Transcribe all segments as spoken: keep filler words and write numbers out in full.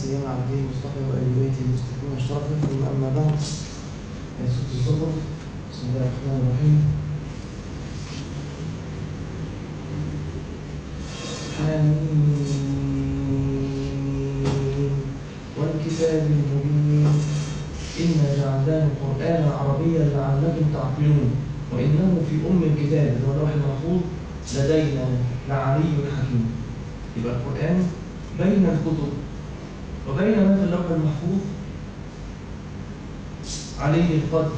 سيما عبده المصطفى وآل بيته المستقيم الشرف. ثم أما بعد، سورة الزخرف. بسم الله الرحمن الرحيم. حميم والكتاب المبين إنا جعلناه قرآنا عربيا لعلكم تعقلون وإنه في أم الكتاب اللي هو اللوح المحفوظ لدينا لعلي حكيم. يبقى القرآن بين الكتب وبين ما في اللوح المحفوظ عليه القدر.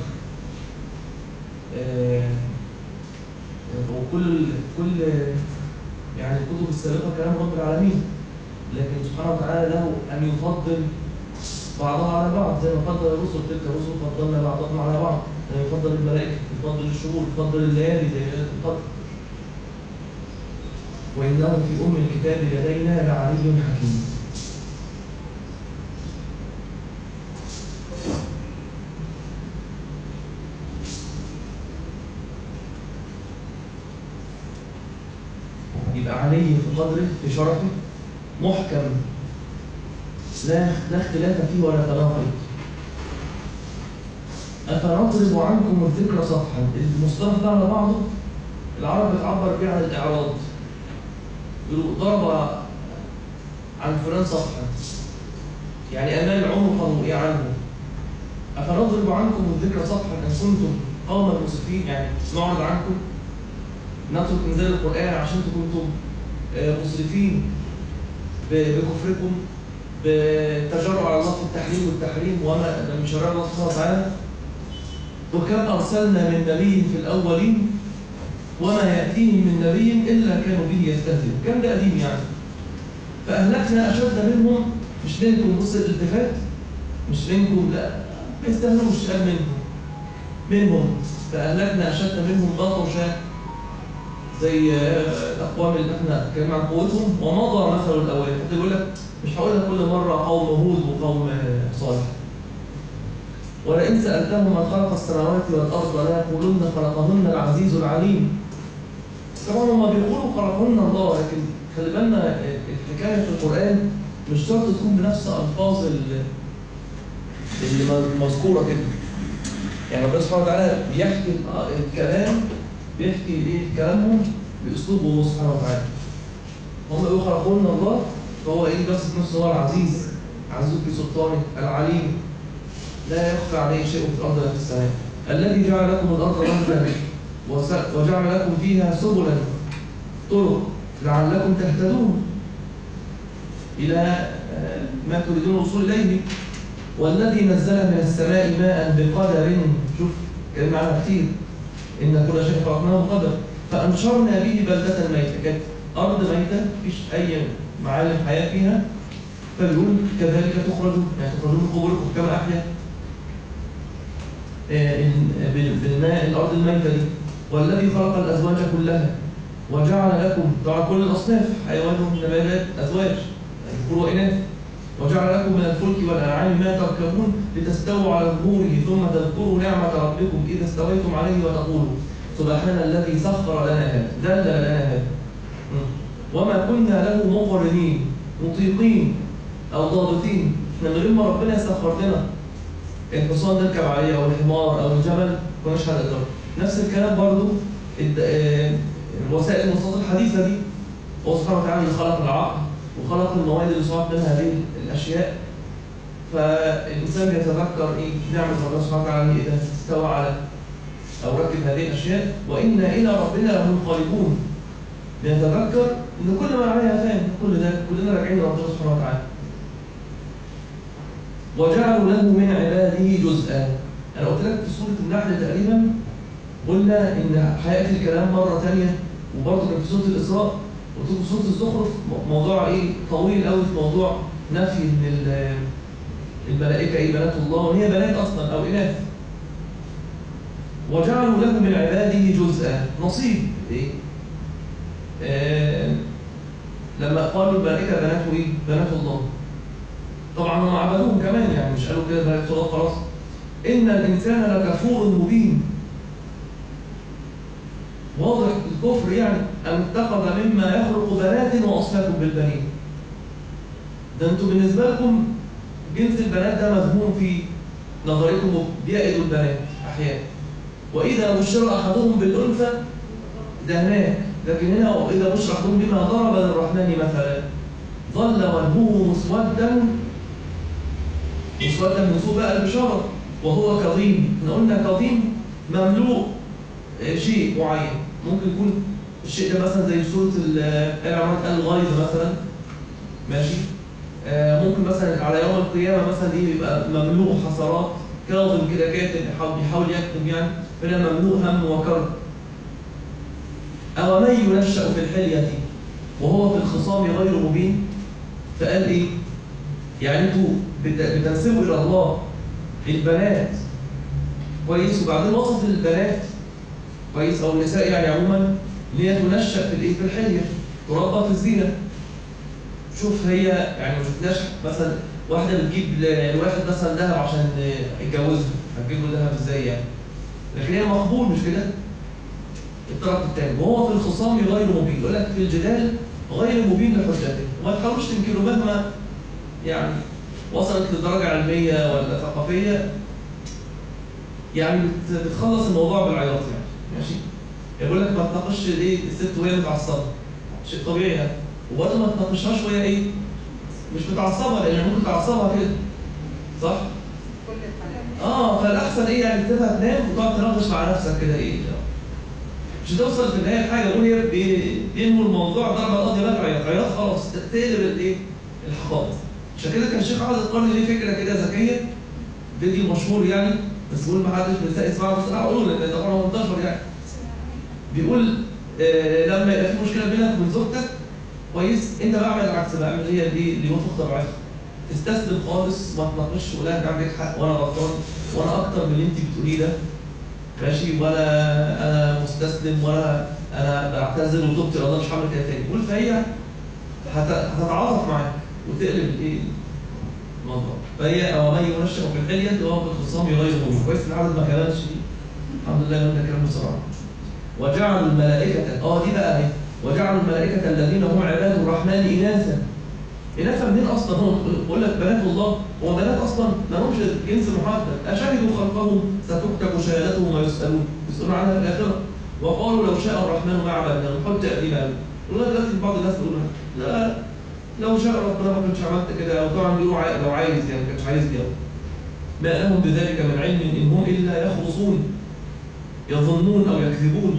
آه وكل كل يعني الكتب السابقة كلام رب العالمين، لكن سبحانه وتعالى له أن يفضل بعضها على بعض، زي ما فضل الرسل. تلك الرسل فضلنا بعضهم على بعض، زي ما يفضل الملائكة، يفضل الشهور، يفضل الليالي زي ليلة القدر. وإنه في أم الكتاب لدينا لعلي حكيم. يبقى علي في قدره، في شرفه، محكم، لا لا اختلاف فيه ولا تناقض. أفنضرب عنكم الذكر صفحا. المصطلح ده على بعضه العرب بتعبر بيه عن الإعراض. يقولوا ضرب عن فلان صفحا، يعني أمال عنقه إيه عنه. أفنضرب عنكم الذكر صفحا أن كنتم قوما مسرفين، يعني نعرض عنكم، نترك إنزال القرآن عشان كنتم مسرفين بكفركم، بالتجرؤ على الله في التحليل والتحريم وما من شرع الله سبحانه وتعالى. وكم أرسلنا من نبي في الأولين وما يأتيهم من نبي إلا كانوا به يستهزئون. كم ده قديم يعني. فأهلكنا أشد منهم، مش منكم بص الالتفات، مش منكم، لا بيستهزئوا، مش قال منهم منهم فأهلكنا أشد منهم بطشا، زي الأقوام اللي احنا اتكلمنا عن قوتهم. ومضى مثل الأولين. حتى يقول لك مش هقول لك كل مرة قوم هود وقوم صالح. ولئن سألتهم من خلق السماوات والأرض لا يقولون خلقهن العزيز العليم. طبعا هم بيقولوا خلقهن الله، لكن خلي بالنا الحكاية في القرآن مش شرط تكون بنفس ألفاظ اللي مذكورة كده. يعني ربنا سبحانه وتعالى بيحكي الكلام، بيحكي ايه كلامهم باسلوبه سبحانه وتعالى. هم يقولوا خلقهن الله، فهو ايه بس نفسه هو العزيز، عزيز في سلطانه، العليم، لا يخفى عليه شيء في الارض ولا في السماء. الذي جعل لكم الارض مهدا وجعل لكم فيها سبلا طرق لعلكم تهتدون الى ما تريدون الوصول اليه. والذي نزل من السماء ماء بقدر، شوف كلمة عنها كتير، إن كل شيء خلقناه بقدر، فأنشرنا به بلدة ميتة. كانت أرض ميتة مفيش أي معالم حياة فيها، فبيقول كذلك تخرجوا، يعني تخرجون من قبوركم كما أحيا بالماء الأرض الميتة دي. والذي خلق الأزواج كلها وجعل لكم، طبعا كل الأصناف، حيوان ونباتات، أزواج ذكور وإناث. وجعل لكم من الفلك والأنعام ما تركبون لتستووا على ظهوره ثم تذكروا نعمة ربكم إذا استويتم عليه وتقولوا سبحان الذي سخر لنا هذا، دل لنا هذا، وما كنا له مقرنين مطيقين أو ضابطين. احنا من غير ما ربنا يسخر لنا الحصان نركب عليه أو الحمار أو الجمل كناش هنقدر. نفس الكلام برضو الوسائل المواصلات الحديثة دي، هو سبحانه وتعالى اللي خلق العقل وخلق المواد اللي صنعت منها هذه الأشياء. فالإنسان بيتذكر إيه نعمة الله سبحانه وتعالى إذا استوى على أو ركب هذه الأشياء. وإنا إلى ربنا لمنقلبون. بيتذكر إن كل ما عليها فان، كل ده كلنا راجعين لربنا سبحانه وتعالى. وجعلوا له من عباده جزءا. أنا قلت لك في سورة النحل تقريبا قلنا إن هيأتي الكلام مرة ثانية، وبرضه كان في سورة الإسراء وفي سورة الزخرف موضوع إيه طويل قوي، في موضوع نفي إن الملائكة إيه بنات الله، وهي بنات أصلا أو إناث. وجعلوا له من عباده جزءا، نصيب إيه؟ آه لما قالوا الملائكة بنات إيه؟ بنات الله. طبعا هم عبدوهم كمان، يعني مش قالوا كده بنات الله خلاص. إن الإنسان لكفور مبين. واضح الكفر، يعني أن اتخذ مما يخلق بنات وأصفاكم بالبنين. ده أنتم بالنسبة لكم جنس البنات ده مذموم في نظركم، بيئدوا البنات احيانا. واذا بشر احدهم بالانثى ده هناك، لكن هنا واذا بشر احدهم بما ضرب للرحمن مثلا ظل وجهه مسودا، مسودا من سوء بقى البشاره، وهو كظيم. احنا قلنا كظيم مملوء شيء معين، ممكن يكون الشيء ده مثلا زي سوره ال عمران الغيظ مثلا، ماشي. آه ممكن مثلا على يوم القيامه مثلا دي يبقى مملوء حسرات، كاظم كده كاتب بيحاول يكتب يعني، فهنا مملوء هم وكرب. أو من ينشأ في الحلية وهو في الخصام غير مبين. فقال إيه؟ يعني أنتوا بتنسبوا إلى الله البنات كويس، وبعدين وصف البنات كويس أو النساء يعني عموما اللي هي تنشأ في الإيه؟ في الحلية، تربى في الزينة. شوف هي يعني ما شفناش مثلا واحدة بتجيب لواحد مثلا ذهب عشان يتجوزها، هتجيب له ذهب إزاي يعني؟ لكن هي مقبول مش كده؟ الطرف الثاني وهو في الخصام غير مبين، يقول لك في الجدال غير مبين لحجته، وما تحاولوش تنكروا مهما يعني وصلت لدرجه علميه ولا ثقافيه، يعني بتخلص الموضوع بالعياط يعني، ماشي؟ يقول لك ما تناقش ايه الست وهي متعصبه، شيء طبيعي يعني، وبرضه ما تناقشهاش وهي ايه؟ مش متعصبه، لان ممكن تعصبها كده، صح؟ اه فالاحسن ايه يعني تسيبها تنام وتقعد تناقش مع نفسك كده ايه؟ مش هتوصل في النهايه لحاجه، يقول هي بينموا الموضوع ضرب القاضي بقى عياط، عياط خلاص تقلب الايه؟ الحقائق. عشان كده كان الشيخ عبد القرني ليه فكره كده ذكيه، فيديو مشهور يعني، بس بيقول ما حدش بيلاقي يسمعه، بس انا هقول لان طبعا هو منتشر يعني. بيقول آه لما يبقى في مشكله بينك وبين زوجتك كويس، انت بقى اعمل العكس بقى، اعمل هي اللي اللي يوافق طبيعتها. استسلم خالص، ما تناقش ولا انت عندك حق وانا غلطان وانا اكتر من اللي انت بتقوليه ده. ماشي، ولا انا مستسلم ولا انا بعتذر وتوبت الى الله مش هعمل كده تاني. قول فهي هتتعاطف معاك وتقلب الايه؟ الموضوع. فهي او من ينشأ في الحلية وهو في الخصام غير مبين. كويس العدد ما كانش دي. الحمد لله قلنا كلام بسرعه. وجعلوا الملائكة اه دي بقى اهي، وجعلوا الملائكة الذين هم عباد الرحمن إناثا. إناثا منين أصلا؟ هو بقول لك بنات الله، هو بنات أصلا ما لهمش جنس محدد، أشهدوا خلقهم ستكتب شهادتهم ويسألون، يسألون عنها في الآخرة. وقالوا لو شاء الرحمن ما عبدنا، نحط تأديبها. والله دلوقتي بعض الناس يقولوا لا لو شاء ربنا ما كنتش عملت كده، أو طبعا بيقولوا لو عايز يعني ما كانش عايز كده. ما لهم بذلك من علم إن هم إلا يخرصون، يظنون أو يكذبون.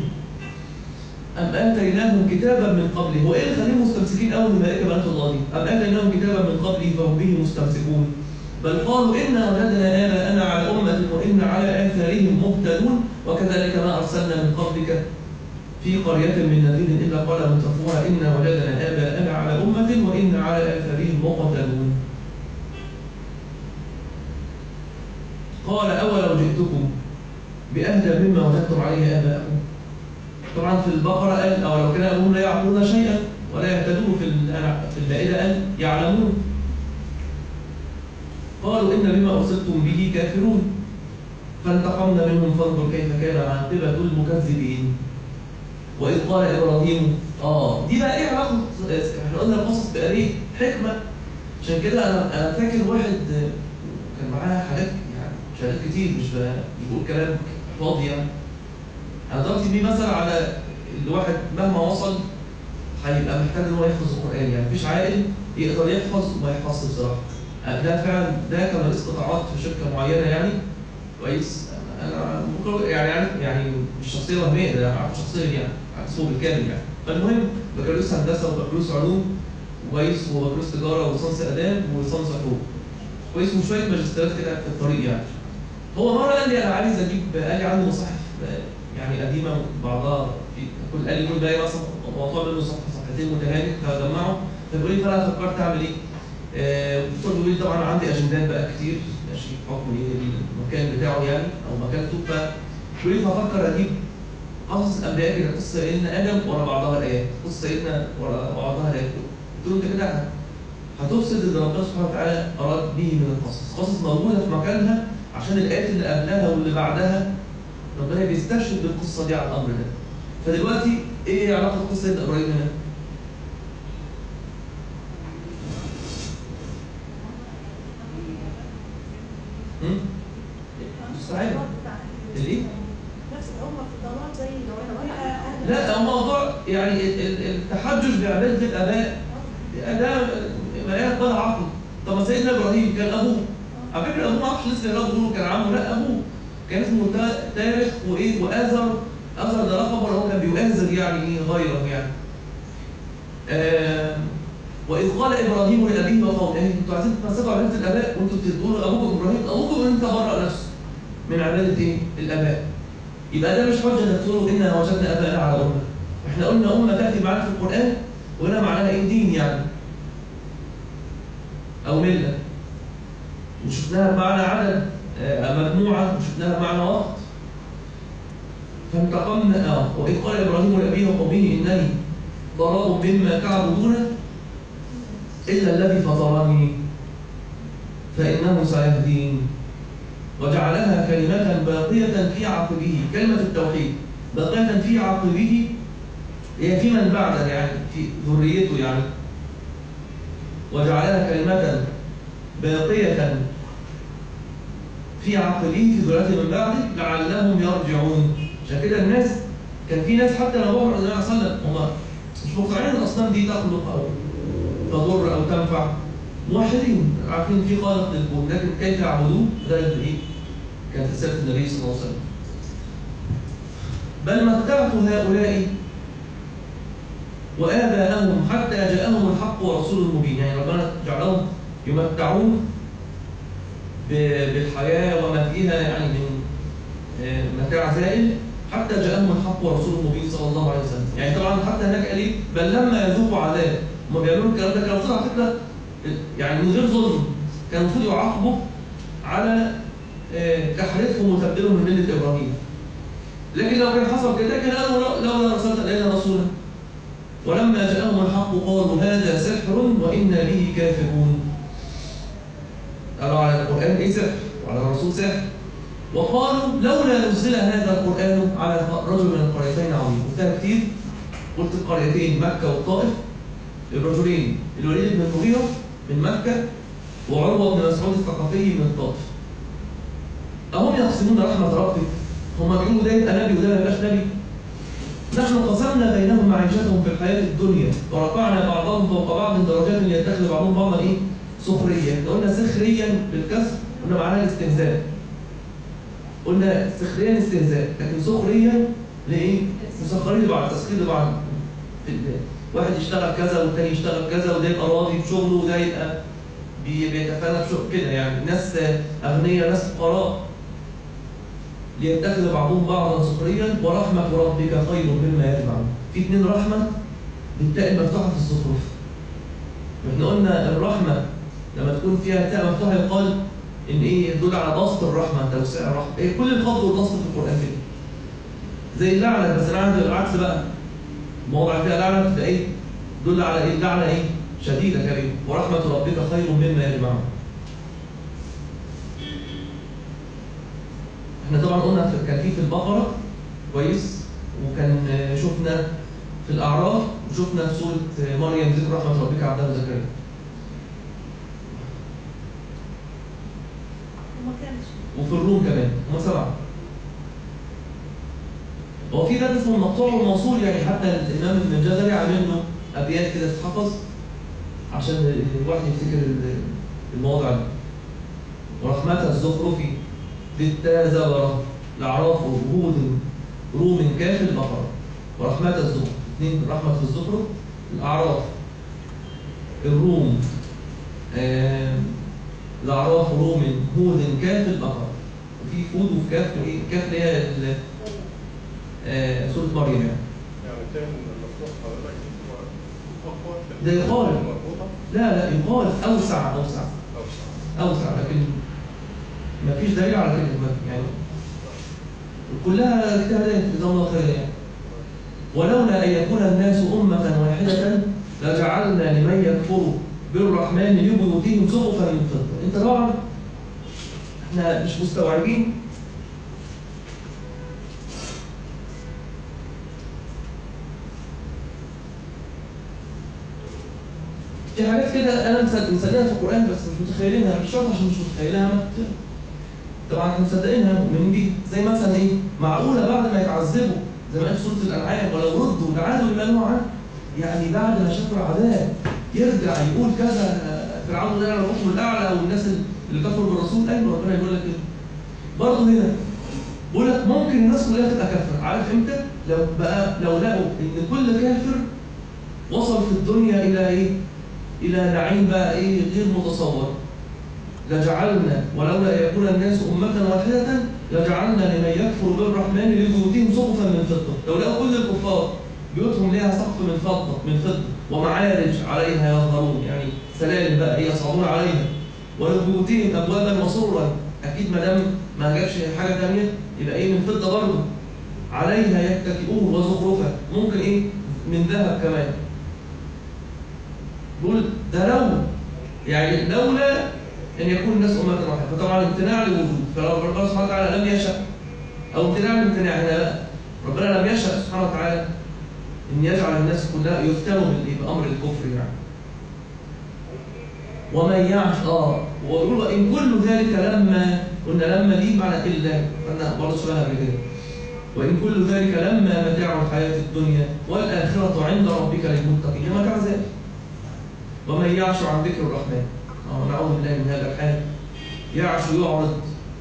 أم آتيناهم كتابا من قبله، هو إيه اللي خليهم مستمسكين أول الملائكة بنات الله دي؟ أم آتيناهم كتابا من قبله فهم به مستمسكون، بل قالوا إنا وجدنا آباءنا على أمة وإنا على آثارهم مهتدون، وكذلك ما أرسلنا من قبلك في قرية من نذير إلا قال مترفوها إنا وجدنا آباءنا على أمة وإنا على آثارهم مقتدون. قال أولو جئتكم بأهدى مما وجدتم عليه آباءكم. طبعا في البقرة قال أو لو كانوا يعلمون لا يعقلون شيئا ولا يهتدون، في في المائدة قال يعلمون. قالوا إن بما أرسلتم به كافرون فانتقمنا منهم فانظر كيف كان عاقبة المكذبين. وإذ قال إبراهيم آه دي بقى إيه علاقة؟ إحنا قلنا القصص بقى ليه حكمة. عشان كده أنا أنا فاكر واحد كان معاه حاجات يعني شهادات كتير، مش بيقول كلام فاضي يعني. أنا ضربت بيه مثل على الواحد مهما وصل هيبقى محتاج إن هو يحفظ القرآن، يعني مفيش عاقل يقدر يحفظ وما يحفظش بصراحة. ده فعلا ده كان رئيس قطاعات في شركة معينة يعني كويس. أنا ممكن يعني يعني مش شخصية وهمية، ده أنا عارف شخصيا يعني عارفه بالكامل يعني. فالمهم بكالوريوس هندسة وبكالوريوس علوم كويس، وبكالوريوس تجارة وليسانس آداب وليسانس حقوق كويس، وشوية ماجستيرات كده في الطريق يعني. هو مرة قال لي أنا عايز أجيب، قال لي عندي مصاحف يعني قديمه بعضها في كل قال لي كل باقي مثلا مقطوع منه صفحه صفحتين متهالك هجمعه. فبيقول لي فانا فكرت اعمل ايه؟ الدكتور بيقول لي طبعا عندي اجندات بقى كتير ماشي بحكم المكان بتاعه يعني او مكانته، فبيقول لي فافكر اجيب قصص الانبياء كده، قصه سيدنا ادم ورا بعضها الايات، قصه سيدنا ورا بعضها الايات. قلت له انت كده هتفسد اللي ربنا سبحانه وتعالى اراد به من القصص، قصص موجوده في مكانها عشان الايات اللي قبلها واللي بعدها ربنا بيستشهد بالقصه دي على الامر ده. فدلوقتي ايه علاقه قصه سيدنا ابراهيم هنا؟ مستعد الايه؟ نفس الأمة في الضلال زي لو لا، هو موضوع يعني التحجج بعبادة الآباء ده مليان بلا عقل. طب ما سيدنا إبراهيم كان أبوه، على فكرة أبوه ما عرفش لسه يقرأ بيقولوا كان عمه، لا أبوه كان اسمه تارخ وإيه وآزر. آزر ده لقب ولا هو كان بيؤازر يعني إيه غيره يعني. آه وإذ قال إبراهيم لأبيه وقومه، إيه أنتوا عايزين تمسكوا عبادة الآباء وأنتوا بتقولوا أبوكم إبراهيم، أبوكم أنت برأ نفسه من عبادة إيه؟ الآباء. يبقى ده مش حجة إنك تقولوا إنا وجدنا آباءنا على أمة. إحنا قلنا أمة تأتي معانا في القرآن وهنا معناها إيه؟ دين يعني أو ملة، وشفناها بمعنى عدد مجموعة، وشفناها بمعنى وقت. فانتقمنا آه وإذ قال إبراهيم لأبيه وقومه إنني براء مما تعبدون إلا الذي فطرني فإنه سيهدين وجعلها كلمة باقية في عقبه، كلمة التوحيد باقية في عقبه هي في من بعده يعني في ذريته يعني. وجعلها كلمة باقية في عقبه في ذريته من بعده لعلهم يرجعون. عشان كده الناس كان في ناس حتى لو هو النبي صلى الله عليه وسلم هم مش مقتنعين الاصنام دي تخلق او تضر او تنفع، موحدين عارفين في خالق للكون، لكن كيف يعبدوه ده اللي ايه كان في سيره النبي صلى الله عليه وسلم. بل متعت هؤلاء وآباءهم حتى جاءهم الحق ورسول مبين، يعني ربنا جعلهم يمتعون بالحياة وما فيها يعني من متاع زائل حتى جاءهم الحق ورسول مبين صلى الله عليه وسلم. يعني طبعا حتى هناك قال ايه؟ بل لما يذوقوا عذاب، هم بيعملوا الكلام ده كان المفروض على فكره يعني من غير ظلم، كان المفروض يعاقبوا على تحريفهم وتبديلهم من مله ابراهيم. لكن لو كان حصل كده كان قالوا لولا ارسلت الينا رسولا ولما جاءهم الحق قالوا هذا سحر وانا به كافرون. قالوا على القران ايه سحر وعلى الرسول سحر، وقالوا لولا نزل هذا القرآن على رجل من القريتين عظيم. قلتها كتير، قلت القريتين مكة والطائف، الرجلين الوليد بن المغيرة من مكة وعروة بن مسعود الثقفي من الطائف. أهم يقسمون رحمة ربك؟ هم بيقولوا ده يبقى نبي وده ما يبقاش نبي؟ نحن قسمنا بينهم معيشتهم في الحياة الدنيا ورفعنا بعضهم فوق بعض درجات ليتخذ بعضهم بعضا إيه؟ سخريا. قلنا سخريا بالكسر قلنا معناها الاستهزاء. قلنا سخريا استهزاء، لكن سخريا لإيه؟ مسخرين لبعض، تسخير لبعض. واحد يشتغل كذا والتاني يشتغل كذا وده يبقى راضي بشغله وده يبقى بيتفانى بشغل كده يعني. ناس أغنياء ناس فقراء ليتخذ بعضهم بعضا سخريا ورحمة ربك خير مما يجمعون. في اثنين رحمة بالتاء المفتوحة في الزخرف. واحنا قلنا الرحمة لما تكون فيها تاء مفتوحة يقال إن إيه يدل على بسط الرحمة توسيع الرحمة. إيه كل الفضل والبسط في القرآن كده. زي اللعنة، بس اللعنة بالعكس بقى. مواضع فيها لعنة تبقى إيه؟ تدل على إيه؟ اللعنة إيه؟ شديدة كريمة. ورحمة ربك خير مما يجمعون. إحنا طبعًا قلنا كان في في البقرة كويس، وكان شفنا في الأعراف، وشفنا في سورة مريم ذكر رحمة ربك عبدها زكريا. وفي الروم كمان هم سبعة. هو في ده اسمه المقطوع والموصول، يعني حتى الإمام ابن الجزري عامل له أبيات كده تتحفظ عشان الواحد يفتكر المواضع دي. ورحمة الزخرف بالتاء زبرة الأعراف وهود روم كاف البقرة. ورحمة الزخرف اثنين رحمة الزخرف الأعراف الروم آه الأعراف روم هود كاف البقرة. وفي هود وفي كاف ايه؟ كاف اللي هي آه سورة مريم يعني. يعني كان المفتوح حضرتك أقوى ده يقال لا لا يقال أوسع أوسع أوسع لكن ما فيش دليل على كده يعني. كلها اجتهادات جزاهم الله خير يعني. ولولا أن يكون الناس أمة واحدة لجعلنا لمن يكفر بالرحمن لبيوتهم سقفا من فضة. انت طبعا احنا مش مستوعبين في حاجات كده انا مسجلها في القرآن بس مش متخيلينها، مش شرط عشان مش متخيلها طبعا احنا مصدقينها مؤمنين بيها، زي مثلا ايه؟ معقوله بعد ما يتعذبوا زي ما قال في سوره الانعام ولو ردوا لعادوا لما نهوا عنه، يعني بعد ما شافوا العذاب يرجع يقول كذا فرعون ده انا ربكم الاعلى او الناس اللي كفروا بالرسول؟ ايوه ربنا يقول لك كده. برضه هنا بيقول لك ممكن الناس كلها تبقى كافره، عارف امتى؟ لو بقى لو لقوا ان كل كافر وصل في الدنيا الى ايه؟ الى نعيم بقى ايه غير متصور. لجعلنا ولولا يكون الناس امه واحده لجعلنا لمن يكفر بالرحمن لبيوتهم سقفا من فضه. لو لقوا كل الكفار بيوتهم ليها سقف من فضه من فضه ومعارج عليها يظهرون، يعني سلالم بقى ايه يصعدون عليها، ولبيوتهم ابوابا وسررا، اكيد ما دام ما جابش حاجه ثانيه يبقى ايه من فضه برضه، عليها يتكئون وزخرفا، ممكن ايه من ذهب كمان. بيقول ده لو يعني لولا ان يكون الناس امه واحده، فطبعا امتناع لوجود، فربنا سبحانه وتعالى لم يشاء، او امتناع لامتناع هنا بقى، ربنا لم يشاء سبحانه وتعالى ان يجعل الناس كلها يفتنوا بامر الكفر يعني. ومن يعش اه ويقول ان كل ذلك لما، قلنا لما دي معنى الا، قلنا برضه شبهها قبل كده. وان كل ذلك لما متاع الحياه الدنيا والاخره عند ربك للمتقين، ما متاع ذلك. ومن يعش عن ذكر الرحمن، اه نعوذ بالله من هذا الحال، يعش يعرض.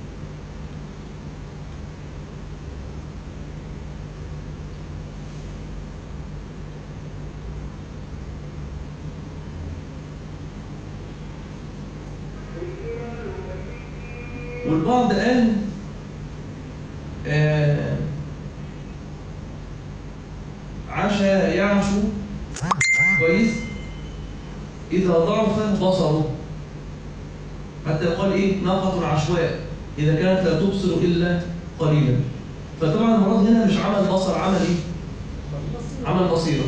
والبعض قال آه عشا يعشو كويس إذا ضعف بصره، حتى يقال إيه ناقة عشواء إذا كانت لا تبصر إلا قليلا. فطبعا المراد هنا مش عمل بصر، عمل إيه؟ عمل بصيرة.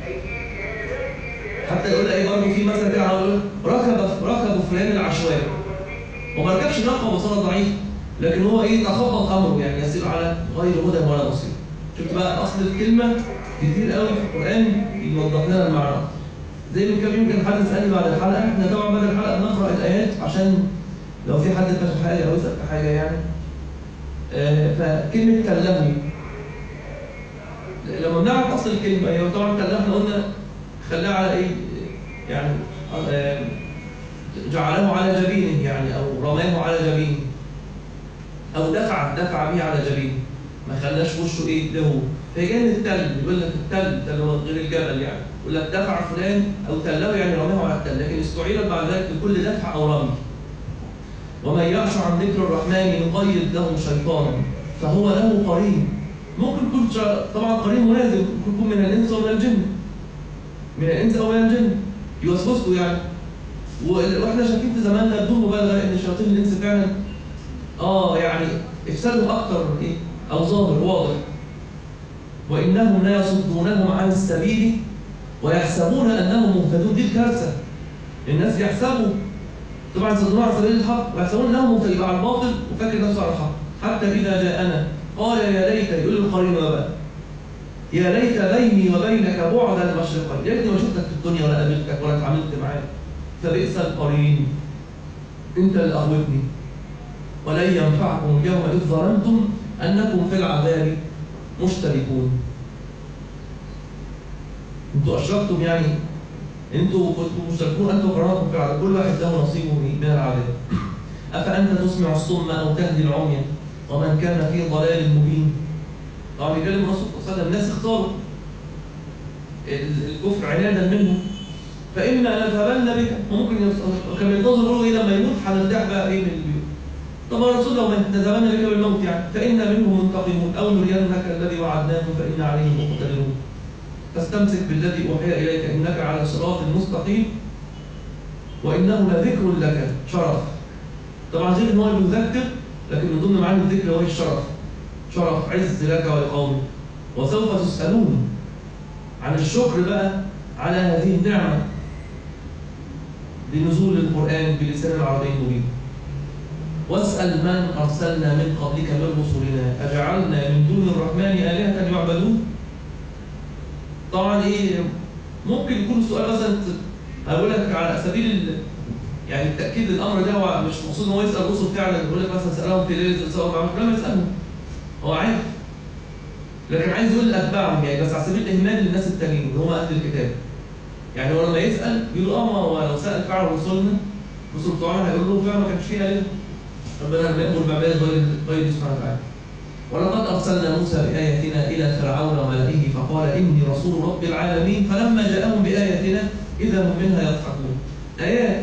حتى يقول إيه برضه في مثل كده يقول ركب ركب فلان العشواء، وما ركبش ناقة بصيرة ضعيف، لكن هو إيه تخبط أمره، يعني يسير على غير هدى ولا بصير. شفت بقى أصل الكلمة كتير قوي في القرآن يوضح لنا المعنى. زي من كم يمكن حد يسألني بعد الحلقة، احنا طبعا بعد الحلقة بنقرأ الآيات عشان لو في حد فاهم حاجة أو يسأل في حاجة يعني. آه فكلمة كلمني لما بنعرف أصل الكلمة، هي طبعا كلمة احنا قلنا خلاها على إيه؟ يعني آه جعله على جبينه يعني، أو رماه على جبينه، أو دفع دفع به على جبينه، ما خلاش وشه إيه له. فهي جايه من التل، يقول لك التل تل غير الجبل يعني، يقول لك دفع فلان او تله يعني رماه على التل، لكن استعيرت بعد ذلك لكل دفع او رمي. ومن يعش عن ذكر الرحمن نقيض له شيطانا فهو له قرين. ممكن يكون طبعا قرين منازل، ممكن يكون من الانس ومن الجن، من الانس او من الجن يوسوسه يعني. واحنا شايفين في زماننا بدون مبالغه ان شياطين الانس فعلا اه يعني افسادهم اكثر ايه او ظاهر واضح. وإنهم لا يصدونهم عن السبيل ويحسبون أنهم مهتدون. دي الكارثة، الناس يحسبوا طبعا يصدون عن سبيل الحق ويحسبون أنهم مهتدون على الباطل وفاكر نفسه على الحق. حتى إذا جاءنا قال يا ليت، يقول القرين بقى يا ليت بيني وبينك بعد المشرقين، يا ريتني ما شفتك في الدنيا ولا قابلتك ولا اتعاملت معاك، فبئس القرين أنت اللي أغوتني. ولن ينفعكم اليوم إذ ظلمتم أنكم في العذاب مشتركون. انتوا اشركتم يعني، انتوا كنتوا مشتركون انتوا وقرناكم في العذاب، كل واحد له نصيبه من العذاب. افانت تسمع الصم او تهدي العمي ومن كان في ضلال مبين. طبعا بيتكلم الرسول صلى الله عليه وسلم، الناس اختاروا الكفر عنادا منهم، فاما نذهبن بك، ممكن كانوا ينتظروا يقولوا ايه لما يموت هنرجع بقى ايه من البيوت. طبعا الرسول لو نذهبن بك بالموت يعني فإنا منهم منتقمون أو نرينك الذي وعدناه فإنا عليهم مقتدرون فاستمسك بالذي أوحي إليك إنك على صراط مستقيم وإنه لذكر لك شرف. طبعا غير إن هو يذكر، لكن من ضمن معاني الذكر هو الشرف، شرف عز لك ولقومك. وسوف تسألون عن الشكر بقى على هذه النعمة بنزول القرآن بلسان العربي المبين. واسأل من أرسلنا من قبلك من رسلنا أجعلنا من دون الرحمن آلهة يعبدون. طبعا إيه ممكن يكون السؤال مثلا هقول لك على سبيل يعني التاكيد للامر ده هو مش مقصود ان هو يسال الرسل فعلا، يقول لك مثلا سالهم في ليله سواء معهم لما يسالهم هو عارف، لكن عايز يقول لاتباعهم يعني بس على سبيل الاهمال للناس التانيين اللي هم اهل الكتاب. يعني هو لما يسال يقول اه ما هو لو سال فعلا رسلنا الرسل بتوعنا هيقول له فعلا ما كانش فيها ليه؟ ربنا لم يامر بعباده غير غير سبحانه وتعالى. ولقد ارسلنا موسى باياتنا الى فرعون وملئه فقال اني رسول رب العالمين فلما جاءهم باياتنا اذا هم منها يضحكون. ايات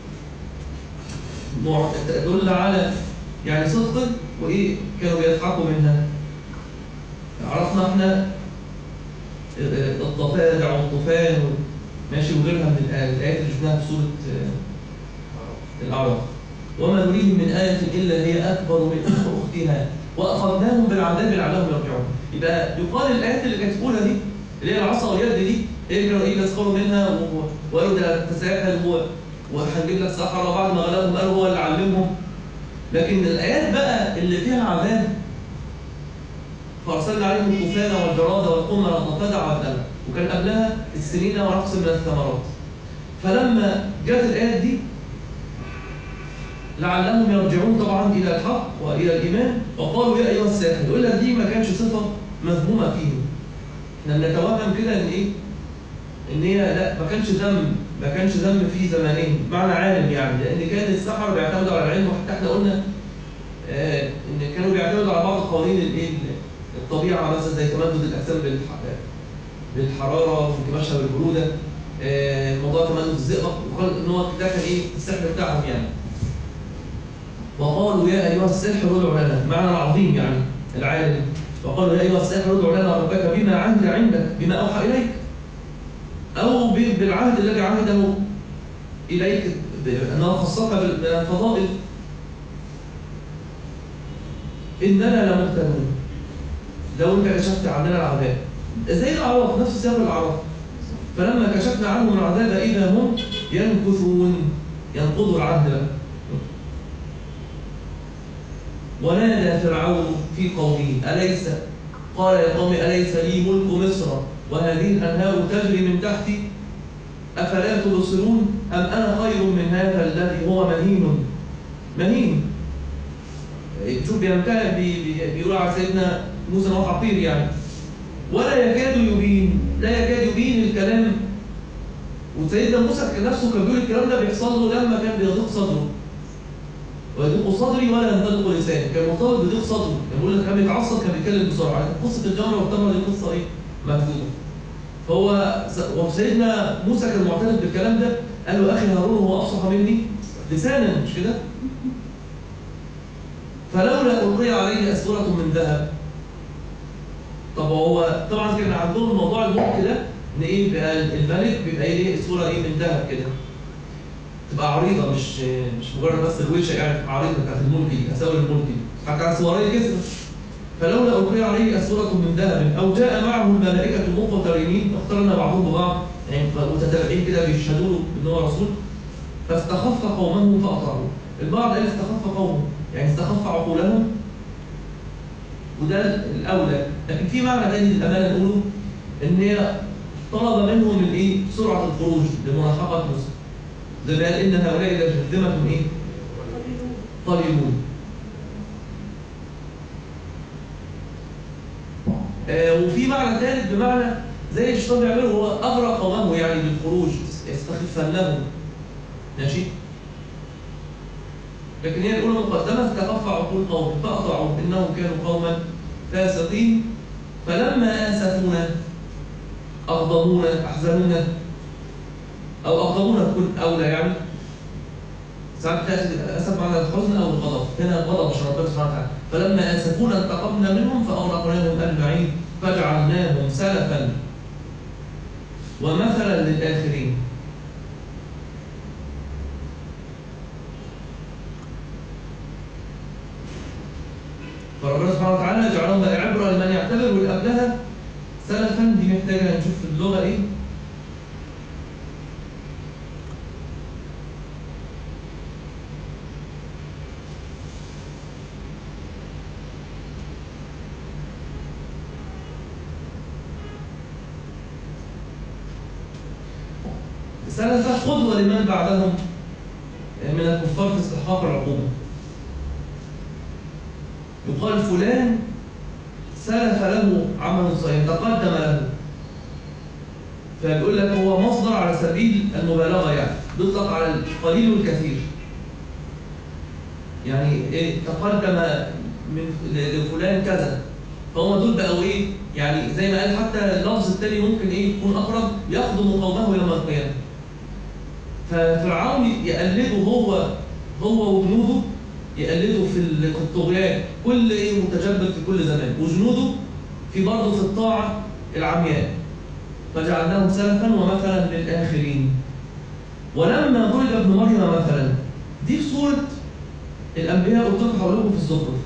تدل على يعني صدق وايه كانوا بيضحكوا منها. عرفنا احنا الضفادع والطوفان ماشي وغيرها من الايات اللي شفناها في سوره الاعراف. وما نريهم من آية إلا هي أكبر من أختها وأخذناهم بالعذاب لعلهم يرجعون. يبقى يقال الآيات اللي كانت تقولها دي اللي هي العصا واليد دي إيه كانوا إيه يسخروا منها وقالوا ده تساهل وهنجيب لك سحرة بعد ما غلبهم قالوا هو اللي علمهم. لكن الآيات بقى اللي فيها عذاب فأرسلنا عليهم الطوفان والجراد والقمل والضفادع والدم وكان قبلها السنين ونقص من الثمرات. فلما جاءت الآيات دي لعلهم يرجعون طبعا الى الحق والى الايمان وقالوا يا ايها الساحر. يقول لك دي ما كانش صفه مذمومه فيهم. احنا بنتوهم كده ان ايه؟ ان هي لا ما كانش ذم ما كانش ذم في زمانهم معنى عالم يعني لان كان السحر بيعتمدوا على العلم وحتى احنا قلنا آه ان كانوا بيعتمدوا على بعض قوانين الايه الطبيعه مثلا زي تمدد الاجسام بالحراره وانكماشها بالبروده آه موضوع تمدد الزئبق وقال ان هو ده كان ايه السحر بتاعهم يعني. وقالوا يا أيها الساحر ادع لنا معنى العظيم يعني العالم. وقالوا يا أيها الساحر ادع لنا ربك بما عهد عندك بما أوحى إليك أو بالعهد الذي عهده إليك أنه خصك بالفضائل إننا لمهتدون لو أنت كشفت عننا العذاب زي الأعراف نفس سياق الأعراف. فلما كشفنا عنهم العذاب إذا هم ينكثون ينقضوا العهد له. ونادى فرعون في قومه أليس قال يا قوم أليس لي ملك مصر وهذه الأنهار تجري من تحتي أفلا تبصرون أم أنا خير من هذا الذي هو مهين مهين. شوف بيمتلئ بيقول على سيدنا موسى هو حقير يعني ولا يكاد يبين لا يكاد يبين الكلام. وسيدنا موسى نفسه كان بيقول الكلام ده بيحصل له لما كان بيضيق صدره ويضيق صدري ولا ينطلق لساني. كان مرتبط بضيق صدره كان بيقول لك كان بيتعصب كان بيتكلم بسرعه. قصه الجمره والتمره دي قصه ايه مكتوبه. فهو وسيدنا موسى كان معترف بالكلام ده قال له اخي هارون هو افصح مني لسانا مش كده. فلولا القي عليه اسوره من ذهب. طب هو طبعا كان عندهم موضوع الملك ده ان ايه بقى الملك بيبقى ايه اسوره ايه من ذهب كده تبقى عريضه مش مش مجرد بس الوشه يعني عريضه بتاعت الملك دي اساور الملك دي حتى على سواري كسر. فلولا القي عليه اسوره من ذهب او جاء معه الملائكه مقترنين اقترن بعضهم ببعض يعني متتابعين كده بيشهدوا له ان هو رسول فاستخف قومه فاطاعوه. البعض قال استخف قومه يعني استخف عقولهم وده الاولى. لكن في معنى ثاني للامانه نقوله ان هي طلب منهم الايه سرعه الخروج لملاحقه موسى زي ما قال ان هؤلاء لشرذمه ايه قليلون. آه وفي معنى ثالث بمعنى زي الشيطان بيعمله هو اغرى قومه يعني بالخروج يستخفنهم ماشي. لكن هي الاولى مقدمه استخف عقول قوم فاطاعوا انهم كانوا قوما فاسقين فلما اسفونا اغضبونا احزنونا او اغضبونا تكون اولى يعني ساعات تاتي الاسف معنى الحزن او الغضب. هنا الغضب عشان ربنا سبحانه وتعالى فلما اسفونا انتقمنا منهم فاغرقناهم اجمعين فجعلناهم سلفا ومثلا للاخرين. فربنا سبحانه وتعالى جعلهم عبره لمن يعتبر واللي قبلها سلفا دي محتاجه نشوف في اللغه ايه. سلفا قدوه لمن بعدهم من الكفار في استحقاق العقوبة. يقال فلان سلف له عمل صالح، تقدم له، فبيقول لك هو مصدر على سبيل المبالغة، يعني بيطلق على القليل والكثير. يعني ايه تقدم من لفلان كذا، فهم دول بقوا ايه؟ يعني زي ما قال حتى اللفظ التاني ممكن ايه يكون اقرب، يخدم قومه يوم القيامة. ففرعون يقلده هو هو وجنوده، يقلده في الطغيان، كل ايه متجبر في كل زمان، وجنوده في برضه في الطاعة العمياء، فجعلناهم سلفا ومثلا للآخرين. ولما ضرب ابن مريم مثلا، دي في سورة الأنبياء قلت لكم هقول لكم في الزخرف.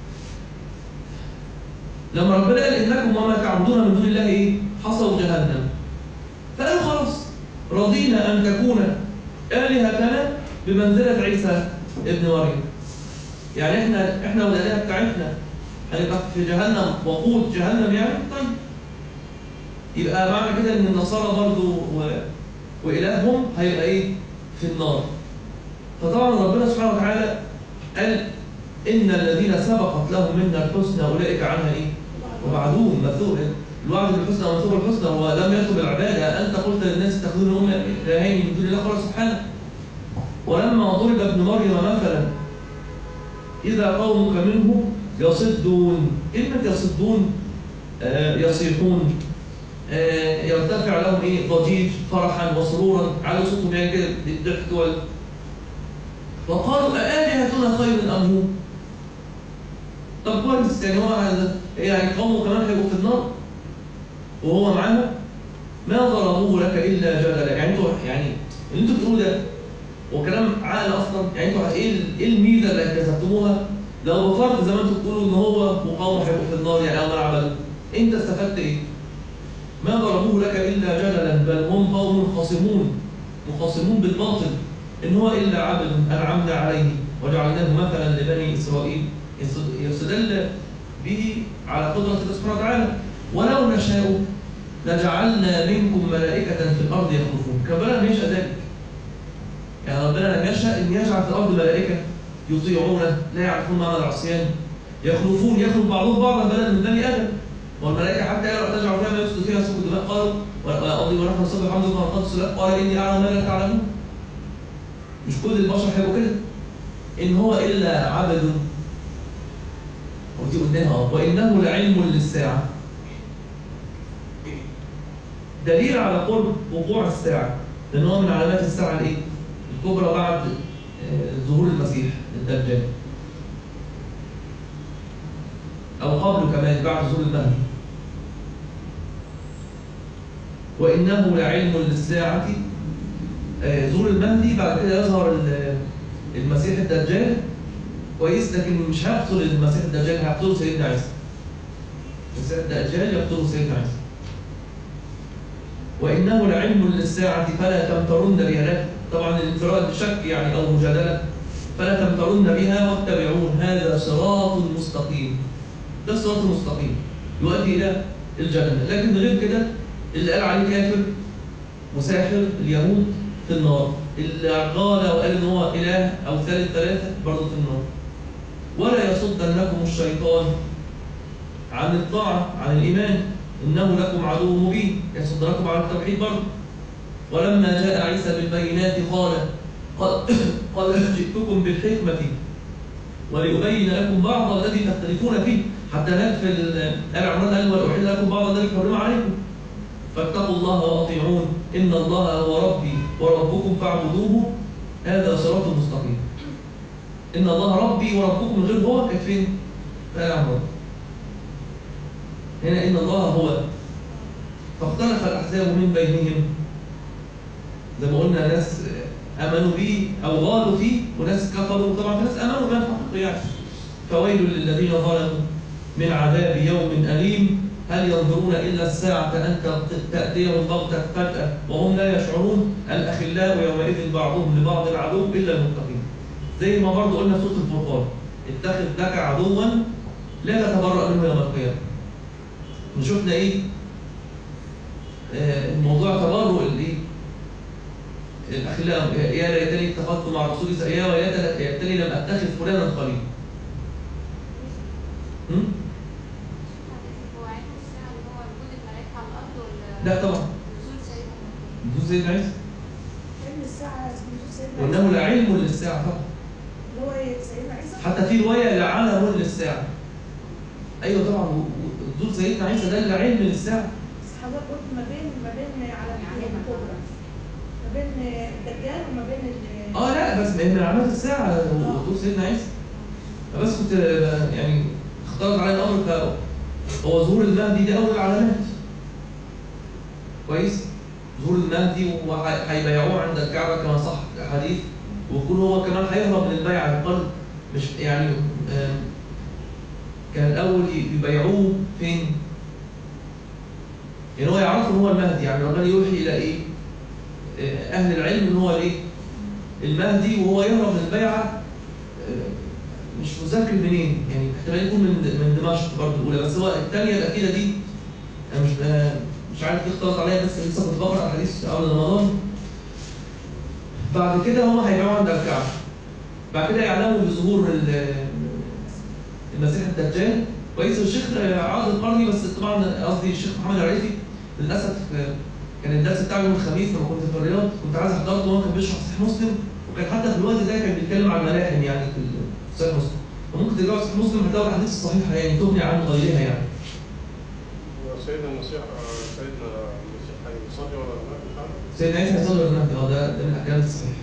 لما ربنا قال إنكم وما تعبدون من دون الله إيه؟ حصوا جهنم. فقالوا خلاص رضينا أن تكون آلهتنا بمنزلة عيسى ابن مريم. يعني إحنا إحنا والآلهة بتاعتنا هنبقى في جهنم، وقود جهنم يعني. طيب يبقى معنى كده إن النصارى برضو و... وإلههم هيبقى إيه؟ في النار. فطبعا ربنا سبحانه وتعالى قال إن الذين سبقت لهم منا الحسنى أولئك عنها إيه؟ وبعدون مثوب. الوعد بالحسنى ومثوب الحسنى، ولم يكتب العبادة. أنت قلت للناس اتخذون هم إلهين من دون الله، قال سبحانه ولما ضرب ابن مريم مثلا إذا قومك منه يصدون. كلمة يصدون آه يصيحون، آه يرتفع لهم إيه؟ ضجيج فرحا وسرورا، على صوتهم يعني كده بالضحك وال وقالوا أآلهتنا خير أم هو؟ طب كويس، يعني هو يعني قومه كمان هيبقوا في النار وهو معانا؟ ما ضربوه لك إلا جدلا. يعني انتوا يعني اللي انتوا بتقولوا ده وكلام عقل أصلا. يعني انتوا إيه إيه الميزة اللي اكتسبتموها؟ لو بفرض زي ما انتوا بتقولوا إن هو وقومه هيبقوا في النار، يعني أو عملوا، أنت استفدت إيه؟ ما ضربوه لك إلا جدلا بل هم قوم خاصمون، مخاصمون بالباطل، إن هو إلا عبد أنعمنا عليه وجعلناه مثلا لبني إسرائيل. يستدل به على قدرة الله سبحانه وتعالى. ولو نشاء لجعلنا منكم ملائكة في الأرض يخلفون. كما لم يشاء ذلك، يعني ربنا لم يشاء أن يجعل في الأرض ملائكة يطيعونه لا يعرفون معنى العصيان، يخلفون يخلف بعضهم بعضا بدلا من بني آدم. والملائكة حتى يرى تجعل فيها ما يفسد فيها سوء الدماء، قالوا وأرضي ونحن نسبح حمدك ونقدس لك قال إني أعلم ما لا تعلمون. مش كل البشر هيبقوا كده، إن هو إلا عبد. ودي قلناها، وإنه لعلم للساعة، دليل على قرب وقوع الساعة، لأن هو من علامات الساعة الإيه؟ الكبرى بعد ظهور المسيح الدجال، أو قبله كمان بعد ظهور المهدي. وإنه لعلم للساعة، ظهور المهدي بعد كده يظهر المسيح الدجال كويس، لكن مش هيقتل المسيح الدجال، هيقتله سيدنا عيسى. المسيح الدجال يقتله سيدنا عيسى. وإنه لعلم للساعة فلا تمترن بها. طبعا الانفراد بشك يعني أو مجادلة. فلا تمترن بها واتبعون هذا صراط مستقيم. ده الصراط المستقيم يؤدي إلى الجنة. لكن غير كده اللي قال عليه كافر وساحر اليهود في النار، اللي قال وقال إن هو إله أو ثالث ثلاثة برضه في النار. ولا يصدنكم الشيطان عن الطاعة عن الإيمان إنه لكم عدو مبين، يصدنكم عن التوحيد برضه. ولما جاء عيسى بالبينات قال قال جئتكم بالحكمة ولأبين لكم بعض الذي تختلفون فيه. حتى هناك في آل عمران قال ولأحل لكم بعض الذي حرم عليكم فاتقوا الله وأطيعون إن الله هو ربي وربكم فاعبدوه هذا صراط مستقيم. إن الله ربي وربكم من غير هو كانت فين؟ في آل عمران. هنا إن الله هو. فاختلف الأحزاب من بينهم، زي ما قلنا ناس آمنوا به أو غالوا فيه وناس كفروا. طبعا في ناس آمنوا بها حقيقة يعني. فويل للذين ظلموا من عذاب يوم أليم هل ينظرون إلا الساعة أن تأتيهم بغتة فجأة وهم لا يشعرون الأخلاء يومئذ بعضهم لبعض عدو إلا المتقين. زي ما برضه قلنا في سورة الفرقان اتخذ لك عدوا لا تتبرأ منه يوم القيامة. وشفنا إيه؟ آه الموضوع تبرؤ الإيه؟ الأخلاء يا ليتني اتخذت مع الرسول يا ليتني لم أتخذ فلانا خليلا. هم؟ لا طبعا. نزول سيدنا عيسى. علم الساعة نزول سيدنا عيسى. وإنه لعلم للساعة طبعا. اللي هو سيدنا عيسى؟ حتى في رواية لعلم للساعة. أيوه طبعا نزول سيدنا عيسى ده لعلم للساعة. بس حضرتك قلت ما بين ما بين علامتين كبرى. ما بين الدجال وما بين ال اه لا بس من علامات الساعة نزول سيدنا عيسى. بس كنت يعني اختلط علي الأمر هو ظهور المهدي دي أول العلامات. كويس؟ ظهور المهدي وهيبايعوه عند الكعبة كما صح الحديث، ويكون هو كمان هيهرب من البيعة يقال مش يعني كان الأول يبايعوه فين؟ يعني هو يعرفوا إن هو المهدي، يعني الرجل يوحي إلى إيه؟ أهل العلم إن هو الإيه؟ المهدي، وهو يهرب من البيعة مش مذاكر منين، يعني احتمال يكون من من دمشق برضه الأولى، بس هو الثانية الأخيرة دي أنا مش مش عارف ليه اختلط عليا، بس لسه كنت بقرأ حديث قبل رمضان. بعد كده هم هيبيعوا عند الكعبة. بعد كده يعلموا بظهور المسيح الدجال. كويس. الشيخ عاض القرني بس طبعا قصدي الشيخ محمد العريفي للأسف كان الدرس بتاعه يوم الخميس لما كنت في الرياض، كنت عايز أحضره وهو كان بيشرح صحيح مسلم، وكان حتى في الوقت ده كان بيتكلم عن الملاحم يعني في صحيح مسلم. وممكن ترجعوا صحيح مسلم هتلاقوا الأحاديث الصحيحة يعني تغني عن غيرها يعني. سيدنا المسيح سيدنا المسيح هيصلي ولا لا؟ سيدنا عيسى هيصلي ولا لا؟ اه ده ده من الأحكام الصحيحة.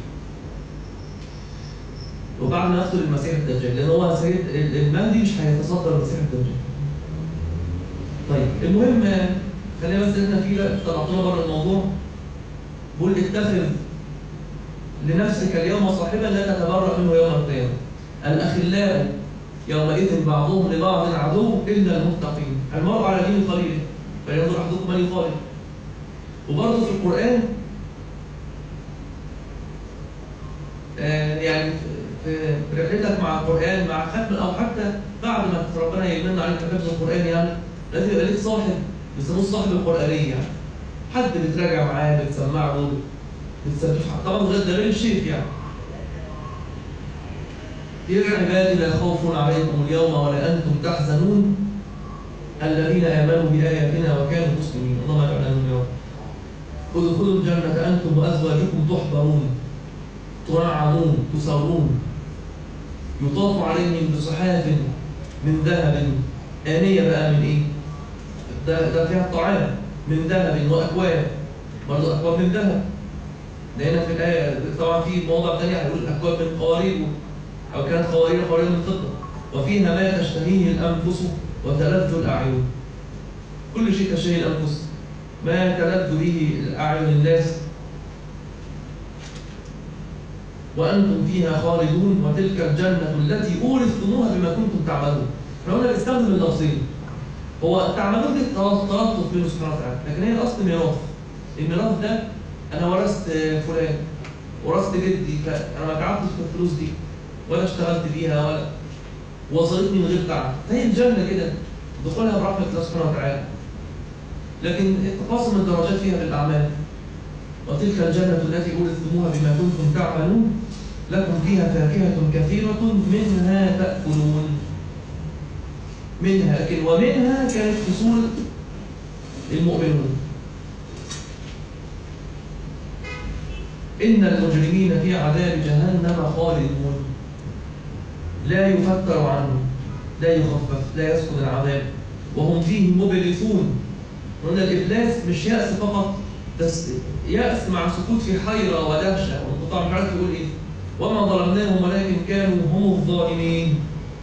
وبعد ما يقتل المسيح الدجال، لأن هو سيد المهدي مش هيتصدر المسيح الدجال. طيب المهم خلينا بس احنا فيه طلعتنا بره الموضوع. بقول اتخذ لنفسك اليوم صاحبا لا تتبرأ منه يوم القيامة. الأخلاء يومئذ بعضهم لبعض عدو إلا المتقين. المرء على دين قليله فلينظر أحدكم من يخالف. وبرضه في القرآن آه يعني في رحلتك مع القرآن مع ختم أو حتى بعد ما ربنا يمن عليك حفظ القرآن يعني لازم يبقى ليك صاحب بيسموه الصاحب القرآني، يعني حد بتراجع معاه بتسمع له بتسبح طبعا غير ده غير الشيخ يعني. يا عبادي لا خوف عليكم اليوم ولا أنتم تحزنون الذين آمنوا بآياتنا وكانوا مسلمين. اللهم اجعلنا منهم يا رب. ادخلوا الجنة أنتم وأزواجكم تحبرون تنعمون تسرون يطاف عليهم بصحاف من ذهب. آنية بقى من إيه؟ ده, ده فيها الطعام من ذهب وأكواب، برضه أكواب من ذهب. ده هنا في الآية طبعا في مواضع ثانية هيقول أكواب من قوارير أو كانت قوارير قوارير من فضة وفيها ما تشتهيه الأنفس وتلذ الأعين. كل شيء تشتهي الأنفس، ما تلذ به الأعين الناس وأنتم فيها خالدون وتلك الجنة التي أورثتموها بما كنتم تعملون. احنا قلنا بنستخدم اللفظين. هو تعملون دي تلطف منه سبحانه وتعالى، لكن هي الأصل ميراث. الميراث ده أنا ورثت فلان ورثت جدي فأنا ما تعبتش في الفلوس دي ولا اشتغلت بيها ولا وصلتني من غير تعب. فهي الجنة كده دخولها برحمة الله سبحانه وتعالى، لكن تقاسم الدرجات فيها بالأعمال. وتلك الجنة التي أورثتموها بما كنتم تعملون لكم فيها فاكهة كثيرة منها تأكلون. منها لكن ومنها كانت فصول المؤمنون. إن المجرمين في عذاب جهنم خالدون لا يفتر عنهم لا يخفف لا يسكن العذاب وهم فيه مبلسون. وأن الإبلاس مش يأس فقط، يأس مع سكوت في حيرة ودهشة وانقطاع مش عارف يقول إيه. وما ظلمناهم ولكن كانوا هم الظالمين.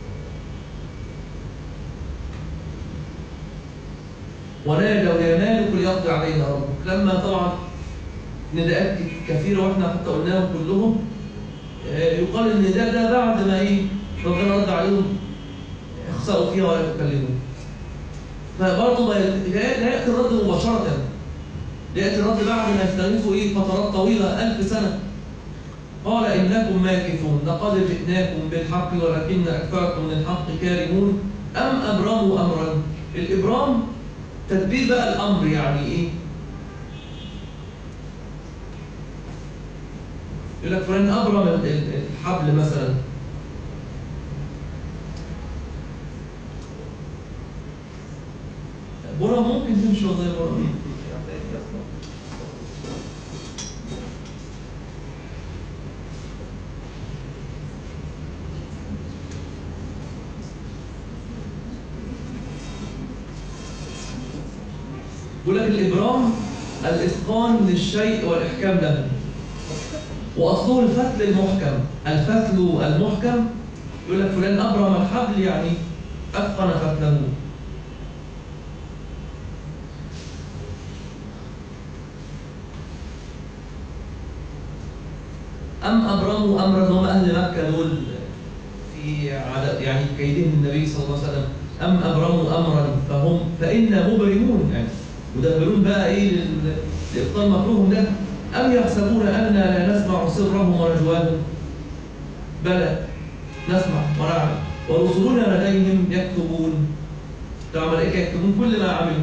ونادوا يا مالك ليقضي علينا ربك. لما طبعا نداءات كثيرة واحنا حتى قلناهم كلهم يقال النداء ده بعد ما ايه ربنا رد عليهم اخسأوا فيها ولا يتكلمون. فبرضه لا يأتي الرد مباشرة، يأتي الرد بعد ما يستغيثوا ايه فترات طويلة ألف سنة. قال إنكم ماكثون لقد جئناكم بالحق ولكن أكثركم للحق كارهون أم أبرموا أمرا. الإبرام تدبير بقى الأمر، يعني إيه؟ يقول لك فلان أبرم الحبل مثلا. برم ممكن تمشي والله برم. يقول لك الإبرام الإتقان للشيء والإحكام له، وأصله الفتل المحكم. الفتل المحكم يقول لك فلان أبرم الحبل يعني أتقن فتله. أم أبرموا أمرا، هم أهل مكة دول في عدد يعني كيدهم النبي صلى الله عليه وسلم. أم أبرموا أمرا فهم فإنا مبرمون، يعني مدبرون بقى إيه لإبطال مكروههم ده. أم يحسبون أننا لا نسمع سرهم ونجواهم، بلى نسمع ونعلم ورسلنا لديهم يكتبون. طبعا الملائكة يكتبون كل ما عملوا.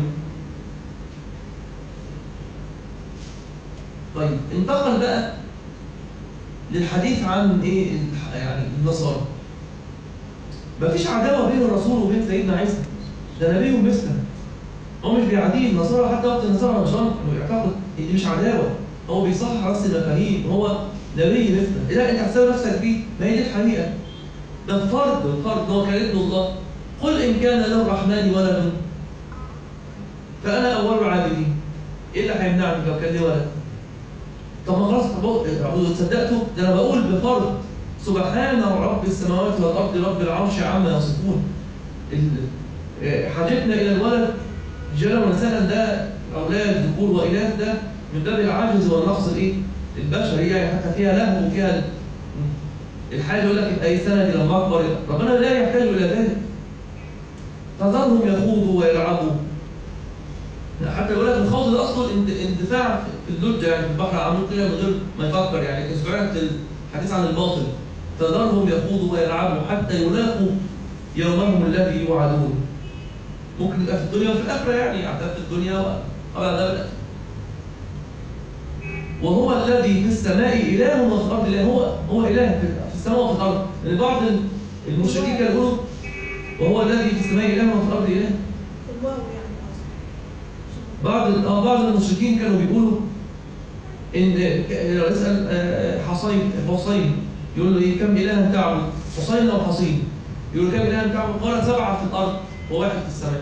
طيب انتقل بقى للحديث عن ايه يعني النصارى. مفيش عداوه بين الرسول وبين سيدنا عيسى، ده نبي مثله. هو مش بيعاديه النصارى، حتى وقت النصارى نشان انه يعتقد ان دي مش عداوه، هو بيصحح بس المفاهيم، هو نبي مثله. لا انت هتساوي نفسك بيه، ما هي دي الحقيقه. ده الفرد الفرد هو كان ابن الله. قل ان كان للرحمن ولد فانا اول العابدين. ايه اللي هيمنعني لو كان لي ولد؟ طب ما خلاص صدقته؟ ده انا بقول بفرض سبحان رب السماوات والارض رب العرش عما يصفون. حاجتنا الى الولد جل ونسالا، ده اولاد ذكور واناث، ده من باب العجز والنقص الايه؟ البشري، يعني حتى فيها لهو وفيها الحاجه. يقول لك اي سنه لما اكبر، ربنا لا يحتاج الى ذلك. فذرهم يخوضوا ويلعبوا. حتى يقول لك الخوض ده اصله اندفاع في اللجه، يعني في البحر عمود كده من غير ما يفكر، يعني سمعت الحديث عن الباطل. فذرهم يخوضوا ويلعبوا حتى يلاقوا يومهم الذي يوعدون. ممكن يبقى في الدنيا وفي الاخره، يعني عذاب في الدنيا وقبل عذاب الاخره. وهو الذي في السماء اله وفي الارض اله. هو هو اله في السماء وفي الارض. لان بعض المشركين كانوا يقولوا وهو الذي في السماء اله وفي الارض اله. بعض اه بعض المشركين كانوا بيقولوا ان يسال حصين حصين يقول له ايه كم اله تعبد؟ حصين او حصين يقول له كم اله تعبد؟ قال سبعه في الارض وواحد في السماء.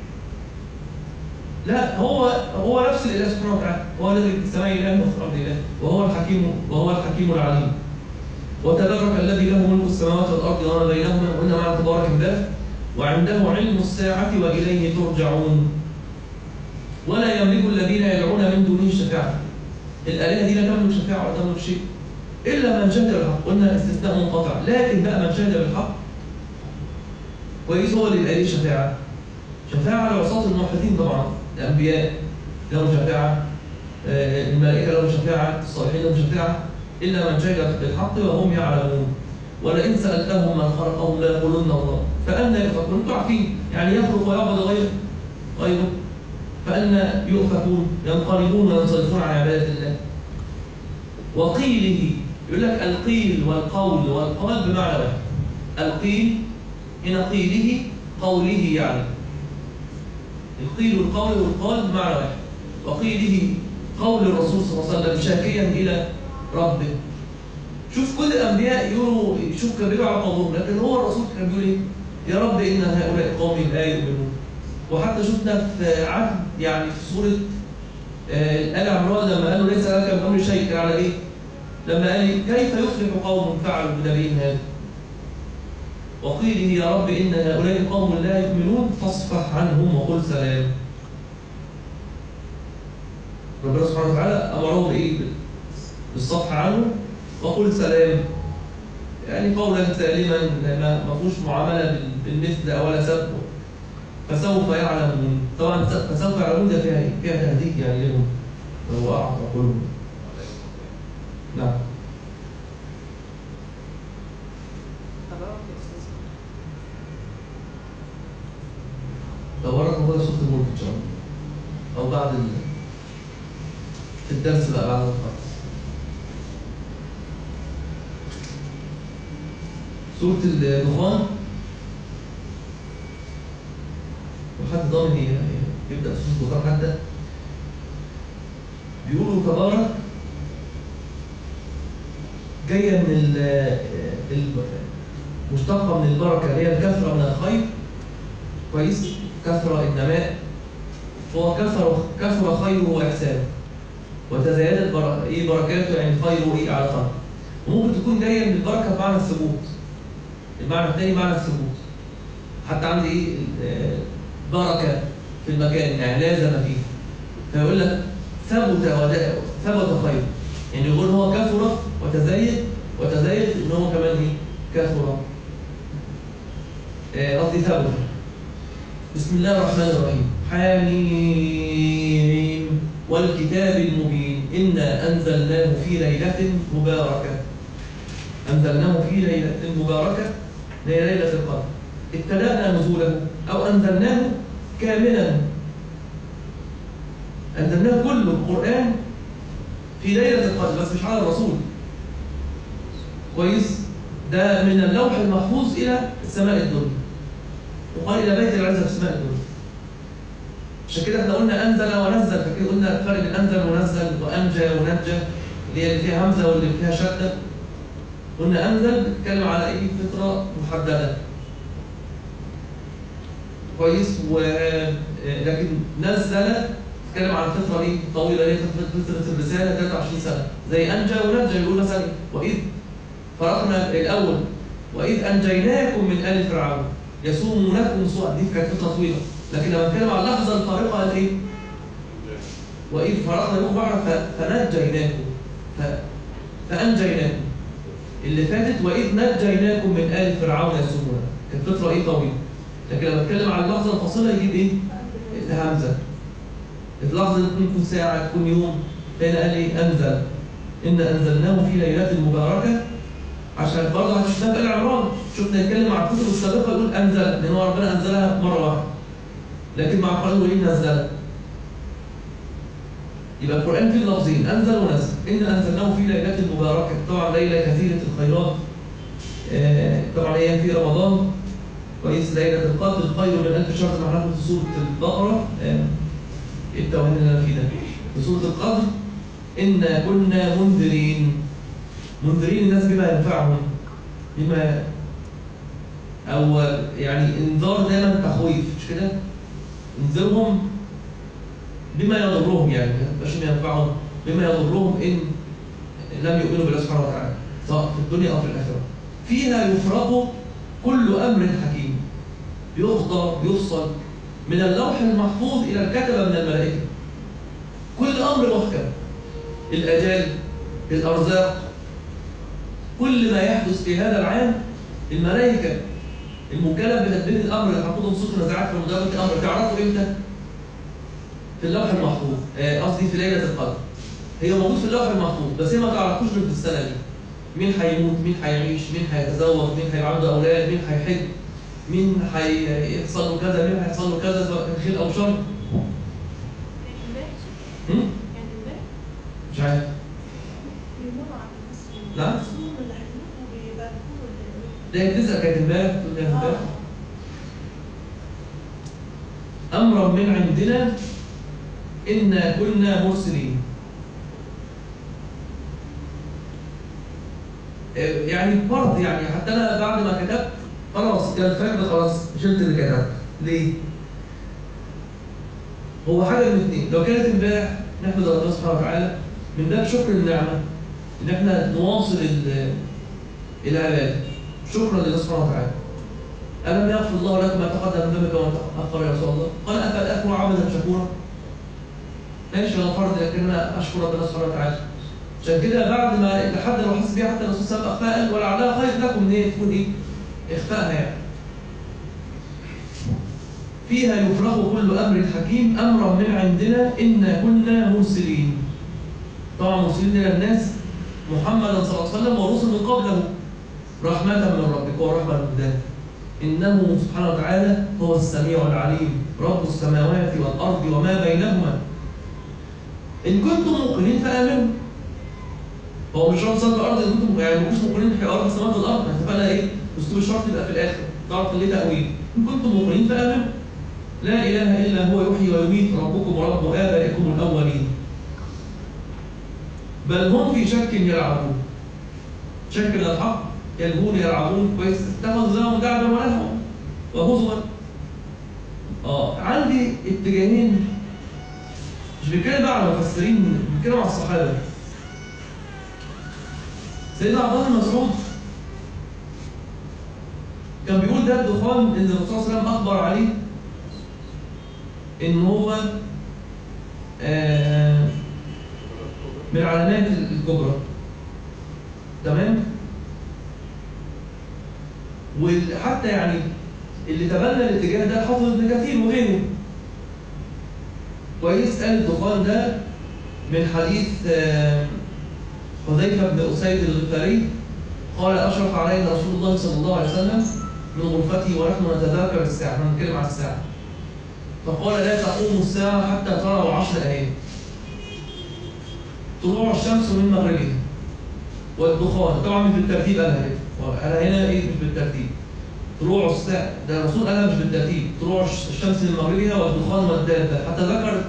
لا، هو هو نفس الاله سبحانه وتعالى، هو الذي في السماء اله وفي الارض اله، وهو الحكيم وهو الحكيم العليم. وتبارك الذي له ملك السماوات والارض وما بينهما، وان مع تبارك الله وعنده علم الساعه واليه ترجعون. ولا يملك الذين يدعون من دونه الشفاعة. الآلهة دي لا تملك شفاعة ولا تملك شيء إلا من شهد بالحق. قلنا استثناء منقطع، لكن بقى من شهد بالحق كويس هو اللي يبقى ليه شفاعة. شفاعة على عصاة الموحدين طبعا، الأنبياء لهم شفاعة، الملائكة لهم شفاعة، الصالحين لهم شفاعة، إلا من شهد بالحق وهم يعلمون. ولئن سألتهم من خلقهم ليقولن الله فأنى يؤفكون. أنتم عارفين يعني يخلق ويعبد غيره غيره فأنا يؤفكون، ينقلبون وينصرفون عن عبادة الله. وقيله يقول لك القيل والقول والقال بمعنى واحد. القيل هنا قيله قوله، يعني القيل والقول والقال بمعنى واحد. وقيله قول الرسول صلى الله عليه وسلم شاكيا إلى ربه. شوف كل الأنبياء يقولوا شوف كانوا بيدعوا على قومهم، لكن هو الرسول كان بيقول إيه؟ يا رب إن هؤلاء قومي لا يؤمنون. وحتى شفنا في عهد يعني في سورة آل عمران لما قالوا ليس لك من أمر شيء، على إيه؟ لما قال كيف يفلح قوم فعلوا بنبيهم هذا؟ وقيله يا رب إن هؤلاء قوم لا يؤمنون فاصفح عنهم وقل سلام. ربنا سبحانه وتعالى أمره بإيه؟ بالصفح عنه وقل سلام، يعني قولا سالما ما فيهوش معاملة بالمثل ولا سب. فسوف يعلمون. طبعا فسوف يعلمون ده فيها فيها تهديد يعني لهم، وهو أعطى قلوبهم. نعم. تبارك الله سورة الملك إن شاء الله، أو بعد ال... في الدرس بقى بعد الخلاص. سورة الدخان. وحد ضامن يبدأ سورة الدخان حتى بيقولوا تبارك جاية من مشتقة من البركة اللي هي الكثرة من الخير. كويس؟ كثرة النماء، هو كثر كثر خيره وإحسانه وتزايدت بر... إيه بركاته، يعني خيره إيه على خير. وممكن تكون جاية من البركة بمعنى الثبوت. المعنى الثاني معنى الثبوت. حتى عندي إيه بركة في المكان، يعني لازم فيه. فيقول لك ثبت وداء ثبت خير، يعني يقول هو كثر وتزايد وتزايد إن هو كمان إيه كثر. قصدي ثبت. بسم الله الرحمن الرحيم. حميم والكتاب المبين إنا أنزلناه في ليلة مباركة. أنزلناه في ليلة مباركة هي ليلة القدر. ابتدأنا نزوله أو أنزلناه كاملا، أنزلناه كله القرآن في ليلة القدر، بس مش على الرسول. كويس؟ ده من اللوح المحفوظ إلى السماء الدنيا، وقال إلى بيت العزة في السماء الدنيا. عشان كده احنا قلنا أنزل ونزل، فكده قلنا الفرق بين أنزل ونزل وأنجى ونجى، اللي هي اللي فيها همزة واللي فيها شدة. قلنا أنزل بتتكلم على إيه؟ فترة محددة. كويس؟ و لكن نزل بتتكلم عن فترة إيه؟ طويلة، اللي هي فترة الرسالة ثلاثة وعشرين سنة. زي أنجى ونجى يقول مثلا وإذ فرقنا الأول وإذ أنجيناكم من آل فرعون يسومونكم سوء. دي كانت فترة طويلة، لكن لما نتكلم عن اللحظة الفارقة قال إيه؟ وإذ فرقنا بكم بعد فنجيناكم فأنجيناكم. اللي فاتت وإذ نجيناكم من آل فرعون يسومون، كانت فترة إيه طويلة. لكن لما نتكلم عن اللحظة الفاصلة يجيب إيه؟ الهمزة. اللحظة اللي تكون ساعة تكون يوم. هنا قال إيه؟ أنزل. إن أنزلناه في ليلة مباركة. عشان برضه هتشوفنا في آل عمران، شفنا يتكلم عن الكتب السابقة يقول أنزل، لأن هو ربنا أنزلها مرة واحدة. لكن مع القرآن يقول إيه؟ نزل. يبقى القرآن فيه لفظين، أنزل ونزل. إن أنزلناه في ليلة مباركة، طبعا ليلة كثيرة الخيرات. آه طبعا هي في رمضان. كويس؟ ليلة القدر خير من ألف شهر، زي ما هناخد في سورة البقرة. آه إيه التوهين اللي أنا فيه ده؟ في سورة القدر إنا كنا منذرين. منذرين الناس بما ينفعهم، بما أو يعني إنذار دايما تخويف، مش كده؟ انذرهم بما يضرهم، يعني مش بما ينفعهم، بما يضرهم إن لم يؤمنوا بالله سبحانه وتعالى، سواء في الدنيا أو في الآخرة. فيها يفرق كل أمر حكيم، بيخضر بيفصل من اللوح المحفوظ إلى الكتبة من الملائكة. كل أمر محكم، الآجال، الأرزاق، كل ما يحدث في هذا العام. الملائكة المكلف بتدبير الأمر اللي حطوه نصوص النزاعات في مداولة الأمر تعرفوا إمتى؟ في اللوح المحفوظ، قصدي آه في ليلة القدر. هي موجود في اللوح المحفوظ، بس هي ما تعرفوش غير في السنة دي. مين هيموت، مين هيعيش، مين هيتزوج، مين هيبقى عنده أولاد، مين هيحج، مين هيحصل له كذا، مين هيحصل له كذا، سواء كان خير أو شر. مش عارف. لا؟ ده الجزء كانت امبارح تقول لها امبارح. أمرا من عندنا إنا كنا مرسلين. يعني فرض، يعني حتى أنا بعد ما كتبت خلاص كان الفجر خلاص شلت اللي كتبت. ليه؟ هو حاجة من اثنين، لو كانت امبارح نحمد الله سبحانه وتعالى من باب شكر النعمة إن احنا نواصل العبادة شكرا لله سبحانه وتعالى. ألم يغفر الله لك ما تقدم من ذنبك وما تأخر يا رسول الله؟ قال أفلا أكون عبدا شكورا؟ ماشي أنا فرض، لكن أنا أشكر ربنا سبحانه وتعالى. عشان كده بعد ما لحد لو حس بيها حتى الرسول صلى الله عليه وسلم أخفاء ولعلها خير لكم إن هي تكون إيه؟ إخفاءها يعني. فيها يفرق كل أمر حكيم أمرا من عندنا إنا كنا مرسلين. طبعا مرسلين إلى الناس محمدا صلى الله عليه وسلم ورسل من قبله رحمة من ربك ورحمة من هداه. إنه سبحانه وتعالى هو السميع العليم رب السماوات والأرض وما بينهما. إن كنتم موقنين فآمنوا. هو مش رب السماوات والأرض إن كنتم يعني مش موقنين في أرض السماوات والأرض، اتفقنا إيه؟ أسلوب الشرط يبقى في الآخر، تعرف ليه تأويل. إن كنتم مؤمنين فآمنوا. لا إله إلا هو يحيي ويميت ربكم ورب آبائكم الأولين. بل هم في شك يلعبون. شك من الحق يلهون يلعبون كويس، اتخذوا لهم لعبا ولهوا وهزوا. اه عندي اتجاهين، مش بيتكلم بقى على المفسرين، بيتكلم على الصحابه. سيدنا عبد الله بن مسعود كان بيقول ده الدخان اللي الرسول صلى الله عليه وسلم اخبر عليه ان هو آه من العلامات الكبرى. تمام؟ وحتى يعني اللي تبنى الاتجاه ده حافظ ابن كثير وغيره. كويس، قال الدخان ده من حديث حذيفه بن اسيد الغفاري قال اشرف علينا رسول الله صلى الله عليه وسلم من غرفته ونحن نتذاكر الساعه، احنا بنتكلم عن الساعه. فقال لا تقوم الساعه حتى تروا عشر ايام. طلوع الشمس من مغربها والدخان، طبعا مش بالترتيب قالها كده، انا هنا ايه مش بالترتيب. طلوع الساعه ده الرسول قالها مش بالترتيب، طلوع الشمس من مغربها والدخان والدابه، حتى ذكر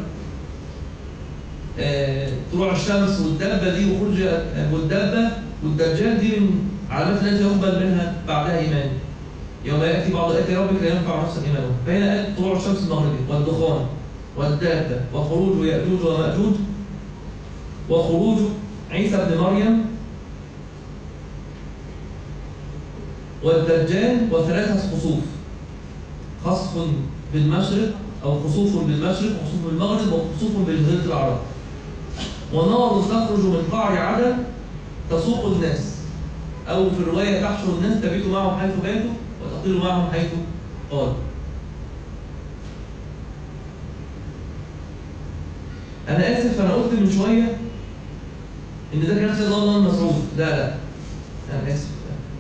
آه طلوع الشمس والدابه دي وخروج والدابه والدجال دي من علامات التي يقبل منها بعدها ايمان. يوم ياتي بعض ايات ربك لا ينفع نفسا ايمانه. فهنا قال طلوع الشمس من مغربها والدخان والدابه وخروج ياجوج وماجوج وخروج عيسى ابن مريم والدجال وثلاثة خسوف، خسف بالمشرق أو خسوف بالمشرق وخسوف بالمغرب وخسوف بالجزيرة العرب، ونار تخرج من قعر عدن تسوق الناس، أو في الرواية تحشر الناس تبيت معهم حيث باتوا وتطير معهم حيث قالوا. أنا آسف أنا قلت من شوية إن ده كان سيدنا عبد الله بن مسعود، لا لا أنا آسف.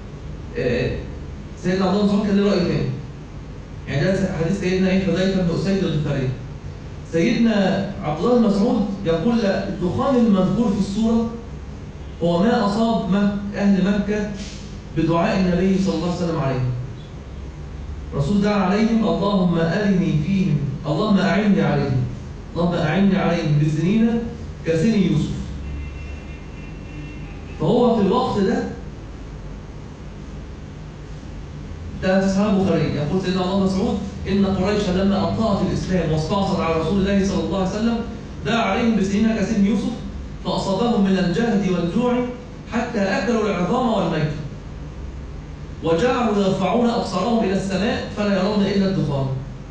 سيدنا عبد الله بن مسعود كان له رأي تاني. يعني ده حديث سيدنا ايه حذيفه بن اسيد الغفاري. سيدنا عبد الله بن مسعود يقول لا، الدخان المذكور في السوره هو ما اصاب اهل مكه بدعاء النبي صلى الله عليه وسلم عليهم. الرسول دعا عليهم اللهم ارني فيهم، اللهم اعني عليهم، اللهم اعني عليهم بسنين كسن يوسف. فهو في الوقت ده ده في صحيح البخاري يقول سيدنا عبد الله بن مسعود ان قريشا لما اطاعت الاسلام واستعصت على رسول الله صلى الله عليه وسلم دعا عليهم بسنين كسن يوسف فاصابهم من الجهد والجوع حتى اكلوا العظام والميت وجعلوا يرفعون ابصارهم الى السماء فلا يرون الا الدخان.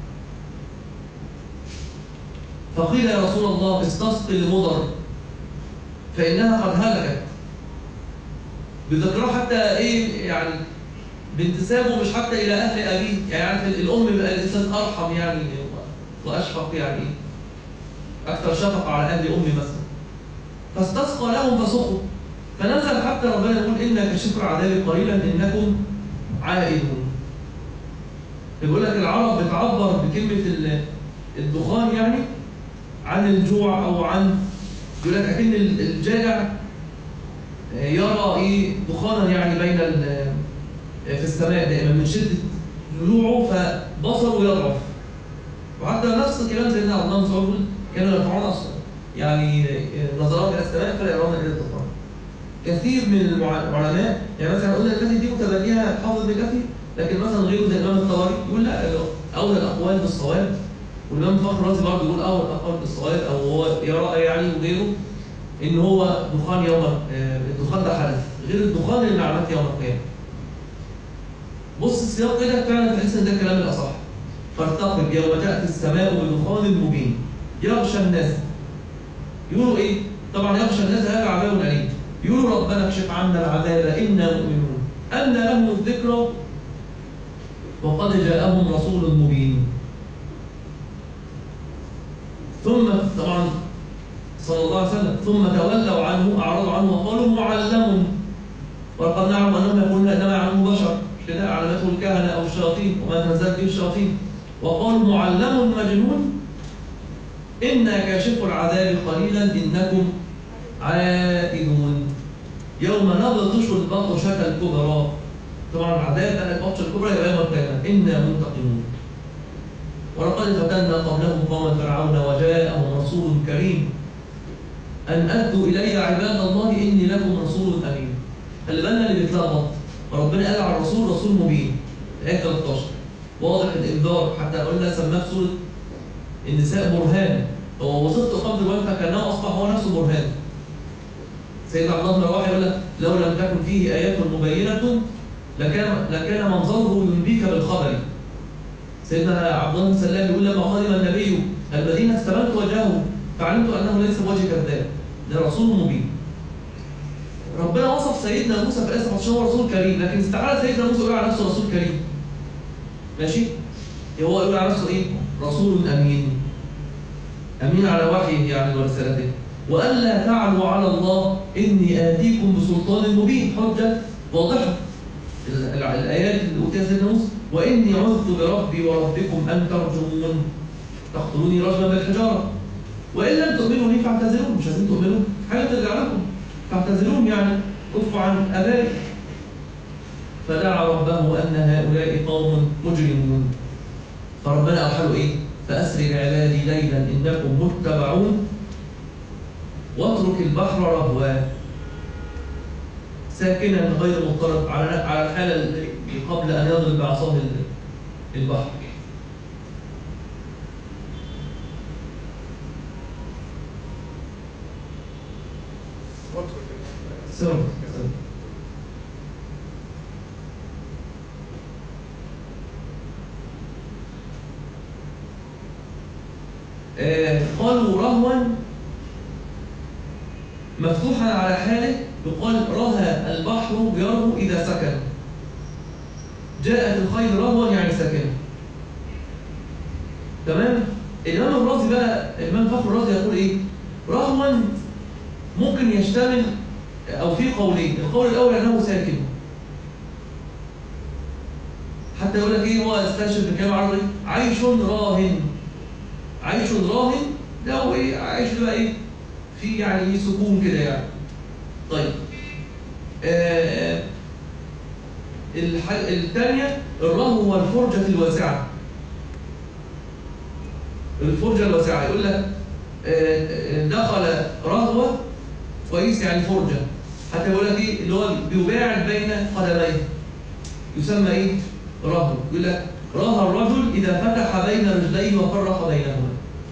فقيل يا رسول الله استسقي لمضر فانها قد هلكت، بذكرها حتى ايه يعني بانتسابه مش حتى الى اهل ابيه، يعني عارف الام بيبقى الانسان ارحم يعني واشفق يعني اكثر شفقه على اهل امي مثلا. فاستسقى لهم فسقوا، فنزل حتى ربنا يقول إنا كشف العذاب قليلا إنكم عائدون. يقول لك العرب بتعبر بكلمة الدخان يعني عن الجوع أو عن، يقول لك أكن الجائع يرى إيه دخانا يعني بين في السماء دائما من شدة جوعه فبصره يضعف. وحتى نفس الكلام سيدنا عبد الله بن مسعود كانوا يرفعون أصلا يعني نظرات إلى السماء فلا يرون إلى الدخان. كثير من العلماء يعني مثلا قلنا الكثير دي متبنيها حافظ ابن كثير، لكن مثلا غيره زي الإمام الطبري يقول لا أولى الأقوال بالصواب، والإمام الفخر الرازي برضه يقول أولى الأقوال بالصواب أو هو يرى يعني وغيره إن هو دخان يوم الدخان ده حدث غير الدخان اللي علامات يوم القيامة. بص السياق كده فعلا تحس إن ده الكلام الأصح. فارتقب يوم تأتي السماء بدخان مبين يغشى الناس. يقولوا إيه؟ طبعا يغشى الناس هذا عذاب أليم. يقولوا ربنا اكشف عنا العذاب إنا مؤمنون أن لهم الذكرى وقد جاءهم رسول مبين. ثم طبعا صلى الله عليه وسلم ثم تولوا عنه أعرضوا عنه وقالوا معلم ولقد نعلم أنهم يقولون إنما يعلمه بشر كده علمته الكهنة أو الشياطين وما تنزل به الشياطين وقالوا معلم مجنون إنا كاشف العذاب قليلا إنكم عائدون يوم نبطش البطشة الكبرى طبعا العذاب بقى البطش الكبرى يبقى يوم القيامة إنا منتقمون. ولقد فتنا قبلهم قوم فرعون وجاءهم رسول كريم أن أدوا إلي عباد الله إني لكم رسول أمين. خلي بالنا اللي بيتلخبط، وربنا قال على الرسول رسول مبين. آية ثلاثة عشر واضح الإنذار، حتى قلنا سماه في سورة النساء برهان. هو وصفت قبل الوقت فكأنه أصبح هو نفسه برهان. سيدنا عبد الله بن رواحه يقول لك لو لم تكن فيه آيات مبينة لكان لكان منظره ينبيك بالخبر. سيدنا عبد الله بن سلام يقول لما قدم النبي المدينة استبنت وجهه فعلمت أنه ليس بوجه كذاب، ده رسول مبين. ربنا وصف سيدنا موسى في آية سبعة عشر هو رسول كريم، لكن استعار سيدنا موسى يقول على نفسه رسول كريم. ماشي؟ هو يقول على نفسه إيه؟ رسول أمين. أمين على وحيه يعني ورسالته. وألا تعلوا على الله إني آتيكم بسلطان مبين، حجة واضحة. الآيات اللي أوتيها سيدنا موسى وإني عذت بربي وربكم أن ترجمون تقتلوني رجما بالحجارة وإن لم تؤمنوا لي فاعتزلون. مش عايزين تؤمنوا حاجة ترجع لكم فاعتزلون، يعني كفوا عن أبائي. فدعا ربه أن هؤلاء قوم مجرمون. فربنا أوحى له إيه؟ فأسر بعبادي ليلا إنكم متبعون واترك البحر رهوا ساكنا غير مضطرب على على الحالة قبل أن يضرب بعصاه البحر. سر آه قالوا رهوا مفتوحا على حاله، يقال رهى البحر يرهو إذا سكن. جاءت الخيل رهوا يعني سكن. تمام؟ الإمام الرازي بقى الإمام فخر الرازي يقول إيه؟ رهوا ممكن يشتمل أو في قولين، القول الأول أنه ساكن. حتى يقول لك إيه هو استشهد بكلام عربي عيش راهن. عيش راهن ده هو إيه؟ عيش بقى إيه؟ في يعني إيه سكون كده يعني. طيب. آه الثانية الرهو والفرجة الواسعة. الفرجة الواسعة يقول لك آه دخل رهوة كويس يعني فرجة. حتى يقول لك ايه اللي هو بيباعد بين قدميه يسمى ايه؟ رهو. يقول لك راه الرجل إذا فتح بين رجليه وفرق بينهما.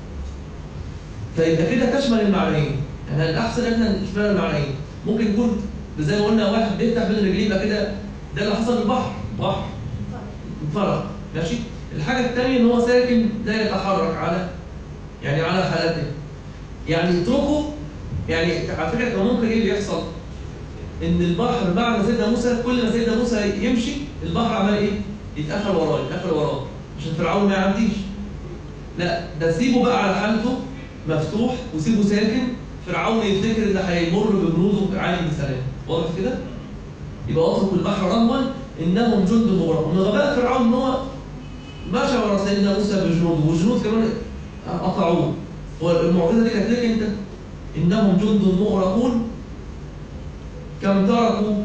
فيبقى كده تشمل المعنيين. يعني الأحسن إن احنا نشمل المعنيين. ممكن يكون زي ما قلنا واحد بيفتح بين رجليه يبقى كده ده اللي حصل للبحر، بحر انفرق. ماشي؟ الحاجة الثانية إن هو ساكن لا يتحرك على يعني على حالته. يعني يتركه. يعني على فكرة كان ممكن إيه اللي يحصل؟ إن البحر بعد سيدنا موسى كل ما سيدنا موسى يمشي البحر عمال إيه؟ يتقفل وراه يتقفل وراه عشان فرعون ما يعديش. لا ده سيبه بقى على حالته مفتوح وسيبه ساكن. فرعون يفتكر إن هيمر بجنوده عادي بسلام. واضح كده؟ يبقى اترك البحر رهوا إنهم جند مغرقون. من غباء فرعون إن هو ماشى ورا سيدنا موسى بجنوده والجنود كمان قطعوه. هو المعجزة دي كانت لك أنت. إنهم جند مغرقون كم تركوا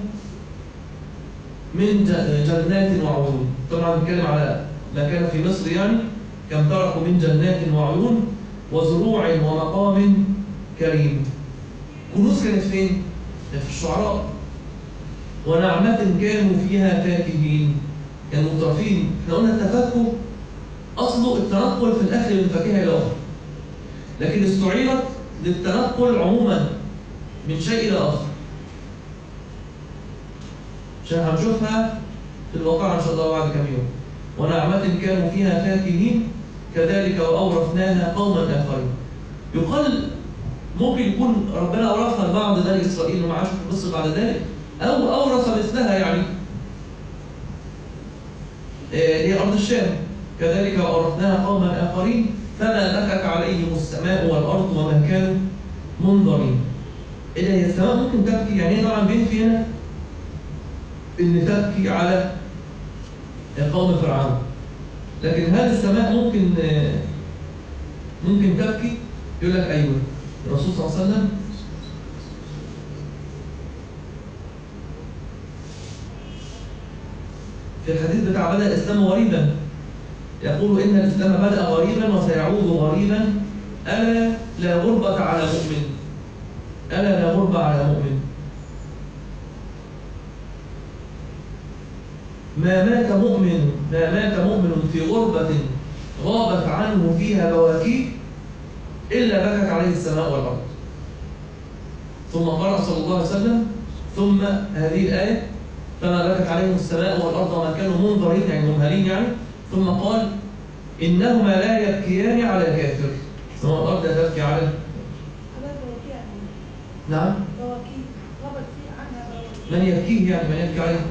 من جنات وعيون. طبعا بنتكلم على ما كان في مصر يعني. كم تركوا من جنات وعيون وزروع ومقام كريم. كنوز كانت فين؟ كانت في الشعراء. ونعمة كانوا فيها فاكهين كانوا مترفين. احنا قلنا التفكه أصله التنقل في الأكل من فاكهة إلى أخرى، لكن استعيرت للتنقل عموما من شيء إلى آخر. عشان هنشوفها في الواقع إن شاء الله بعد كم يوم. ونعمة كانوا فيها فاكهين كذلك وأورثناها قوما آخرين. يقال ممكن يكون ربنا أورثها بعض بني إسرائيل وما عاشوا في مصر بعد ذلك، أو أورث مثلها يعني هي أرض الشام. كذلك وأورثناها قوما آخرين فما بكت عليهم السماء والأرض وما كانوا منظرين. إذا هي السماء ممكن تبكي يعني طبعا بينفي هنا إن تبكي على قوم فرعون، لكن هذه السماء ممكن ممكن تبكي. يقول لك أيوه الرسول صلى الله عليه وسلم في الحديث بتاع بدأ الإسلام غريبا، يقول إن الإسلام بدأ غريبا وسيعود غريبا، ألا لا غربة على مؤمن، ألا لا غربة على مؤمن. ما مات مؤمن ما مات مؤمن في غربة غابت عنه فيها بواكيه إلا بكت عليه السماء والأرض. ثم قرأ صلى الله عليه وسلم ثم هذه الآية: فما بكت عليهم السماء والأرض وما كانوا منظرين، يعني ممهلين يعني. ثم قال: إنهما لا يبكيان على كافر. السماء والأرض لا تبكي على على بواكي يعني. نعم، بواكي غابت في عنها بواكي. من يبكيه يعني من يبكي عليه.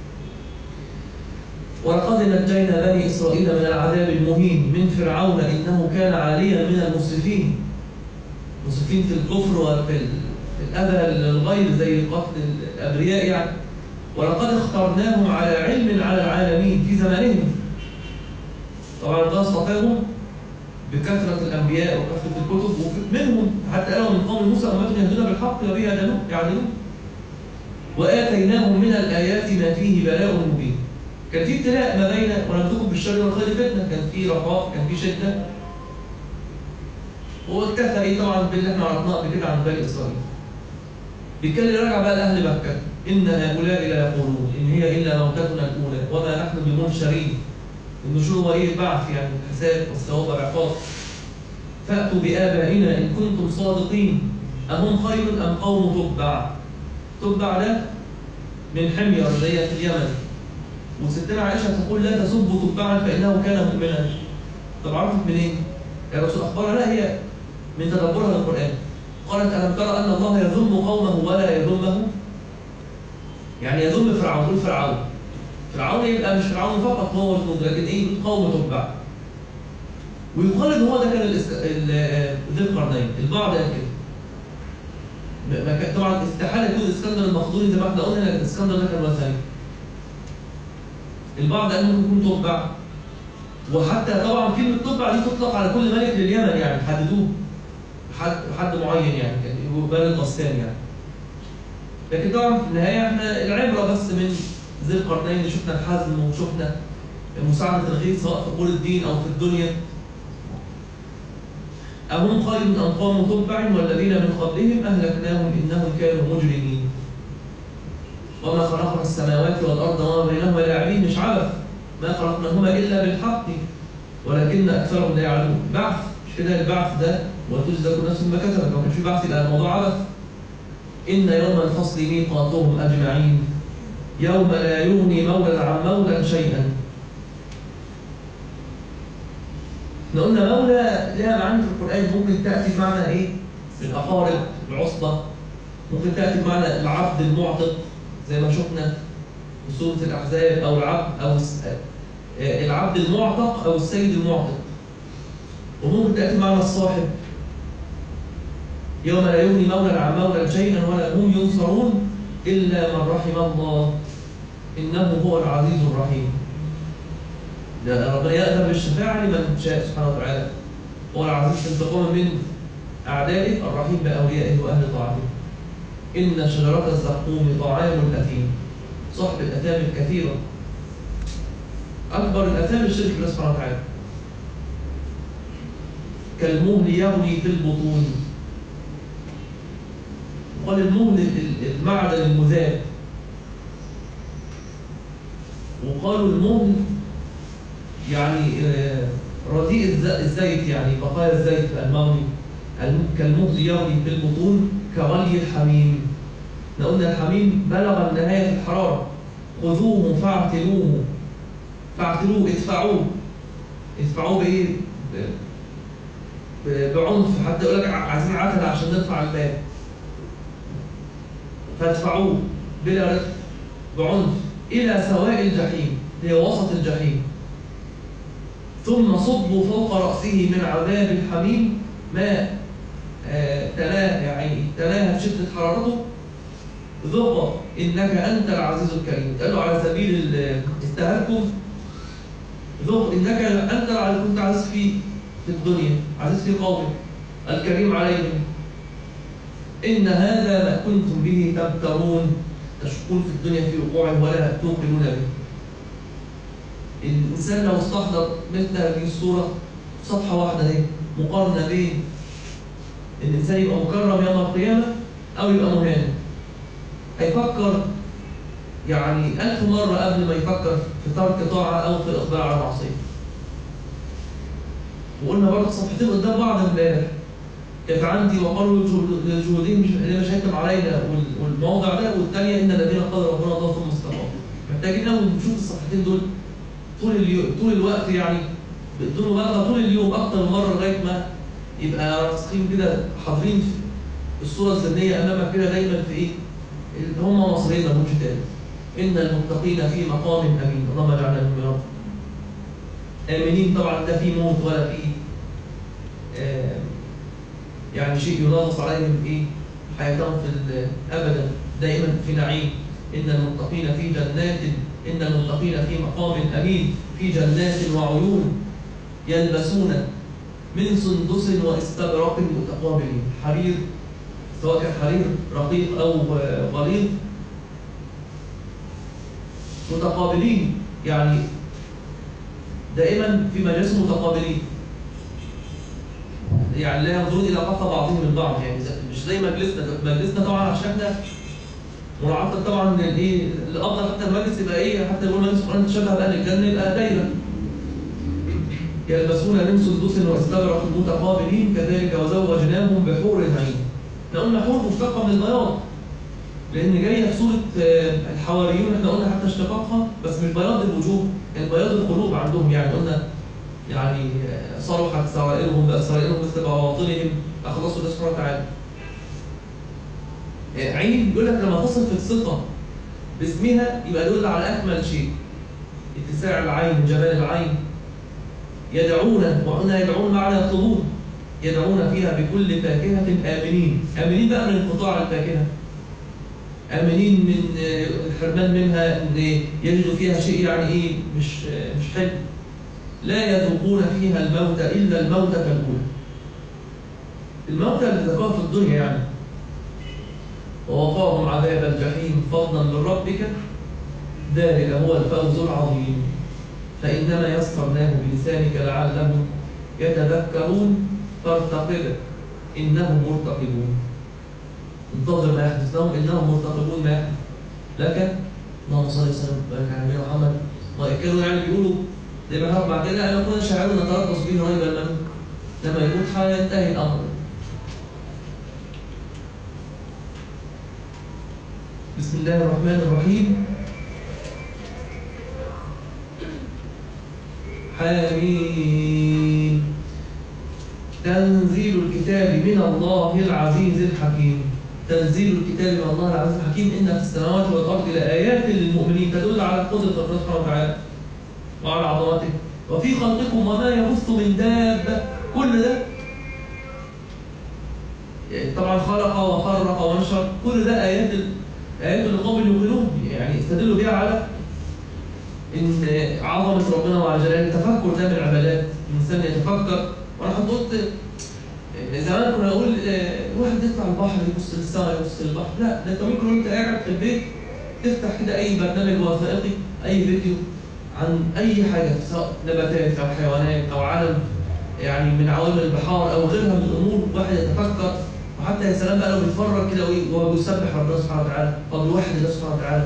ولقد نجينا بني إسرائيل من العذاب المهين من فرعون إنه كان عاليا من المسرفين. مسرفين في الكفر وفي الأذى للغير زي قتل الأبرياء يعني. ولقد اخترناهم على علم على العالمين في زمانهم. طبعا الله اصطفاهم بكثرة الأنبياء وكثرة الكتب، ومنهم حتى قالوا من قوم موسى أمة يهدون بالحق وبه يعدلون. وآتيناهم من الآيات ما فيه بلاء مبين. كان في ابتلاء ما بين ونبلوكم بالشر والخير فتنة، كان في رخاء، كان في شدة. واكتفى ايه طبعا باللي احنا عرفناه قبل كده عن بني اسرائيل. بيتكلم راجع بقى لاهل مكه: ان هؤلاء لا يقولون ان هي الا موتتنا الاولى وما نحن بمنشرين. النشور ولي البعث يعني الحساب والثواب والعقاب. فاتوا بابائنا ان كنتم صادقين اهم خير ام قوم تبع. تبع ده من حمير اللي هي في اليمن. وستنا عائشه تقول: لا تسبوا تبعا فانه كان مؤمنا. طب عرفت منين؟ يا رسول أخبرها لا، هي من تدبرها للقرآن. قالت: ألم ترى أن الله يذم قومه ولا يذمه؟ يعني يذم فرعون، يقول فرعون فرعون يبقى مش فرعون فقط هو الجنود، لكن إيه؟ قوم تبع. ويقال إن هو ده كان ذي القرنين. البعض قال كده. طبعا استحالة يكون الإسكندر المقدوني زي ما احنا قلنا، لكن الإسكندر ده كان وثني. البعض قال ممكن يكون تبع. وحتى طبعا كلمة تبع دي تطلق على كل ملك لليمن يعني، حددوه حد حد معين يعني، كان بلد غسان يعني. لكن طبعا في النهاية احنا العبرة بس من ذي القرنين اللي شفنا الحزم وشفنا مساعدة الغيث سواء في أمور الدين أو في الدنيا. أهم خير من أن قوموا تبع والذين من قبلهم أهلكناهم إنهم كانوا مجرمين. وما خلقنا السماوات والأرض وما بينهما لاعبين، مش عبث. ما خلقناهما إلا بالحق ولكن أكثرهم لا يعلمون. بعث مش كده، البعث ده وتجزى كل نفس بما كسبت. لو كان في بعث يبقى الموضوع عبث. إن يوم الفصل ميقاتهم أجمعين يوم لا يغني مولى عن مولى شيئا. احنا قلنا مولى لها معاني في القرآن، ممكن تأتي بمعنى إيه؟ الأقارب، العصبة. ممكن تأتي بمعنى العبد المعتق زي ما شفنا في سورة الأحزاب، أو العبد أو العبد المعتق أو السيد المعتق. وممكن تأتي معنى الصاحب: يوم لا يغني مولى عن مولى شيئا ولا هم ينصرون إلا من رحم الله إنه هو العزيز الرحيم. ربنا يأذن بالشفاعة لمن شاء سبحانه وتعالى. هو العزيز في انتقام من أعدائه، الرحيم بأوليائه وأهل طاعته. إن شجرة الزقوم طعام الأثيم. صاحب الأثام الكثيرة. أكبر الأثام الشرك بالله سبحانه وتعالى. كالمهل يغلي في البطون. قال المهل المعدن المذاب. وقالوا المهل يعني رديء الزيت، يعني بقايا الزيت المغلي. كالمهل يغلي في البطون كغلي الحميم. احنا قلنا الحميم بلغ النهاية في الحرارة. خذوه فاعتلوه فاعتلوه ادفعوه. ادفعوه بإيه؟ بعنف. حتى يقول لك عايزين عتلة عشان ندفع الباب، فادفعوه بلا رفق بعنف إلى سواء الجحيم، هي وسط الجحيم. ثم صبوا فوق رأسه من عذاب الحميم ماء آه تناه يعني تناهى بشدة حرارته. ذق إنك أنت العزيز الكريم. قالوا على سبيل التهكم: ذق إنك أنت العزيز، كنت عزيز في في الدنيا، عزيز في قومك، الكريم عليهم. إن هذا ما كنتم به تمترون، تشكون في الدنيا في وقوعه ولا توقنون به. الإنسان لو استحضر مثل هذه الصورة صفحة واحدة دي مقارنة بين الإنسان يبقى مكرم يوم القيامة أو يبقى مهان، هيفكر يعني ألف مرة قبل ما يفكر في ترك طاعة أو في الإقبال على معصية. وقلنا برضه صفحتين قدام بعض امبارح، كانت عندي وقالوا لجهودهم مش هيتم علينا والموضع ده، والثانية إن الذين قالوا ربنا الله ثم استقاموا. محتاجين قوي نشوف الصفحتين دول طول اليوم طول الوقت، يعني بدون بقى طول اليوم أكتر من مرة لغاية ما يبقى راسخين كده حاضرين في الصورة الذهنية أمامك كده دايما في إيه؟ اللي هم مصريين ملهمش تاني. إن المتقين في مقام أمين، اللهم اجعلنا منهم يا رب. آمنين طبعا ده في موت ولا في آه يعني شيء ينغص عليهم إيه؟ حياتهم في أبدا دائما في نعيم. إن المتقين في جنات إن المتقين في مقام أمين في جنات وعيون يلبسون من سندس واستبرق متقابلين، حرير سواء كان حرير رقيق أو غليظ متقابلين، يعني دائما في مجالس متقابلين، يعني لا ينظرون إلى قفا بعضهم من بعض، يعني مش زي مجلسنا. مجلسنا طبعا عشان احنا مراعاة طبعا الايه الافضل حتى المجلس يبقى ايه، حتى لو مجلس القرآن تشبه بأهل الجنة يبقى دايرة. يلبسون من سندس واستبرق متقابلين كذلك وزوجناهم بحور عين. احنا قلنا حور مشتقة من البياض لأن جاية في سورة الحواريون، احنا قلنا حتى اشتقاقها بس مش بياض الوجوه، يعني بياض القلوب عندهم، يعني قلنا يعني صرحت سرائرهم بقى سرائرهم مثل بواطنهم أخلصوا الله سبحانه وتعالى. عين يقول لك لما تصف الصفة باسمها يبقى يدل على أكمل شيء، اتساع العين جمال العين. يدعون وقلنا يدعون معنى يطلبون، يدعون فيها بكل فاكهة آمنين. آمنين بقى من انقطاع الفاكهة، آمنين من الحرمان منها، إن يجدوا فيها شيء يعني إيه مش مش حلو. لا يذوقون فيها الموت إلا الموتة الأولى، الموتة اللي ذكرها في الدنيا يعني. ووقاهم عذاب الجحيم فضلا من ربك ذلك هو الفوز العظيم. فإنما يسرناه بلسانك لعلهم يتذكرون فارتقب إنهم مرتقبون. انتظر ما يحدث لهم إنهم مرتقبون ما يحدث لك. اللهم صل وسلم وبارك على نبينا محمد. وكانوا يعني بيقولوا زي ما هرب بعد كده أنا كنا شاعرون نتربص به ريب المنون، لما يموت حاجة ينتهي الأمر. بسم الله الرحمن الرحيم. حميم تنزيل الكتاب من الله العزيز الحكيم. تنزيل الكتاب من الله العزيز الحكيم. إن في السماوات والأرض لآيات للمؤمنين تدل على قدرة الله سبحانه وتعالى وعلى عظمته. وفي خلقكم وما يبث من دابة، كل ده يعني طبعا خلق وخرق ونشر، كل ده آيات آيات لقوم يوقنون، يعني استدلوا بها على إن عظمة ربنا وعلى جلاله. التفكر ده من العبادات، الإنسان يتفكر. وأنا قلت زمان كنا نقول الواحد يطلع البحر يبص للسماء يبص للبحر، لا ده أنت ممكن وأنت قاعد في البيت تفتح كده أي برنامج وثائقي، أي فيديو عن أي حاجة سواء نباتات أو حيوانات أو عالم يعني من عوالم البحار أو غيرها من الأمور، واحد يتفكر. وحتى يا سلام بقى لو بيتفرج كده وهو بيسبح ربنا سبحانه وتعالى أو بيوحد الله سبحانه وتعالى.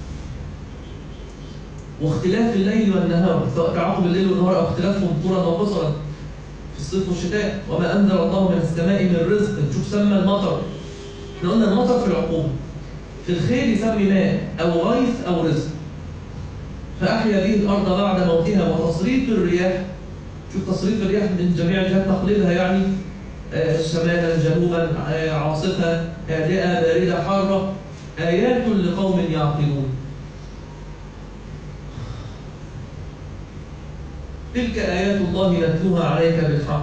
واختلاف الليل والنهار سواء تعاقب الليل والنهار أو اختلافهم طولا وقصرا في الصيف والشتاء. وما أنزل الله من السماء من رزق، نشوف سمى المطر. احنا قلنا المطر في العقوبة، في الخير يسمي ماء أو غيث أو رزق. فأحيا به الأرض بعد موتها. وتصريف الرياح، شوف تصريف الرياح من جميع جهات تقليبها، يعني شمالا جنوبا عاصفة هادئة باردة حارة، آيات لقوم يعقلون. تلك آيات الله نتلوها عليك بالحق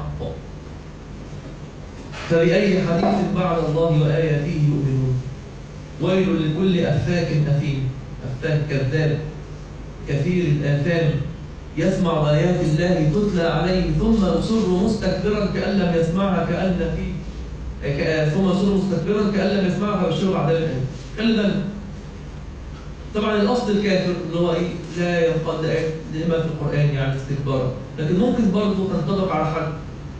فبأي حديث بعد الله وآياته يؤمنون. ويل لكل أفاك أثيم، أفاك كذاب كثير الآثام، يسمع آيات الله تتلى عليه ثم يصر مستكبرا كأن لم يسمعها كأن في ثم يصر مستكبرا كأن لم يسمعها فبشره بعذاب أليم. خلي بالك طبعا الاصل الكافر اللي هو ايه؟ لا ينقاد ايه لما في القران يعني استكبارا، لكن ممكن برضه تنطبق على حد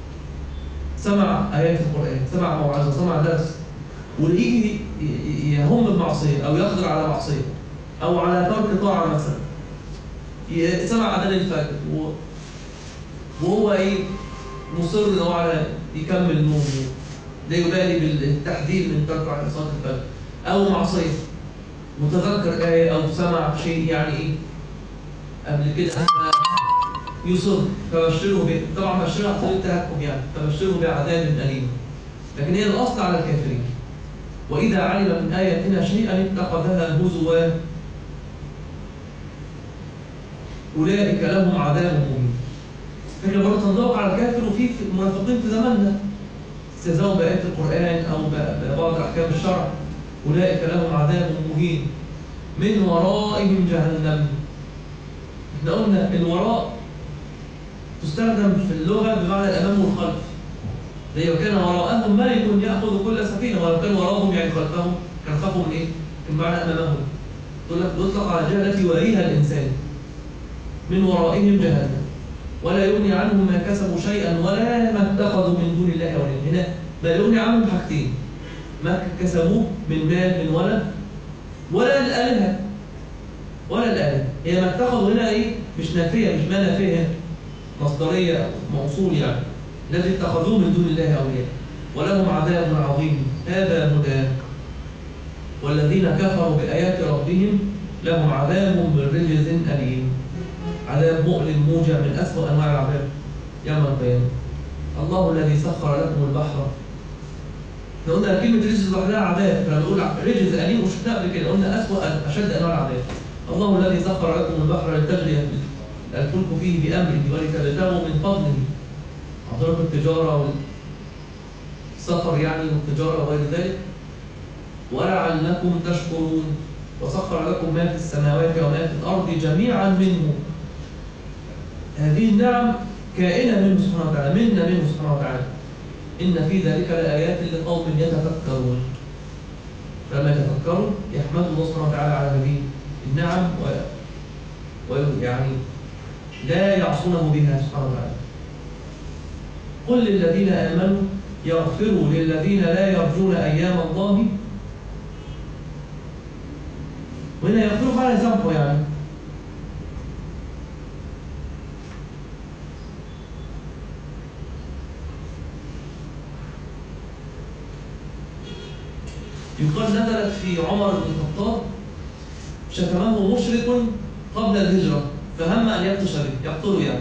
سمع ايات القران، سمع موعظه، سمع درس، ويجي يهم بمعصيه او يقدر على معصيه او على ترك طاعه مثلا، سمع اذان الفجر وهو ايه؟ مصر ان هو على يكمل نومه، لا يبالي بالتحذير من ترك صلاه الفجر، او معصيه متذكر آية أو سمع شيء يعني إيه قبل كده يصر، فبشره به، طبعا بشره على سبيل التهكم يعني، فبشره بعذاب أليم. لكن هي الأصل على الكافرين. وإذا علم من آياتنا شيئا اتخذها هزوا أولئك لهم عذاب مهين. فكرة برضه تنطبق على الكافر، وفي منافقين في زماننا استهزاؤوا بآيات القرآن أو ببعض أحكام الشرع، أولئك لهم عذاب مهين من ورائهم جهنم. احنا قلنا الوراء تستخدم في اللغة بمعنى الأمام والخلف، زي وكان وراءهم ملك يأخذ كل سفينة، ولو كان وراءهم يعني خلفهم كان خافوا من إيه؟ من معنى أمامهم. تطلق على الجهة التي يواريها الإنسان. من ورائهم جهنم ولا يغني عنهم ما كسبوا شيئا ولا ما اتخذوا من دون الله أولياء. هنا ما يغني عنهم حاجتين: ما كسبوه من مال من ولد، ولا الآلهة ولا الآلهة. هي ما اتخذوا هنا إيه؟ مش نافية، مش ما نافية، مصدرية موصول يعني. الذي اتخذوه من دون الله أولياء ولهم عذاب عظيم هذا هدى، والذين كفروا بآيات ربهم لهم عذاب من رجز أليم. عذاب مؤلم موجع من أسوأ أنواع العذاب يوم القيامة. الله الذي سخر لكم البحر. احنا قلنا كلمة رجز لوحدها عذاب، فلما نقول رجز أليم وشفناه قبل كده قلنا أسوأ أشد أنواع العذاب. الله الذي سخر لكم البحر لتجري الفلك فيه بأمره ولتبتغوا من فضله، عن طريق التجارة والسفر يعني والتجارة وغير ذلك، ولعلكم تشكرون. وسخر لكم ما في السماوات وما في الأرض جميعا منه. هذه النعم كائنة منه سبحانه وتعالى، منا منه سبحانه وتعالى. إن في ذلك لآيات لقوم يتفكرون. فلما يتفكروا يحمدوا الله سبحانه وتعالى على هذه النعم ويعني لا يعصونه بها سبحانه وتعالى. قل للذين آمنوا يغفروا للذين لا يرجون أيام الله. وهنا يغفروا معنى ذنبه يعني. يقال نزلت في عمر بن الخطاب، شتمه مشرك قبل الهجرة فهم أن يبطش به، يقتله يعني.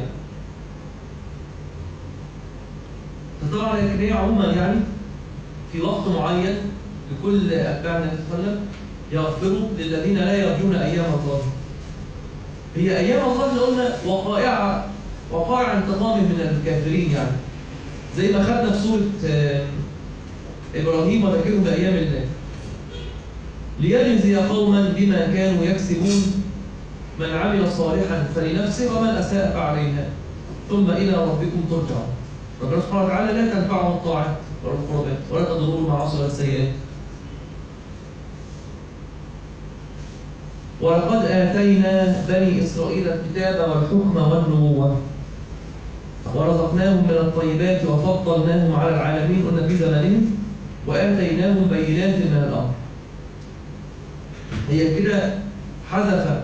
فطبعا لكن هي عموما يعني في وقت معين لكل أتباع النبي صلى الله عليه وسلم يغفروا للذين لا يرجون أيام الله. هي أيام الله اللي قلنا وقائع وقائع انتقام من الكافرين يعني. زي ما خدنا في سورة إبراهيم وذكرهم بأيام الله ليجزي قوما بما كانوا يكسبون من عمل صالحا فلنفسه ومن أساء فعليها ثم إلى ربكم ترجعون. ربنا سبحانه وتعالى لا تنفعهم الطاعات ولا القربات ولا تضرهم المعاصي ولا السيئات. ولقد آتينا بني إسرائيل الكتاب والحكم والنبوة ورزقناهم من الطيبات وفضلناهم على العالمين، قلنا في زمانهم، وآتيناهم بينات من الأمر. هي كده حذف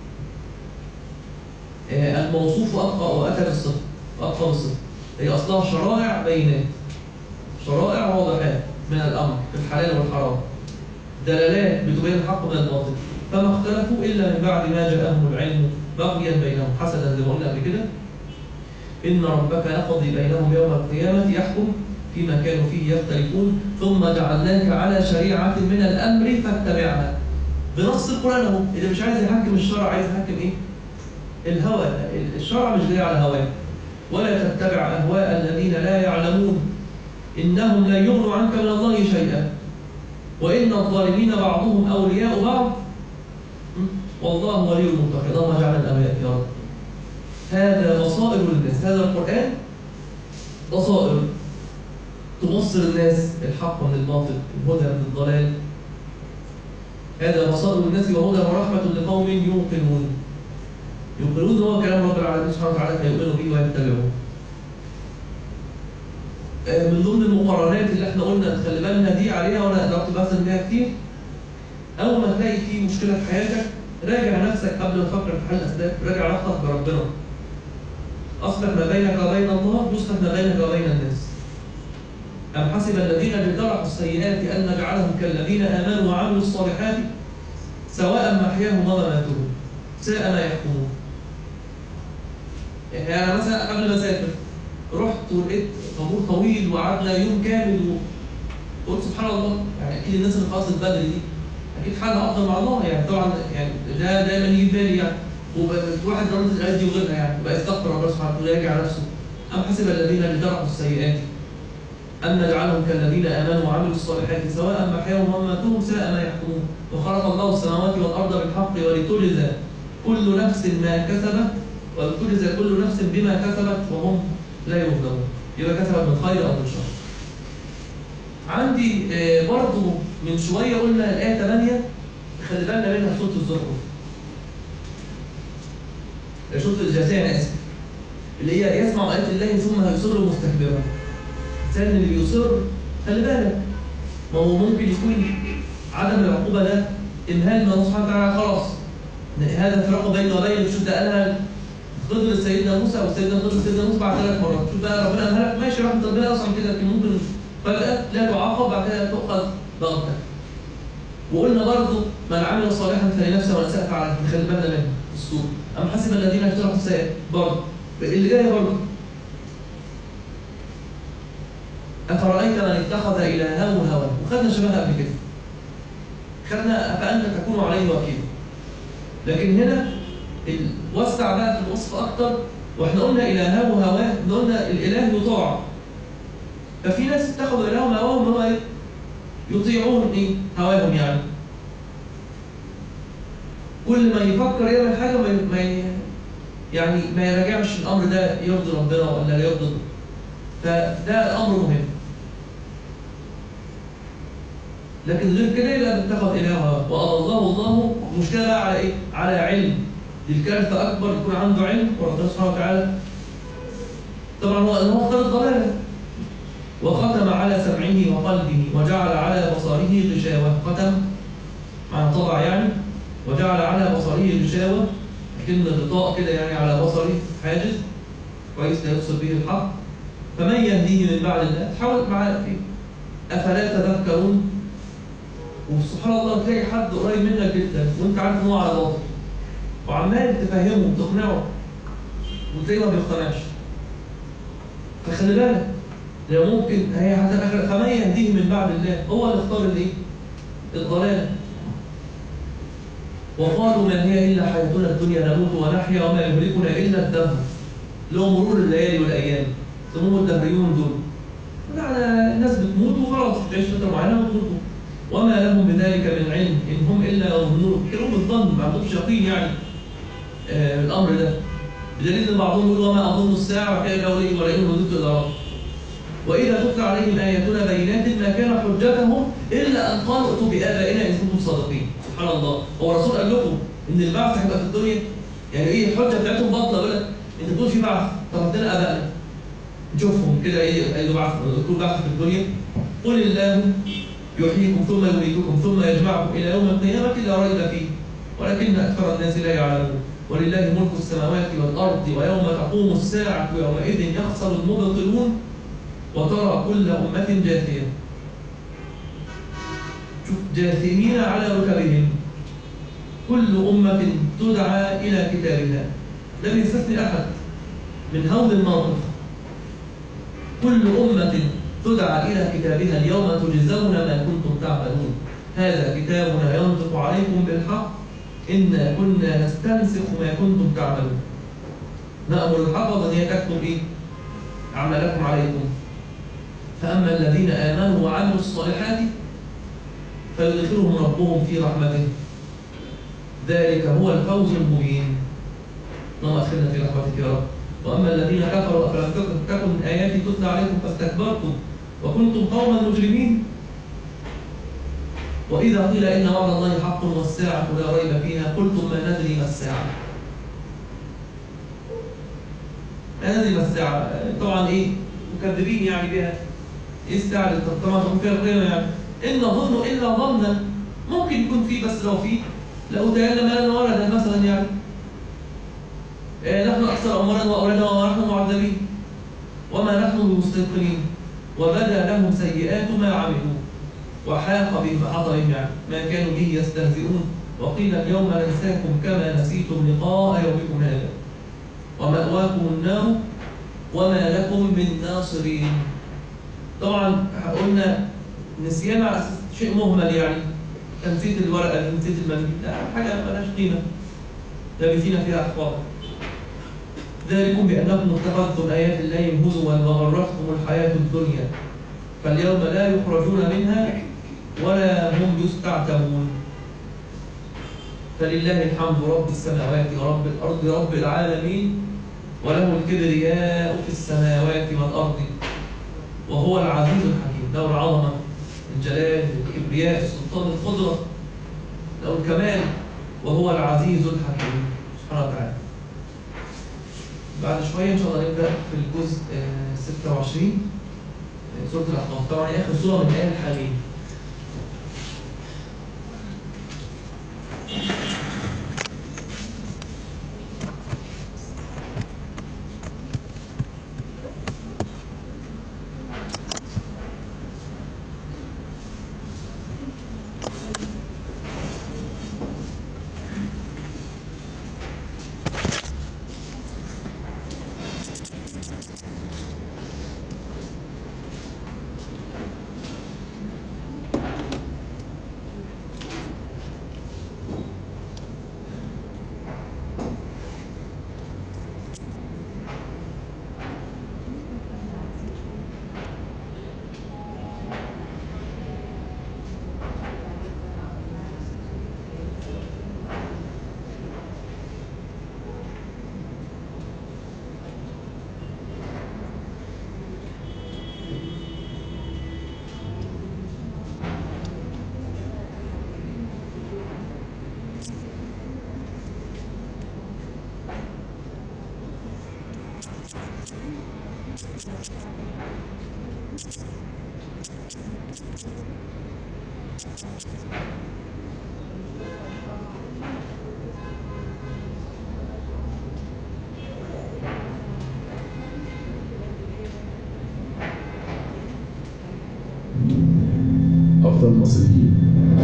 الموصوف وأبقى وأتى بالصفة وأبقى بالصفة. هي أصلها شرائع بينات، شرائع واضحات من الأمر في الحلال والحرام، دلالات بتبين الحق من الباطل، فما اختلفوا إلا من بعد ما جاءهم العلم بغيا بينهم حسدا، زي ما قلنا قبل كده. إن ربك يقضي بينهم يوم القيامة يحكم فيما كانوا فيه يختلفون ثم جعلناك على شريعة من الأمر فاتبعها. بنص القرآن اهو. اللي مش عايز يحكم الشرع عايز يحكم إيه؟ الهوى. الشرع مش جاي على هواه. ولا تتبع أهواء الذين لا يعلمون إنهم لن يغنوا عنك من الله شيئا وإن الظالمين بعضهم أولياء بعض والله ولي المتقين. اللهم اجعلنا الأولياء يا رب. هذا بصائر للناس، هذا القرآن بصائر تبصر الناس الحق من الباطل، الهدى من الضلال. هذا بصائر للناس وهدى ورحمة لقوم يوقنون. يوقنون هو كلام رب العالمين سبحانه وتعالى فيؤمنوا به ويتبعوه. من ضمن المقارنات اللي احنا قلنا تخلي بالنا دي عليها وانا قدرت بحث بيها كتير، اول ما تلاقي في مشكله في حياتك راجع نفسك قبل ما تفكر في حل الاسباب، راجع علاقتك بربنا. اصلح ما بينك وبين الله يصلح ما بينك وبين الناس. أم حسب الذين اجترحوا السيئات أن نجعلهم كالذين آمنوا وعملوا الصالحات سواء محياهم ومماتهم ساء ما يحكمون. يعني أنا مثلا قبل ما أسافر رحت ولقيت طابور طويل وقعدنا يوم كامل وقلت سبحان الله، يعني أكيد الناس اللي خلصت بدري دي أكيد حالها أفضل مع الله، يعني طبعا يعني ده دايما يجي في بالي، يعني وواحد ضرورة الآيات دي وغيرها يعني بقى يستغفر الله سبحانه وتعالى ويراجع نفسه. أم حسب الذين اجترحوا السيئات أن نجعلهم كالذين آمنوا وعملوا الصالحات سواء محياهم ومماتهم ساء ما يحكمون. وخلق الله السماوات والأرض بالحق ولتجزى كل نفس ما كسبت ولتجزى كل نفس بما كسبت وهم لا يظلمون. يبقى كسبت من خير أو من شر. عندي آه برضو من شوية قلنا الآية ثمانية خلي بالنا منها سورة الزخرف. سورة الجاثية أنا آسف. اللي هي يسمع آيات الله ثم يصر مستكبرا. الإنسان اللي بيصر خلي بالك، ما هو ممكن يكون عدم العقوبة ده إمهال من الله سبحانه وتعالى، خلاص هذا فراق بينه وبين. شوف ده قالها خضر سيدنا موسى أو سيدنا خضر سيدنا موسى بعد ثلاث مرات. شوف بقى ربنا أمهلك ماشي، رحمة ربنا أوسع من كده، لكن ممكن فجأة لا تعاقب بعد كده تؤخذ ضغطك. وقلنا برضه من عمل صالحا فلنفسه ومن أساء فعليه، نخلي بالنا منه السوء. أم حسب الذين اجترحوا السيئات برضه اللي جاي برضه أفرأيت من اتخذ إلهه هواه، وخدنا شبهها قبل كده. خدنا أفأنت تكون عليه وكيلا. لكن هنا وسع بقى في الوصف أكتر، وإحنا قلنا إلهه هواه، قلنا الإله يطاع. ففي ناس اتخذوا إلههم هواهم هو إيه؟ يطيعون إيه؟ هواهم يعني. كل ما يفكر يعمل حاجة ما ما يعني ما يراجعش الأمر ده يرضي ربنا ولا لا يرضي. فده أمر مهم. لكن غير كده يبقى اتخذ إلهه وأضله الله. المشكلة بقى على إيه؟ على علم. دي الكارثة أكبر، يكون عنده علم وربنا سبحانه وتعالى طبعا هو هو اختار الضلالة. وختم على سمعه وقلبه وجعل على بصره غشاوة. ختم مع طبع يعني، وجعل على بصره غشاوة، كلمة غطاء كده يعني على بصره حاجز كويس لا يبصر به الحق. فمن يهديه من بعد الله؟ تحاول معاه فيه. أفلا تذكرون؟ وسبحان الله تلاقي حد قريب منك جدا وانت عارف ان هو على باطل وعمال تفهمه وتقنعه وتلاقيه ما بيقتنعش. فخلي بالك لو ممكن هي هتبقى فمن يهديه من بعد الله، هو اللي اختار الايه؟ الضلاله. وقالوا ما هي الا حياتنا الدنيا نموت ونحيا وما يهلكنا الا الدهر، اللي هو مرور الليالي والايام، سموهم الدهريون دول. يعني الناس بتموت وخلاص تعيش فتره معينه وتموت، وما لهم بذلك من علم ان هم الا يظنون. كلهم بالظن ما عندهمش يقين يعني آه الامر ده، بدليل ان بعضهم يقول وما اظن الساعه وكان قولي ولئن رددت الى ربي. واذا تتلى عليهم اياتنا بينات ما كان حجتهم الا ان قالوا ائتوا بابائنا ان كنتم صادقين. سبحان الله، هو الرسول قال لكم ان البعث هيبقى في الدنيا؟ يعني ايه الحجه بتاعتهم باطله؟ يقول لك انت بتقول في بعث، طب هات لنا ابائنا نشوفهم كده ايه اي بعث، كل بعث في الدنيا. قل الله يحييكم ثم يميتكم ثم يجمعكم الى يوم القيامه لا ريب فيه ولكن اكثر الناس لا يعلمون. ولله ملك السماوات والارض ويوم تقوم الساعه يومئذ يخسر المبطلون وترى كل امه جاثيه. شوف جاثمين على ركبهم، كل امه تدعى الى كتابها، لم يستثني احد من هول الموقف. كل امه تدعى إلى كتابها اليوم تجزون ما كنتم تعملون، هذا كتابنا ينطق عليكم بالحق إنا كنا نستنسخ ما كنتم تعملون. نأمر الحفظ أن هي تكتب إيه؟ أعمالكم عليكم. فأما الذين آمنوا وعملوا الصالحات فيدخلهم ربهم في رحمته، ذلك هو الفوز المبين. اللهم أدخلنا في رحمتك يا رب. وأما الذين كفروا أفلم تكن آياتي تتلى عليكم فاستكبرتم وكنتم قوما مجرمين. وإذا قيل إن وعد الله حق والساعة لا ريب فيها قلتم ما ندري ما الساعة. ما ندري ما الساعة، طبعا إيه مكذبين يعني بها. إيه الساعة اللي طبعا تكون فيها القيامة يعني؟ إن نظن إلا ظنا، ممكن يكون فيه، بس لو فيه لأتينا ما لنا ولدا مثلا يعني. إيه نحن أكثر أموالا وأولادا وما نحن معذبين وما نحن بمستيقنين وبدا لهم سيئات ما عملوا وحاق بهم أحاط بهم يعني ما كانوا به يستهزئون وقيل اليوم ننساكم كما نسيتم لقاء يومكم هذا ومأواكم النار وما لكم من ناصرين. طبعا قلنا نسيان على أساس شيء مهمل يعني، نسيت الورقة، نسيت المنديل، لا حاجة مالهاش قيمة لابثين فيها أحقابا. ذلكم بأنكم اتخذتم آيات الله هزوا وغرتكم الحياة الدنيا فاليوم لا يخرجون منها ولا هم يستعتبون. فلله الحمد رب السماوات ورب الأرض رب العالمين وله الكبرياء في السماوات والأرض وهو العزيز الحكيم. له العظمة، الجلال، الكبرياء، السلطان، القدرة، له الكمال، وهو العزيز الحكيم سبحانه وتعالى. بعد شوية إن شاء الله نبدأ في الجزء ستة وعشرين سورة الأحقاف. طبعا هي آخر سورة من آية الحميد. أفضل المصريين.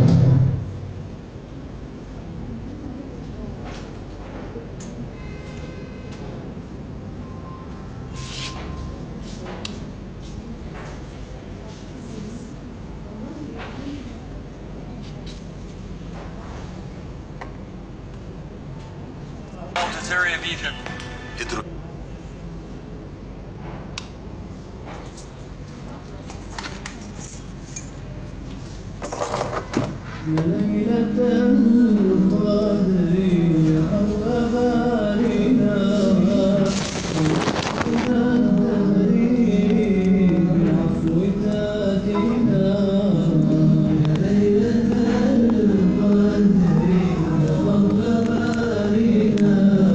Area of Egypt. ليلة القدر أغلبنا إلى الدهر بعفو ذاتنا. ليلة القدر أغلبنا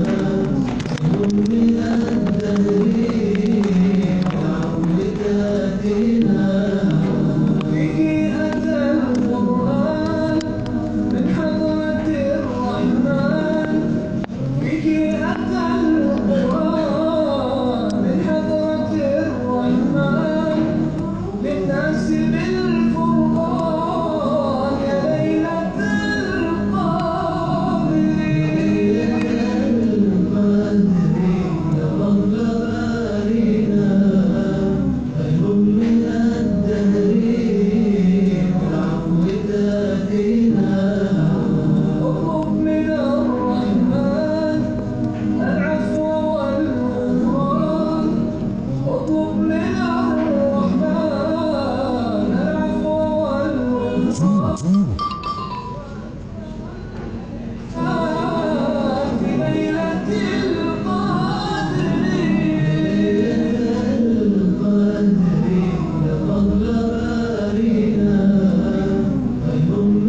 من الدهر بعفو ذاتنا. Boom.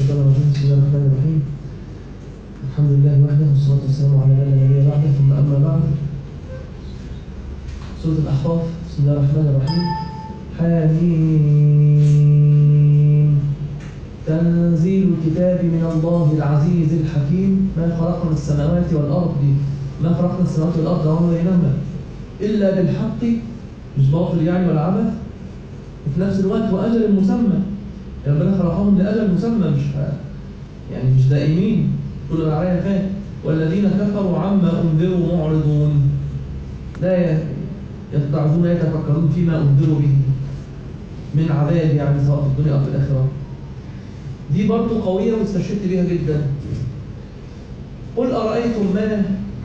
الشيطان الرجيم. بسم الله الرحمن الرحيم. الحمد لله وحده والصلاة والسلام على من لا نبي بعده، ثم أما بعد. سورة الأحقاف. بسم الله الرحمن الرحيم. حميم. تنزيل الكتاب من الله العزيز الحكيم. ما خلقنا السماوات والأرض ما خلقنا السماوات والأرض وما بينهما إلا بالحق، مش باطل يعني ولا عبث، وفي نفس الوقت وأجل مسمى. ربنا خلقهم لأجل مسمى، مش يعني مش دائمين كل ما عليها فات. والذين كفروا عما أنذروا معرضون، لا يتعظون يتفكرون فيما أنذروا به من عذاب، يعني سواء في الدنيا أو في الآخرة. دي برضه قوية واستشهدت بيها جدا. قل أرأيتم ما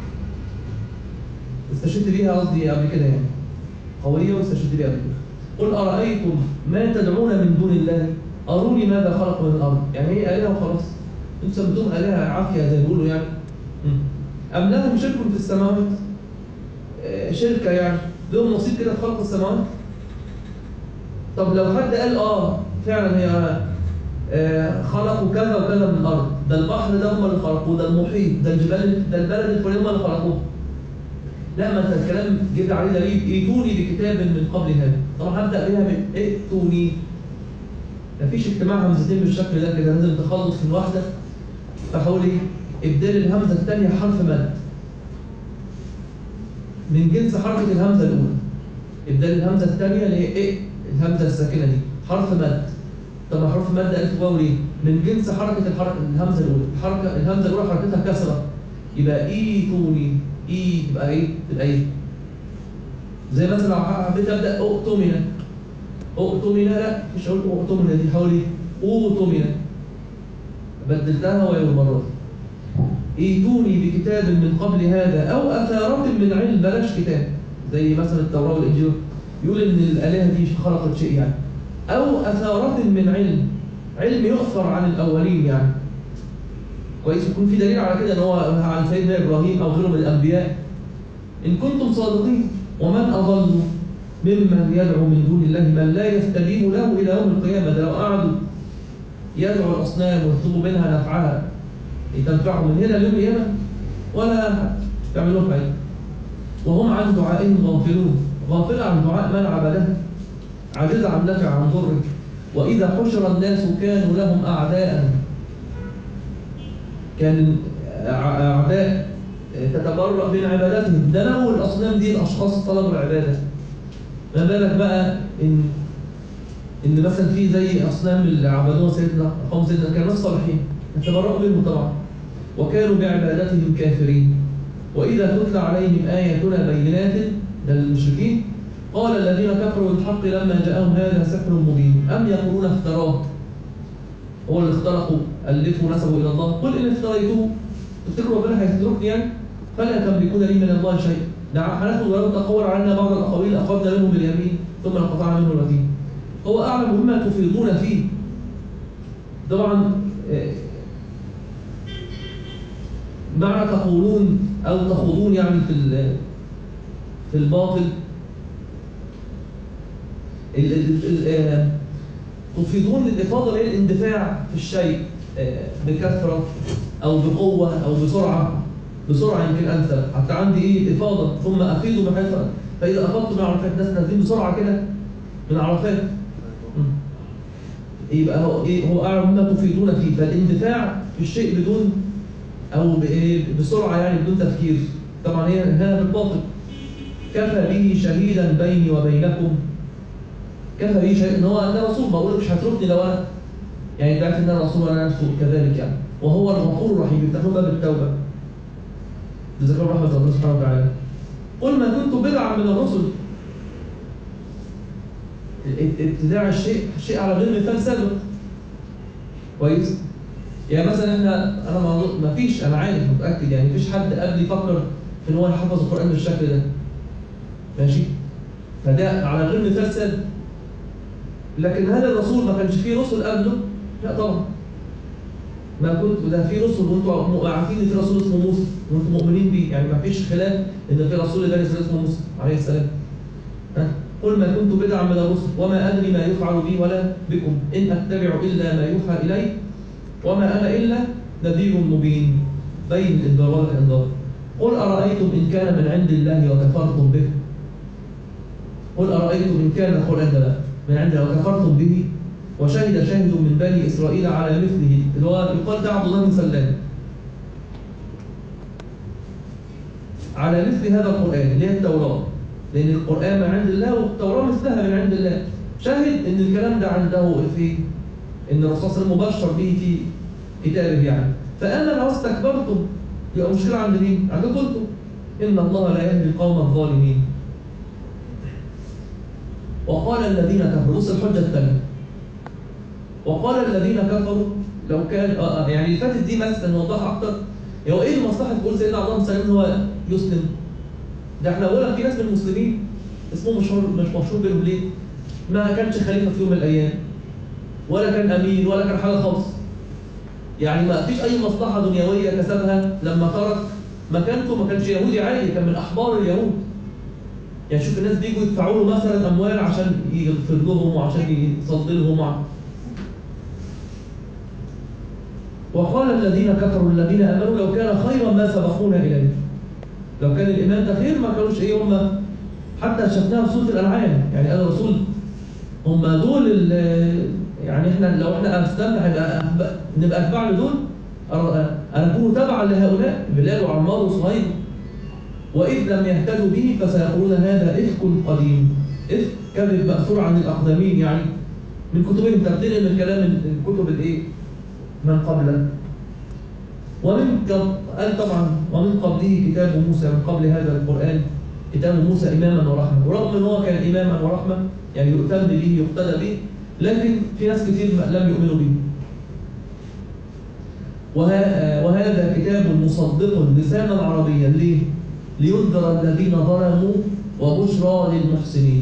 استشهدت بيها قصدي قبل كده، يعني قوية واستشهدت بيها قبل كده. قل أرأيتم ما تدعون من دون الله أروني ماذا خلق من الأرض. يعني هي آلهة وخلاص، انتوا سميتوهم آلهة عافية زي ما بيقولوا يعني. أم لهم شرك في السماوات، آه شركة يعني لهم نصيب كده في خلق السماوات. طب لو حد قال آه فعلا هي آه خلقوا كذا وكذا من الأرض، ده البحر ده هم اللي خلقوه، ده المحيط، ده الجبال، ده البلد الفلاني هم اللي خلقوه. لا، ما انت الكلام جبت عليه دليل. ائتوني بكتاب من قبل هذا. طبعا هبدأ بيها من ائتوني. مفيش اجتماع همزتين بالشكل ده كده، لازم تخلص من واحدة. فحاول ايه؟ ابدال الهمزة الثانية حرف مد من جنس حركة الهمزة الأولى. ابدال الهمزة الثانية اللي هي ايه؟ الهمزة الساكنة دي حرف مد. طب حرف مد ألف واو ليه؟ من جنس حركة الحركة الهمزة الأولى. الحركة الهمزة الأولى حركتها كسرة، يبقى ايتوني. اي تبقى ايه؟ تبقى ايه؟ زي مثلا لو حبيت ابدا اؤتمنا. اؤتمنا لا، مش هقول اؤتمنا دي، هقول ايه؟ اوتمنا. بدلتها وهي المره دي. ايتوني بكتاب من قبل هذا او اثارة من علم. بلاش كتاب زي مثلا التوراه والانجيل، يقول ان الالهه دي خلقت شيء يعني. او اثارة من علم، علم يؤثر عن الاولين يعني. كويس، يكون في دليل على كده ان هو عن سيدنا ابراهيم او غيره من الانبياء. ان كنتم صادقين. ومن اضل ممن يدعو من دون الله من لا يستجيب له الى يوم القيامه. ده لو قعدوا يدعو الاصنام ويطلبوا منها نفعها تنفعهم من هنا ليوم القيامه ولا تعملوا فايده. وهم عن دعائهم غافلون. غافل عن دعاء من عبده، عاجز عن نفع عن ضره. واذا حشر الناس كانوا لهم اعداء. كان أعداء تتبرأ من عبادتهم. ده لو الأصنام دي الأشخاص طلبوا العبادة، ما بالك بقى إن إن مثلا في زي أصنام اللي عبدوها سيدنا قوم سيدنا كانوا ناس صالحين، تتبرأوا منهم طبعا. وكانوا بعبادتهم كافرين. وإذا تتلى عليهم آياتنا بينات، ده المشركين، قال الذين كفروا بالحق لما جاءهم هذا سحر مبين أم يقولون افتراه. هو اللي اخترقوا ألفوا نسبوا إلى الله. قل إن افتريته، تفتكروا ربنا هيتركني يعني؟ فلا تملكون لي من الله شيء. ده هناخد ولو تقول علينا بعض الأقاويل أخذنا منهم باليمين ثم انقطعنا منه الوتين. هو أعلم بما تفيضون فيه. طبعا معنى تقولون أو تخوضون يعني في في الباطل. ال ال ال تفيضون الإفاضة هي الاندفاع في الشيء بكثرة أو بقوة أو بسرعة. بسرعة يمكن أنسب. حتى عندي إيه؟ إفاضة ثم أفيضوا من حيث، فإذا أفضت من عرفات الناس نازلين بسرعة كده من عرفات. يبقى هو إيه؟ هو أعلم مما تفيضون فيه. فالاندفاع في الشيء بدون أو بسرعة يعني بدون تفكير. طبعا هي هذا بالباطل. كفى به شهيدا بيني وبينكم. كفى به شهيدا ان هو انا رسول، بقول مش هتركني لو انا يعني تعرف ان انا رسول وانا نفسه كذلك يعني. وهو الغفور الرحيم. يفتحون باب التوبه. بذكر رحمه الله سبحانه وتعالى. قل ما كنت بدعا من الرسل. ابتداع الشيء الشيء على غير مثال سابق. كويس؟ يعني مثلا احنا انا ما فيش، انا عارف متاكد يعني مفيش حد قبلي يفكر في ان هو يحفظ القران بالشكل ده. ماشي؟ فده على غير مثال سابق. لكن هذا الرسول ما كانش فيه رسل قبله؟ لا طبعا. ما كنت ده في رسل وانتم عارفين ان في رسول اسمه موسى وانتم مؤمنين بيه، يعني ما فيش خلاف ان في رسول الله اسمه موسى عليه السلام. ها؟ قل ما كنت بدعا من الرسل وما ادري ما يفعل بي ولا بكم ان اتبع الا ما يوحى الي وما أنا إلا نذير مبين بين الإنذار والإنذار. قل أرأيتم إن كان من عند الله وكفرتم به. قل أرأيتم إن كان القرآن ده من عند الله وكفرتم به وشهد شاهد من بني إسرائيل على مثله، اللي هو يقال ده عبد الله بن سلام، على مثل هذا القرآن اللي هي التوراة، لأن القرآن من عند الله والتوراة مثلها من عند الله. شاهد إن الكلام ده عنده في إن الرسول صلى الله عليه وسلم مبشر به في كتابه يعني. فأما لو استكبرتم يبقى مشكلة عند مين؟ عندكم انتم. إن الله لا يهدي القوم الظالمين. وقال الذين كفروا، بص الحجة الثانية. وقال الذين كفروا لو كان آه يعني اللي فاتت دي بس نوضحها أكتر. هو إيه المصلحة تقول سيدنا عبد الله بن سلام هو يسلم؟ ده إحنا أولا في ناس من المسلمين اسمه مشهور مش مشهور بينهم ليه؟ ما كانش خليفة في يوم من الأيام ولا كان أمين ولا كان حاجة خالص. يعني ما فيش أي مصلحة دنيوية كسبها لما ترك مكانته. ما كانش يهودي عادي، كان من أحبار اليهود. يعني شوف الناس بيجوا يدفعوا له مثلا أموال عشان يغفر لهم وعشان يصلي لهم. وقال الذين كفروا الذين آمنوا لو كان خيرا ما سبقونا إليه. لو كان الإيمان ده خير ما كانوش إيه هم، حتى شفناها في سورة الأنعام. يعني قال الرسول هم دول يعني احنا لو احنا اسلمنا هيبقى نبقى اتباع لدول، نكون تبعا لهؤلاء بلال وعمار وصهيب. واذ لم يهتدوا به فسيقولون هذا افك قديم. افك كذب ماثور عن الاقدمين، يعني من كتبهم تبتدئ من كلام الكتب الايه من قبله. ومن قال طبعا ومن قبله كتاب موسى، من قبل هذا القران كتاب موسى اماما ورحمه. ورغم ان هو كان اماما ورحمه يعني يؤتم به يقتدى به، لكن في ناس كتير لم يؤمنوا به. وهذا كتاب مصدق لسانا عربيا. ليه؟ لينذر الذين ظلموا وبشرى للمحسنين.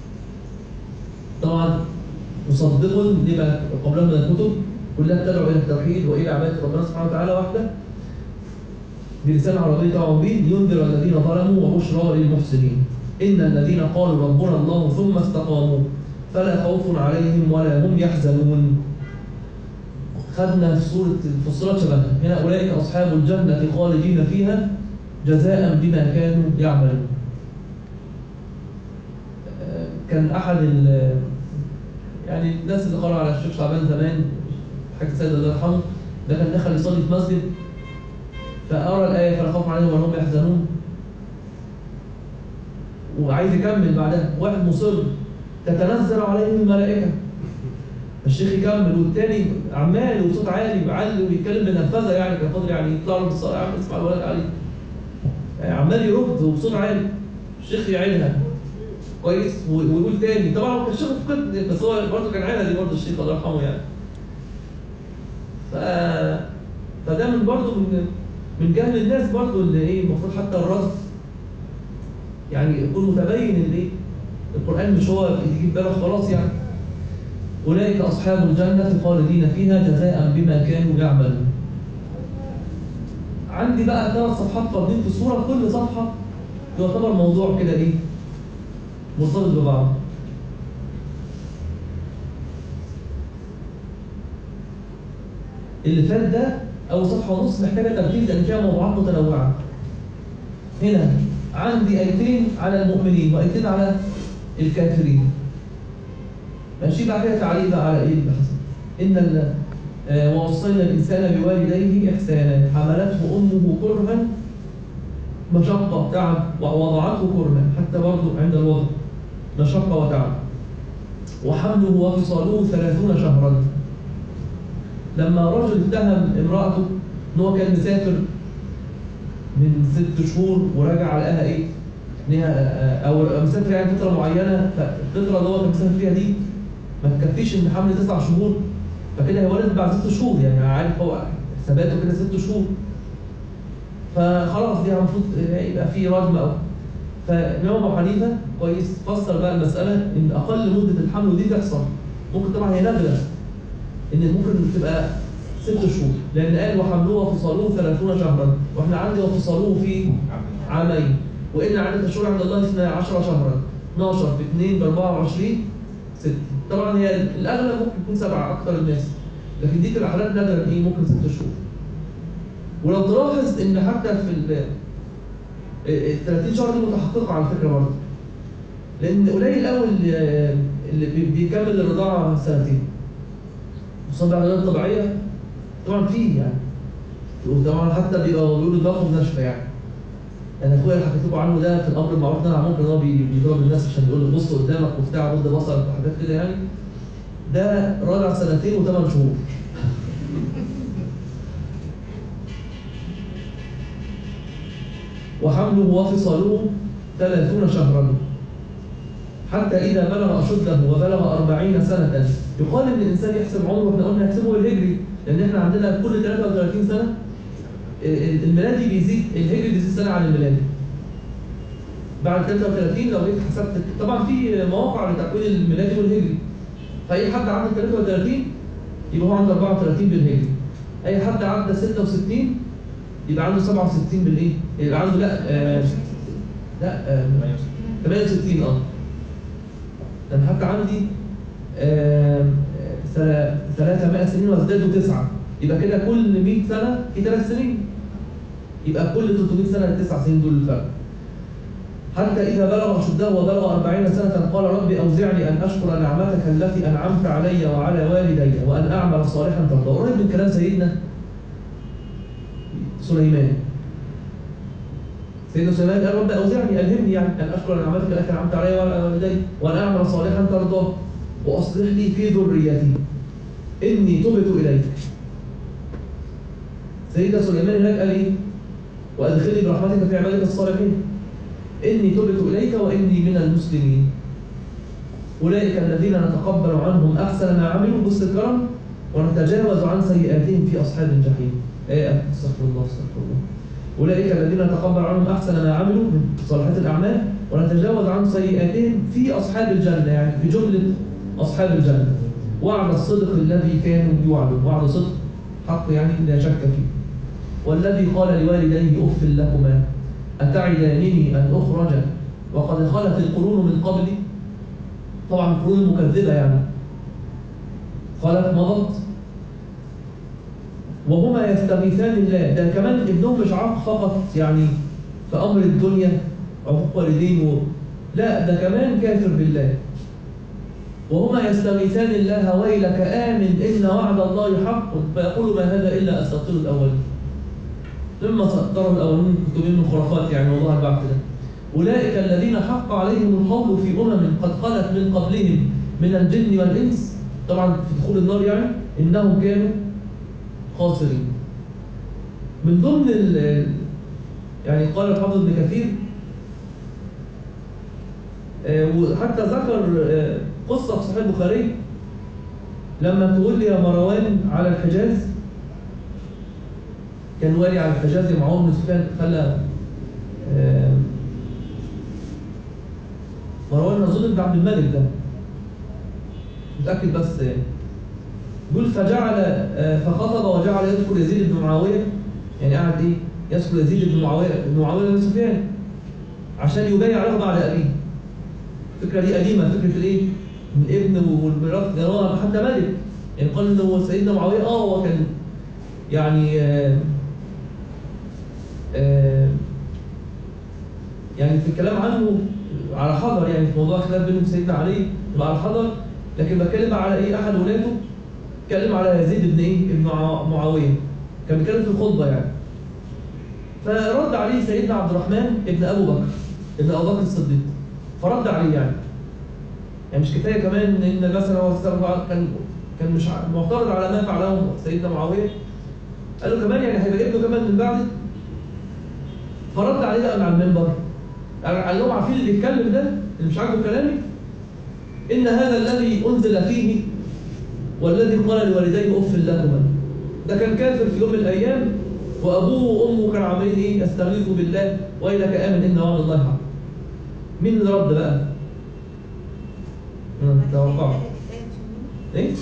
طبعا مصدق لما قبلها من الكتب كلها تدعو الى التوحيد والى عباده ربنا سبحانه وتعالى وحده. بلسان عربي طبعا به لينذر الذين ظلموا وبشرى للمحسنين. ان الذين قالوا ربنا الله ثم استقاموا فلا خوف عليهم ولا هم يحزنون. خدنا في سورة الفصلات شبهها. هنا أولئك أصحاب الجنة خالدين فيها جزاء بما كانوا يعملون. كان أحد يعني الناس اللي قرأ على الشيخ شعبان زمان حاج سيد الله يرحمه، ده كان دخل يصلي في مسجد فأرى الآية فلا خوف عليهم ولا هم يحزنون، وعايز يكمل بعدها. واحد مصر تتنزل عليهم الملائكة، الشيخ يكمل والتاني عمال وصوت عالي بيعلي ويتكلم بنرفزه يعني كان فاضل يعني يطلع له بالصلاه يا عم اسمع الولد علي يعني عمال يرد وبصوت عالي. الشيخ يعيدها كويس ويقول تاني. طبعا هو كان الشيخ في قد بس هو برضه كان عينها دي برضه الشيخ الله يرحمه يعني. ف فده من برضه من من جهل الناس برضه اللي ايه المفروض حتى الرد يعني يكون متبين ان ايه القران مش هو يجيب باله خلاص يعني. أولئك أصحاب الجنة خالدين فيها جزاء بما كانوا يعملون. عندي بقى ثلاث صفحات فاضيين في السورة، كل صفحة يعتبر موضوع كده إيه مرتبط ببعض. اللي فات ده أول صفحة ونص محتاجة تركيز لأن فيها موضوعات متنوعة. هنا عندي آيتين على المؤمنين وآيتين على الكافرين. ماشي بعد كده تعليق بقى على ايه اللي حصل. ان آه ووصينا الانسان بوالديه احسانا حملته امه كرها مشقه تعب ووضعته كرها، حتى برضه عند الوضع مشقه وتعب. وحمله وفصاله ثلاثون شهرا. لما رجل اتهم امراته ان هو كان مسافر من ست شهور ورجع لقاها ايه؟ او مسافر يعني فتره معينه، فالفتره اللي هو كان مسافر فيها دي ما تكفيش ان حمل تسع شهور، فكده هيولد بعد ست شهور يعني عارف هو حساباته كده ست شهور. فخلاص دي المفروض يبقى في رجم او فالامام ابو حنيفه كويس فسر بقى المساله ان اقل مده الحمل دي تحصل ممكن طبعا هي نادره ان ممكن تبقى ست شهور، لان قال وحملوه وفصاله ثلاثون شهرا، واحنا عندي وفصاله في عامين، وان عدد الشهور عند الله اثنا عشر شهرا، اثناشر في اثنين ب أربعة وعشرين ستة. طبعا هي الاغلب ممكن يكون سبعه اكثر الناس، لكن دي تبقى حالات نادرة ايه ممكن ست شهور. ولو تلاحظ ان حتى في ال ال ثلاثين شهر دي متحققة على فكرة برضه. لأن قليل قوي اللي, اللي بيكمل الرضاعة سنتين. خصوصا بعد الولادة الطبيعية طبعا فيه يعني. وطبعا حتى بيبقى بيقولوا باخد نشفة يعني. أنا أخويا اللي حكيت لكم عنه ده في الأمر المعروف ده ممكن هو بيضرب الناس عشان يقول له بص قدامك وبتاع ضد بصرك وحاجات كده يعني. ده راجع سنتين وثمان شهور. وحمله وفصاله ثلاثون شهرا حتى إذا بلغ أشده وبلغ أربعين سنة. يقال إن الإنسان يحسب عمره، إحنا قلنا يحسبه الهجري، لأن إحنا عندنا كل ثلاثة وثلاثين سنة الميلادي بيزيد، الهجري بيزيد سنة عن الميلادي. بعد ثلاثة وثلاثين لو جيت حسبت، طبعا في مواقع لتكوين الميلادي والهجري. فأي حد عنده ثلاثة وثلاثين يبقى هو عنده أربعة وثلاثين بالهجري. أي حد عنده ستة وستين يبقى عنده سبعة وستين بالإيه؟ يبقى عنده لا آه لا آه ثمانية وستين اه. لأن حتى عندي آه ثلاثمائة سنين وازدادوا تسعة، يبقى كده كل مئة سنة في ثلاث سنين. يبقى كل ثلاثمائة سنة التسع سنين دول الفرق. حتى إذا بلغ أشده وبلغ أربعين سنة قال ربي أوزعني أن أشكر نعمتك التي أنعمت علي وعلى والدي وأن أعمل صالحا ترضاه. قريب من كلام سيدنا سليمان. سيدنا سليمان قال رب أوزعني ألهمني يعني أن أشكر نعمتك التي أنعمت علي وعلى والدي وأن أعمل صالحا ترضاه وأصلح لي في ذريتي إني تبت إليك. سيدنا سليمان هناك قال إيه؟ وأدخلني برحمتك في عبادك الصالحين إني تبت إليك وإني من المسلمين. أولئك الذين نتقبل عنهم أحسن ما عملوا بص الكرم ونتجاوز عن سيئاتهم في أصحاب الجحيم. آية استغفر الله استغفر الله. أولئك الذين نتقبل عنهم أحسن ما عملوا من صالحات الأعمال ونتجاوز عن سيئاتهم في أصحاب الجنة، يعني في جملة أصحاب الجنة. وعد الصدق الذي كانوا يوعدون، وعد صدق حق يعني لا شك فيه. والذي قال لوالديه أف لكما أتعدانني أن أخرج وقد خلت القرون من قبلي. طبعا القرون المكذبة يعني خلت مضت وهما يستغيثان الله. ده كمان ابنهم مش عاق فقط يعني في أمر الدنيا عقوق والدين و... لا ده كمان كافر بالله. وهما يستغيثان الله ويلك آمن إن وعد الله حق فيقول ما هذا إلا أساطير الأولين. لما سطروا الأولين كتبين من خرافات يعني والله البعث ده. أولئك الذين حق عليهم القول في أمم قد خلت من قبلهم من الجن والإنس، طبعا في دخول النار يعني، إنهم كانوا خاسرين. من ضمن ال يعني قال الحافظ ابن كثير وحتى ذكر قصة في صحيح البخاري لما تولي مروان على الحجاز، كان والي على الحجاز معاوية بن سفيان خلى مروان أظن بن عبد الملك ده متأكد بس يعني. يقول فجعل فخطب وجعل يذكر يزيد بن معاوية، يعني قاعد ايه يذكر يزيد بن معاوية بن معاوية بن سفيان عشان يبايع له بعد أبيه. الفكرة دي قديمة، فكرة الايه من ابن والميراث ده هو حتى ملك يعني. قال ان هو سيدنا معاوية اه هو كان يعني آه آه يعني في الكلام عنه على حذر يعني في موضوع خلاف بينهم سيدنا علي على حذر، لكن بتكلم على ايه احد ولاده اتكلم على يزيد بن ايه ابن معاويه، كان بيتكلم في الخطبه يعني. فرد عليه سيدنا عبد الرحمن ابن ابو بكر ابن ابو بكر الصديق، فرد عليه يعني يعني مش كفايه كمان ان مثلا هو كان كان مش معترض على ما فعله سيدنا معاويه، قال له كمان يعني هيبقى ابنه كمان من بعده. فرد عليه بقى على المنبر قال لهم عارفين اللي بيتكلم ده اللي مش عاجبه كلامي ان هذا الذي انزل فيه والذي قال لوالديه اف لكما ده كان كافر في يوم من الايام وابوه وامه كانوا عاملين ايه يستغيثوا بالله ويلك امن ان وعد الله حق. مين اللي رد بقى؟ توقع ايه؟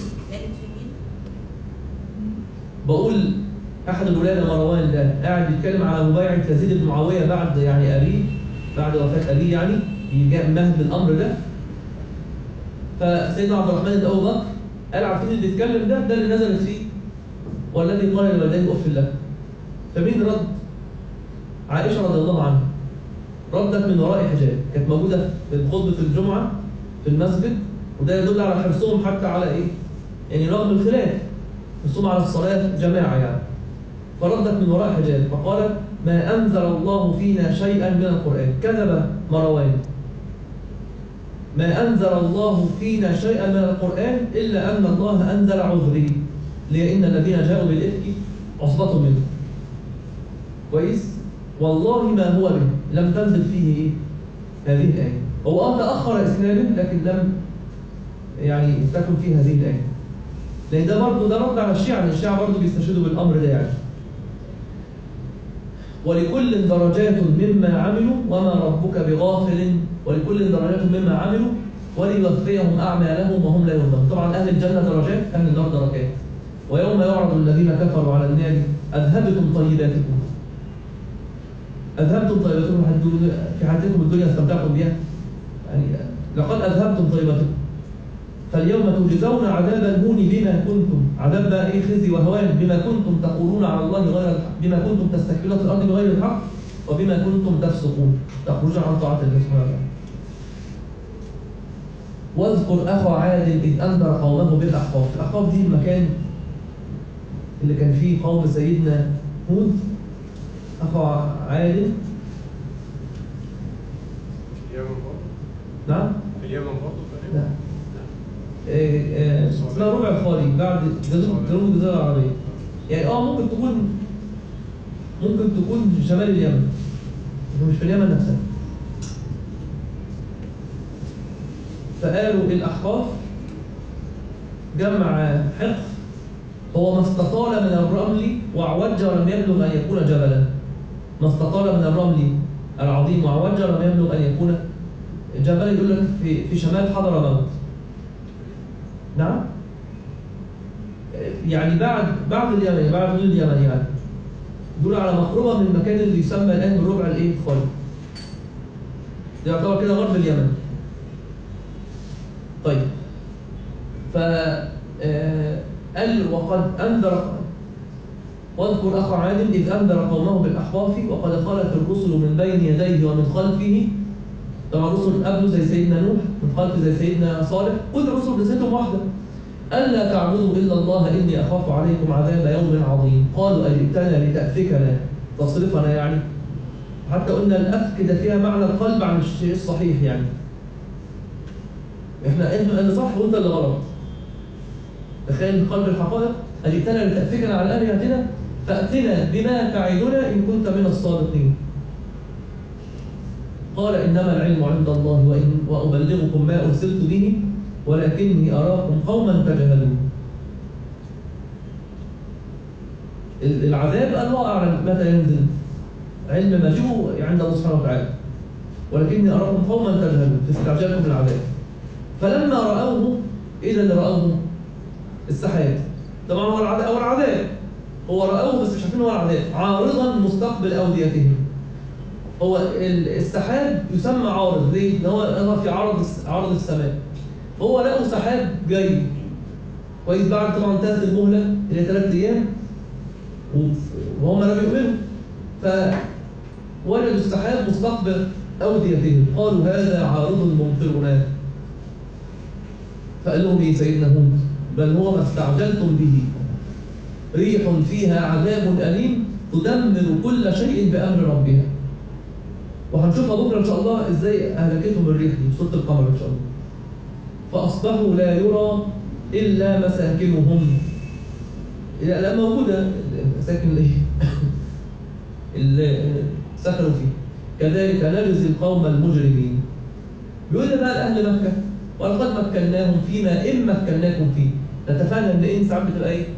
بقول احد الولاده مروان ده قاعد بيتكلم على مبايعه يزيد بن معاويه بعد يعني ابيه بعد وفاه ابيه يعني يجي مهد الامر ده. فسيدنا عبد الرحمن بن ابو بكر قال عارفين اللي بيتكلم ده ده اللي نزلت فيه والذي قال لوالديه اف لك. فمين رد؟ عائشه رضي الله عنها ردت من وراء حجاب، كانت موجوده في خطبه الجمعه في المسجد، وده يدل على حرصهم حتى على ايه؟ يعني رغم الخلاف حرصهم على الصلاه جماعه يعني. فردت من وراء حجاب فقالت ما انزل الله فينا شيئا من القران، كذب مروان. ما أنزل الله فينا شيئا من القرآن إلا أن الله أنزل عذري لأن الذين جاءوا بالإفك عصبة منه. كويس؟ والله ما هو به، لم تنزل فيه إيه؟ هذه الآية. هو أه تأخر إسناده لكن لم يعني تكن فيه هذه الآية. لأن ده برضه ده رد على الشيعة، لأن الشيعة برضه بيستشهدوا بالأمر ده يعني. ولكل درجات مما عملوا وما ربك بغافل، ولكل درجات مما عملوا وليوفيهم أعمالهم وهم لا يظلمون. طبعا أهل الجنة درجات، أهل النار درجات. ويوم يعرض الذين كفروا على النار أذهبتم طيباتكم أذهبتم طيباتكم في حياتكم الدنيا استمتعتم بها، يعني لقد أذهبتم طيباتكم فاليوم تجزون عذاب الهون بما كنتم، عذاب بقى ايه؟ خزي وهوان، بما كنتم تقولون على الله غير الحق، بما كنتم تستكبرون في الارض بغير الحق وبما كنتم تفسقون تخرجون عن طاعه الله سبحانه وتعالى. واذكر اخا عاد اذ انذر قومه بالاحقاف. الاحقاف دي المكان اللي كان فيه قوم سيدنا هود. اخا عاد في اليمن برضه؟ نعم؟ في اليمن برضه تقريبا؟ لا اسمها ربع الخالي بعد جنوب الجزيره العربيه. يعني اه ممكن تكون ممكن تكون شمال اليمن، مش في اليمن نفسها. فقالوا الاحقاف جمع حقف هو ما استطال من الرمل وعوج ولم يبلغ ان يكون جبلا. ما استطال من الرمل العظيم وعوج ولم يبلغ ان يكون جبلا. يقول لك في في شمال حضرموت. نعم؟ يعني بعد بعد اليمن، بعد حدود اليمن يعني. دول على مقربة من المكان اللي يسمى الآن بالربع الإيه؟ الخالي. ده يعتبر كده غرب اليمن. طيب. ف قال وقد أنذر واذكر أخا عاد إذ أنذر قومه بالأحقاف وقد خلت الرسل من بين يديه ومن خلفه. طبعا الرسل قبله زي سيدنا نوح، من خلفه زي سيدنا صالح، كل الرسل رسالتهم واحدة. ألا تعبدوا إلا الله إني أخاف عليكم عذاب يوم عظيم. قالوا أجئتنا لتأفكنا تصرفنا يعني. حتى قلنا الأفك ده فيها معنى القلب عن الشيء الصحيح يعني. إحنا إحنا اللي صح وأنت اللي غلط. تخيل قلب الحقائق. أجئتنا لتأفكنا على آلهتنا فأتنا بما تعدنا إن كنت من الصادقين. قال إنما العلم عند الله وإن وأبلغكم ما أرسلت به ولكني أراكم قوما تجهلون. العذاب الله أعلم متى ينزل، علم مجيء عند الله سبحانه وتعالى. ولكني أراكم قوما تجهلون في استعجالكم بالعذاب. فلما رأوه، إيه اللي رأوه؟ السحاب. طبعا هو العذاب أو العذاب هو رأوه بس مش عارفين هو العذاب عارضا مستقبل أوديتهم. هو السحاب يسمى عارض ليه؟ لأن هو في عرض عرض السماء. هو لقوا سحاب جاي كويس بعد طبعا انتهت المهله اللي هي ثلاث ايام وهم لم يؤمنوا. فوجدوا السحاب مستقبل اوديتهم قالوا هذا عارض ممطرنا. فقال لهم ايه سيدنا هود؟ بل هو ما استعجلتم به ريح فيها عذاب اليم تدمر كل شيء بامر ربها. وهنشوفها بكره ان شاء الله ازاي اهلكتهم الريح دي في سوره القمر ان شاء الله. فأصبحوا لا يرى إلا مساكنهم. لا موجودة المساكن اللي اللي سكنوا فيه. كذلك نجزي القوم المجرمين. بيقول بقى لأهل مكة ولقد مكناهم فيما إن مكناكم فيه. نتفاهم إن إن ساعات بتبقى إيه؟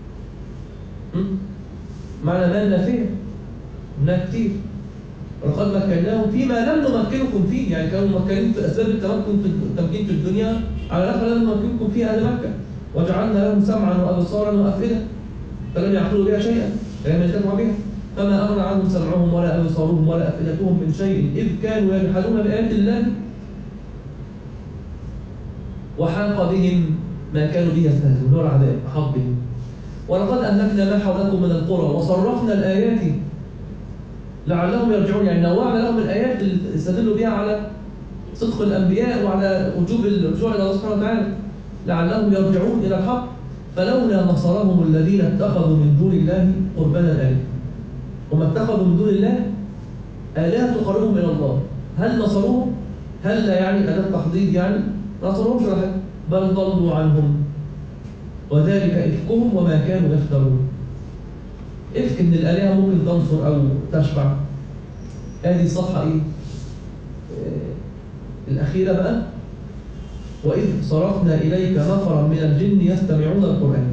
معنى ما نافية إنها كتير. ولقد مكناهم فيما لم نمكنكم فيه، يعني كانوا ممكنين في اسباب التمكن في التمكين في الدنيا على الاخر لم نمكنكم فيها اهل مكه. وجعلنا لهم سمعا وابصارا وافئده فلم يعقلوا بها شيئا فلم ينتفعوا بها. فما اغنى عنهم سمعهم ولا ابصارهم ولا افئدتهم من شيء اذ كانوا يجحدون بايات الله وحاق بهم ما كانوا به يستهزئون، اللي هو العذاب أحاط بهم. ولقد أهلكنا ما حولكم من القرى وصرفنا الآيات لعلهم يرجعون، يعني نوعنا لهم الآيات اللي استدلوا بها على صدق الأنبياء وعلى وجوب الرجوع إلى الله سبحانه وتعالى لعلهم يرجعون إلى الحق. فلولا نصرهم الذين اتخذوا من دون الله قربانا آلهة. هم اتخذوا من دون الله آلهة تقربهم إلى الله. هل نصروهم؟ هل لا يعني أداة تحضيض يعني؟ نصروهم شو حاجة؟ بل ضلوا عنهم وذلك إفكهم وما كانوا يفترون. إفك إن الآلهة ممكن تنصر أو تشفع. هذه الصفحة إيه؟ آه الأخيرة بقى. وإذ صرفنا إليك نفرا من الجن يستمعون القرآن.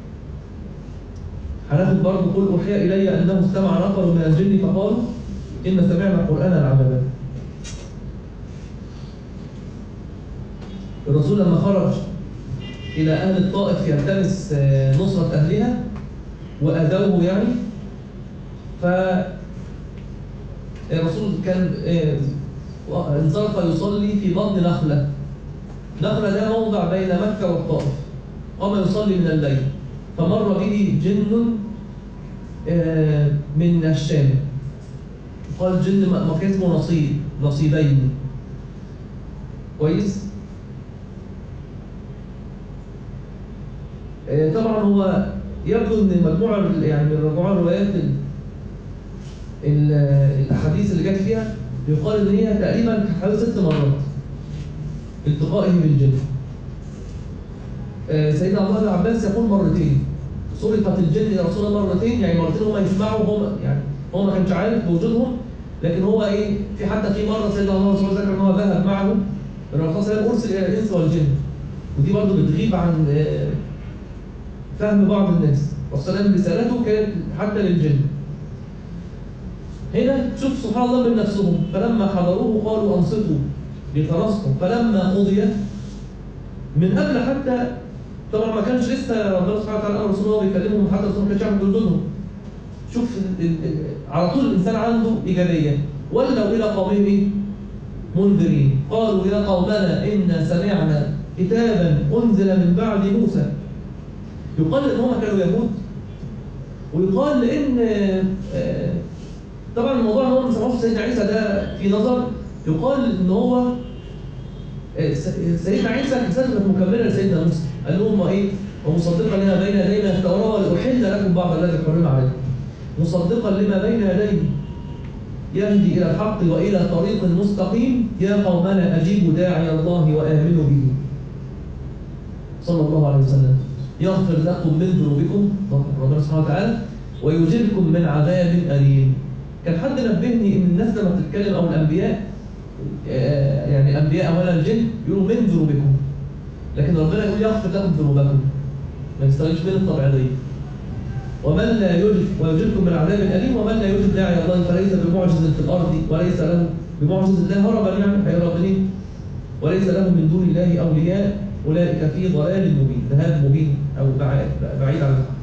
هناخد برضه قل أوحي إلي أنه استمع نفر من الجن فقالوا إن سمعنا قرآنا عجبا. الرسول لما خرج إلى أهل الطائف يلتمس نصرة أهلها وأذوه يعني، فالرسول كان انصرف يصلي في بطن نخلة. نخلة ده موضع بين مكة والطائف. قام يصلي من الليل فمر به جن من الشام. قال جن مكان اسمه نصيب نصيبين. كويس؟ طبعا هو يبدو ان مجموعه يعني من مجموعه الروايات الاحاديث اللي جت فيها يقال ان هي تقريبا حوالي ست مرات التقائه بالجن. سيدنا عبد الله بن عباس يقول مرتين صرفت الجن الى رسول الله مرتين، يعني مرتين هم يسمعوا هم يعني هو ما كانش عارف بوجودهم، لكن هو ايه في حتى في مره سيدنا الله صلى الله عليه وسلم ان هو ذهب معه الرسول صلى الله عليه وسلم ارسل الى الانس والجن، ودي برضه بتغيب عن فهم بعض الناس. والسلام رسالته كانت حتى للجن. هنا شوف سبحان الله من نفسهم فلما حضروه قالوا انصتوا لترصهم فلما قضي من قبل حتى طبعا ما كانش لسه ربنا سبحانه وتعالى امر رسوله بيكلمهم حتى رسوله ما كانش يعرف وجودهم. شوف على طول الانسان عنده ايجابيه. ولوا الى قومهم ايه؟ منذرين قالوا يا قومنا انا سمعنا كتابا انزل من بعد موسى. يقال ان هم كانوا يهود ويقال لان طبعا الموضوع ان هم ما سمعوش سيدنا عيسى ده في نظر. يقال ان هو سيدنا عيسى كانت مكمله لسيدنا موسى، قال لهم ايه؟ ومصدقا لما بين يدي من التوراه ولاحل لكم بعض الذي حرم عليكم. مصدقا لما بين يديه يهدي الى الحق والى طريق مستقيم يا قومنا اجيبوا داعي الله وامنوا به. صلى الله عليه وسلم. يغفر لكم من ذنوبكم ربنا سبحانه وتعالى ويجركم من عذاب أليم. كان حد نبهني ان الناس لما بتتكلم او الانبياء يعني انبياء اولا الجن يقولوا من ذنوبكم، لكن ربنا يقول يغفر لكم ذنوبكم، ما يستغلش من الطبيعيه. ومن لا يجد ويجركم من عذاب أليم ومن لا يجد داعي الله فليس بمعجز في الارض وليس له بمعجز الله هربا يعني هيربنين وليس له من دون الله اولياء اولئك في ضلال مبين، ذهاب مبين او بعيد بعيد عن الحق.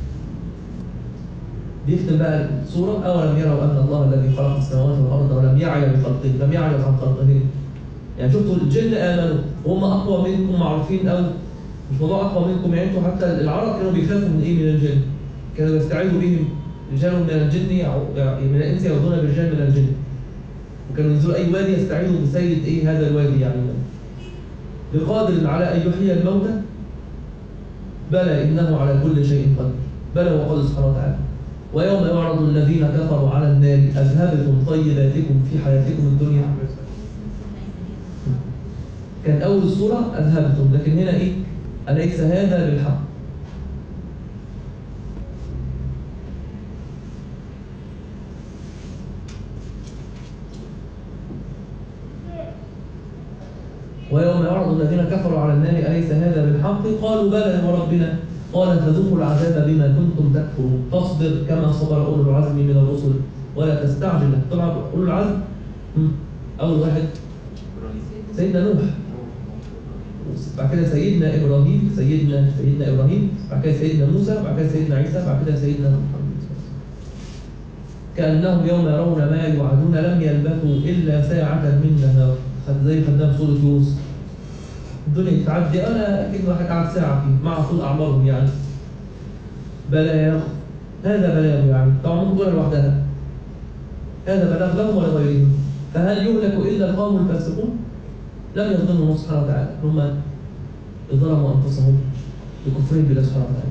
بيختم بقى السورة أولم يروا أن الله الذي خلق السماوات والأرض ولم يعي بخلقهن لم يعي عن خلقهن. يعني شفتوا الجن آمنوا وهم أقوى منكم معروفين أو مش موضوع أقوى منكم، يعني أنتوا حتى العرب كانوا بيخافوا من إيه؟ من الجن. كانوا يستعيذوا بهم رجال من الجن أو من الإنس يعوذون برجال من الجن. وكانوا ينزلوا أي وادي يستعيذوا بسيد إيه هذا الوادي يعني. بقادر على أن يحيي الموتى بلى إنه على كل شيء قدير. بلى وقال سبحانه وتعالى ويوم يعرض الذين كفروا على النار أذهبتم طيباتكم في حياتكم الدنيا. كان أول السورة أذهبتم، لكن هنا إيه؟ أليس هذا بالحق؟ ويوم يعرض الذين كفروا على النار أليس هذا بالحق؟ قالوا بلى وربنا قال فذوقوا العذاب بما كنتم تكفرون فاصبر كما صبر أولو العزم من الرسل ولا تستعجل. طبعا أولو العزم أول واحد سيدنا نوح، بعد كده سيدنا إبراهيم سيدنا سيدنا إبراهيم بعد كده سيدنا موسى بعد كده سيدنا عيسى بعد كده سيدنا محمد. كأنهم يوم يرون ما يوعدون لم يلبثوا إلا ساعة من نهار. زي خدناها في سورة يونس الدنيا تعدي انا اكيد واحد قعد ساعه فيه مع طول اعمارهم يعني. بلاغ، هذا بلاغ يعني طبعا ممكن تقولها لوحدها. هذا بلاغ لهم ولغيرهم. فهل يهلك الا القوم الفاسقون؟ لم يظلموا الله سبحانه وتعالى، هم ظلموا انفسهم بكفرهم بالله سبحانه وتعالى.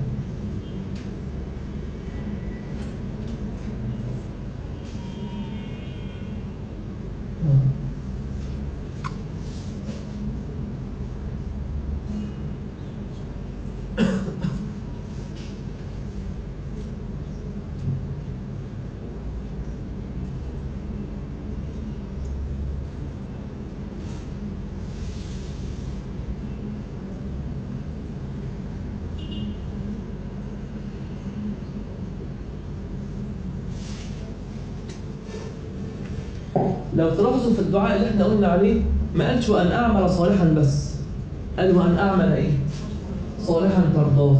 لو تلاحظوا في الدعاء اللي احنا قلنا عليه ما قالش وان اعمل صالحا بس، قال وان اعمل ايه؟ صالحا ترضاه.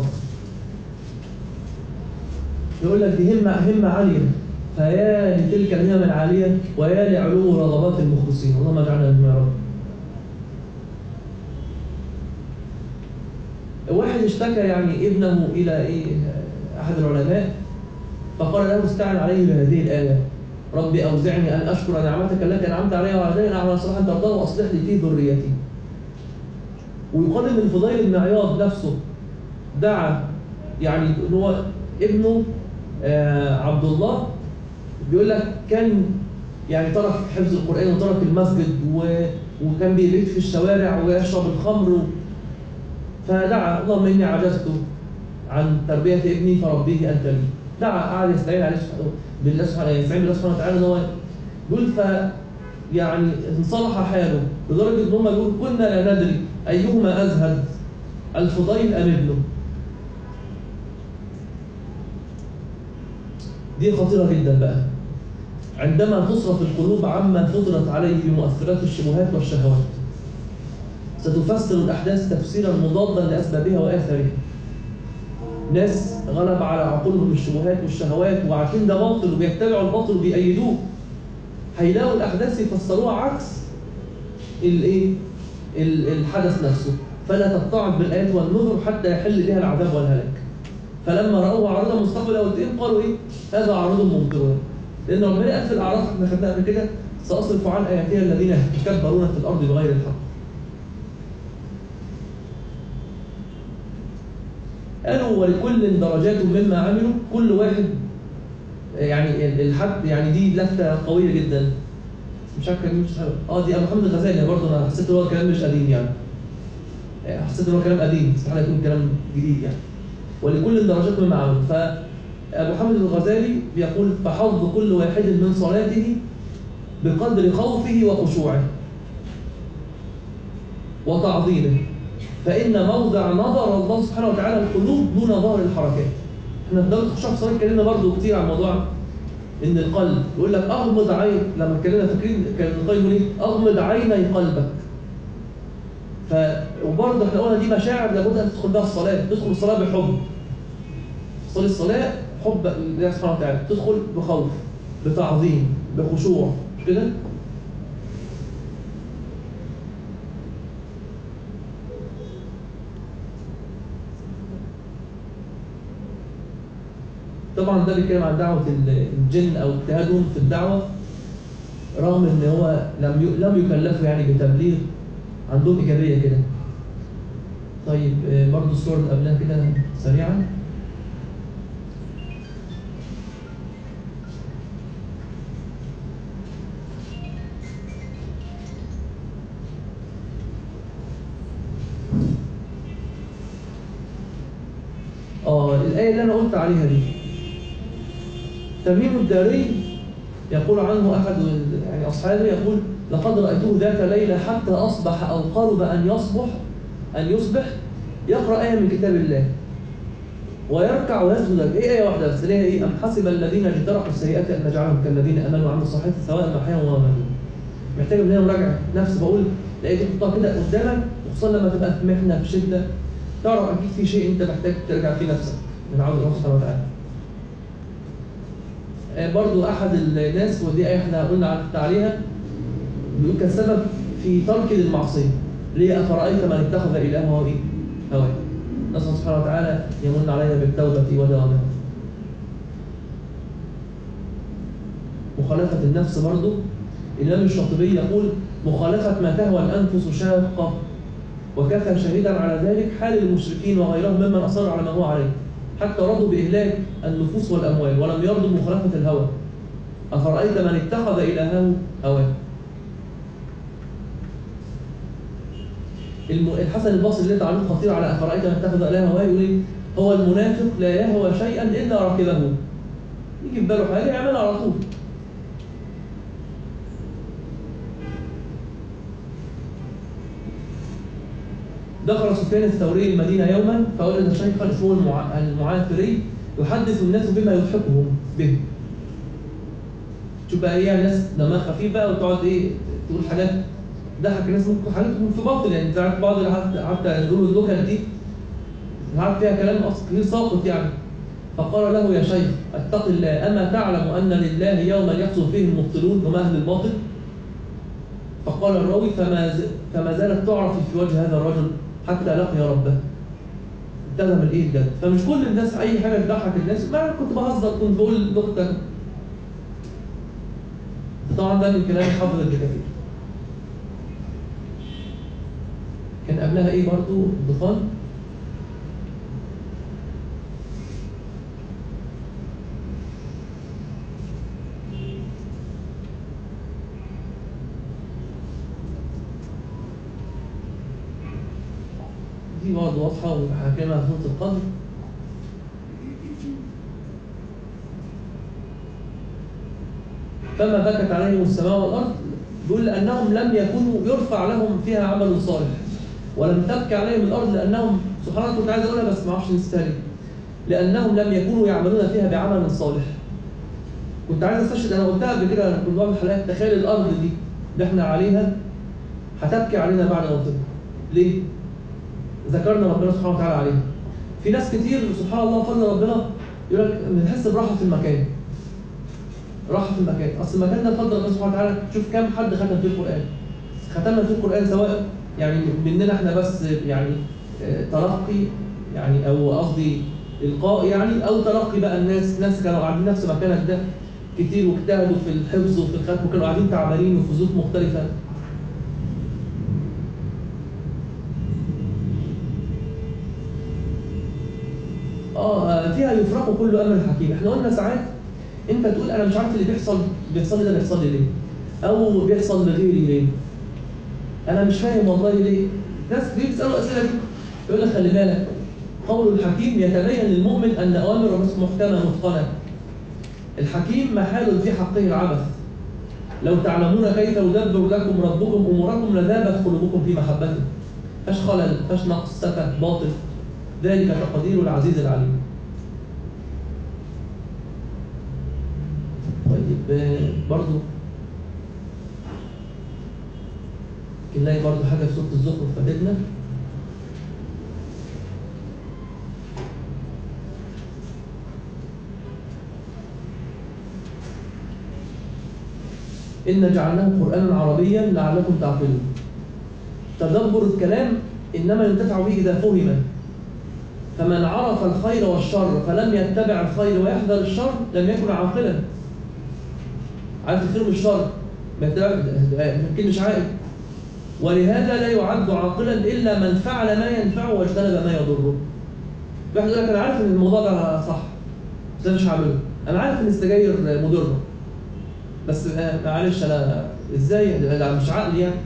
يقول لك دي همه همه عاليه، فيا لتلك الهمم العاليه ويا لعلو رغبات المخلصين، اللهم اجعلنا منهم يا رب. واحد اشتكى يعني ابنه الى ايه احد العلماء، فقال له استعن عليه بهذه الايه: ربي أوزعني أن أشكر نعمتك التي أنعمت علي وعلي أن أعمل صالحا ترضاه وأصلح لي في ذريتي. ويقال إن الفضيل بن عياض نفسه دعا يعني إن هو ابنه آه عبد الله بيقول لك كان يعني ترك حفظ القرآن وترك المسجد و... وكان بيبيت في الشوارع ويشرب الخمر، فدعا اللهم إني عجزت عن تربية ابني فربيه أنت لي. دعا قعد يستعين عليه بالله سبحانه يستعين بالله سبحانه وتعالى ان هو يقول ف يعني انصلح حاله لدرجه ان هم يقولوا كنا لا ندري ايهما ازهد الفضيل ام ابنه. دي خطيره جدا بقى عندما تصرف القلوب عما فطرت عليه بمؤثرات الشبهات والشهوات، ستفسر الاحداث تفسيرا مضادا لاسبابها واثارها. ناس غلب على عقولهم الشبهات والشهوات وعارفين ده باطل وبيتبعوا الباطل وبيأيدوه، هيلاقوا الاحداث يفسروها عكس الايه الحدث نفسه، فلا تتعظ بالايات والنذر حتى يحل بها العذاب والهلاك. فلما راوه عارضا مستقبل اوديهم قالوا ايه هذا عارض ممطرنا، لان ربنا قال في الاعراف احنا خدناها قبل كده ساصرف عن اياتها الذين يتكبرون في الارض بغير الحق. قالوا ولكل درجات مما عملوا، كل واحد يعني الحد يعني دي لفته قويه جدا. مش عارف كان مش اه دي ابو محمد الغزالي برضه، انا حسيت ان هو كلام مش قديم يعني. حسيت ان هو كلام قديم، استحاله يكون كلام جديد يعني. ولكل درجات مما عملوا، فابو محمد الغزالي بيقول فحظ كل واحد من صلاته بقدر خوفه وخشوعه وتعظيمه، فإن موضع نظر الله سبحانه وتعالى القلوب دون ظهر الحركات. احنا في دورة الخشوع في الصلاة اتكلمنا برضه كتير عن موضوع إن القلب يقول لك أغمض عين، لما اتكلمنا فاكرين كان القلب يقول إيه؟ أغمض عيني قلبك. ف وبرضه احنا قلنا دي مشاعر لابد أن تدخل بها الصلاة، تدخل الصلاة بحب. تصلي الصلاة حب لله سبحانه وتعالى، تدخل بخوف، بتعظيم، بخشوع، مش كده؟ طبعا ده بيتكلم عن دعوة الجن أو اجتهادهم في الدعوة، رغم إن هو لم لم يكلفوا يعني بتبليغ، عندهم إيجابية كده. طيب برضه الصور اللي قبلها كده سريعا. اه الآية اللي أنا قلت عليها دي، تميم الداري يقول عنه أحد يعني أصحابه يقول لقد رأيته ذات ليلة حتى أصبح أو قرب أن يصبح أن يصبح يقرأ آية من كتاب الله ويركع ويسجد. إيه آية واحدة بس اللي هي إيه؟ أم حسب الذين اجترحوا السيئات أن نجعلهم كالذين آمنوا وعملوا الصالحات سواء محياهم ومماتهم. محتاج مننا مراجعة نفس، بقول لقيت تحطها كده قدامك، وخصوصا لما تبقى في محنة في شدة تعرف أكيد في شيء أنت محتاج ترجع فيه نفسك من عون الله سبحانه وتعالى. برضو أحد الناس ودي أي احنا قلنا عليها بيقول كان سبب في ترك المعصية، ليه أفرأيت من اتخذ إلهه إيه؟ هواه. نسأل الله سبحانه وتعالى يمن علينا بالتوبة ودوامها. مخالفة النفس برضو الإمام الشاطبي يقول مخالفة ما تهوى الأنفس شاقة، وكفى شهيدا على ذلك حال المشركين وغيرهم ممن أصر على ما هو عليه، حتى رضوا بإهلاك النفوس والأموال ولم يرضوا بمخالفة الهوى. أفرأيت من اتخذ إلهه هواه. الحسن البصري له تعليق خطير على أفرأيت من اتخذ إلهه هواه، يقول إيه؟ هو المنافق لا يهوى شيئا إلا ركبه. يجي في باله حاجة يعملها على طول. دخل سفيان الثوري المدينة يوما فوجد شيخا اسمه المعافري يحدث الناس بما يضحكهم به. شوف بقى ايه، الناس دمها خفيف بقى وتقعد ايه تقول حاجات ضحك الناس، ممكن حاجات تكون في باطل، يعني انت عارف بعض حتى نقول النكت دي عارف فيها كلام اصلا كتير ساقط يعني. فقال له يا شيخ اتق الله، اما تعلم ان لله يوما يحصل فيه المبطلون هم اهل الباطل؟ فقال الراوي فما فما زالت تعرف في وجه هذا الرجل حتى لقي ربه. اتهم الايه الجد. فمش كل الناس اي حاجه تضحك الناس، ما كنت بهزر كنت بقول نكته. طبعا ده من كلام حافظ ابن كثير. كان قبلها ايه برضو الضفان. دي برضه واضحة وحكينا في سورة القدر. فما بكت عليهم السماء والأرض، بيقول لأنهم لم يكونوا يرفع لهم فيها عمل صالح، ولم تبكي عليهم الأرض لأنهم سبحانه وتعالى عايز أقولها بس ما أعرفش نستهلك، لأنهم لم يكونوا يعملون فيها بعمل صالح. كنت عايز استشهد، أنا قلتها قبل كده أنا كنت بعمل حلقات، تخيل الأرض دي اللي إحنا عليها هتبكي علينا بعد موتنا. ليه؟ ذكرنا ربنا سبحانه وتعالى عليها. في ناس كتير سبحان الله فضل ربنا يقول لك بنحس براحه في المكان. راحه في المكان، اصل المكان ده فضل ربنا سبحانه وتعالى. شوف كم حد ختم فيه القران. ختمنا فيه القران سواء يعني مننا احنا بس يعني تلقي يعني او قصدي القاء يعني، او تلقي بقى الناس، ناس كانوا قاعدين نفس مكانك ده كتير واجتهدوا في الحفظ وفي الختم وكانوا قاعدين تعبانين وفي ظروف مختلفه. اه فيها يفرق كل امر حكيم. احنا قلنا ساعات انت تقول انا مش عارف اللي بيحصل بيحصل لي ده بيحصل لي ليه؟ او بيحصل لغيري ليه؟ انا مش فاهم والله ليه؟ ناس كتير بيسالوا الاسئله دي يقول لك خلي بالك قول الحكيم يتبين للمؤمن ان اوامر ربنا محكمه متقنه. الحكيم محال في حقه العبث. لو تعلمون كيف يدبر لكم ربكم اموركم لذابت قلوبكم في محبته. فاش خلل، فاش نقص، سفه، باطل. ذلك تقدير العزيز العليم. طيب برضو نلاقي برضو حاجة في سورة الزخرف فاتتنا. إن جعلناه قرآنا عربيا لعلكم تعقلون. تدبر الكلام إنما ينتفع به إذا فهم. فمن عرف الخير والشر فلم يتبع الخير ويحذر الشر لم يكن عاقلا. عارف الخير والشر يمكن مش عاقل. ولهذا لا يعد عاقلا إلا من فعل ما ينفعه واجتنب ما يضره. واحد يقول لك أنا عارف إن الموضوع ده صح بس أنا مش هعمله. أنا عارف إن السجاير مضرة بس معلش أنا إزاي أنا مش عاقل يعني.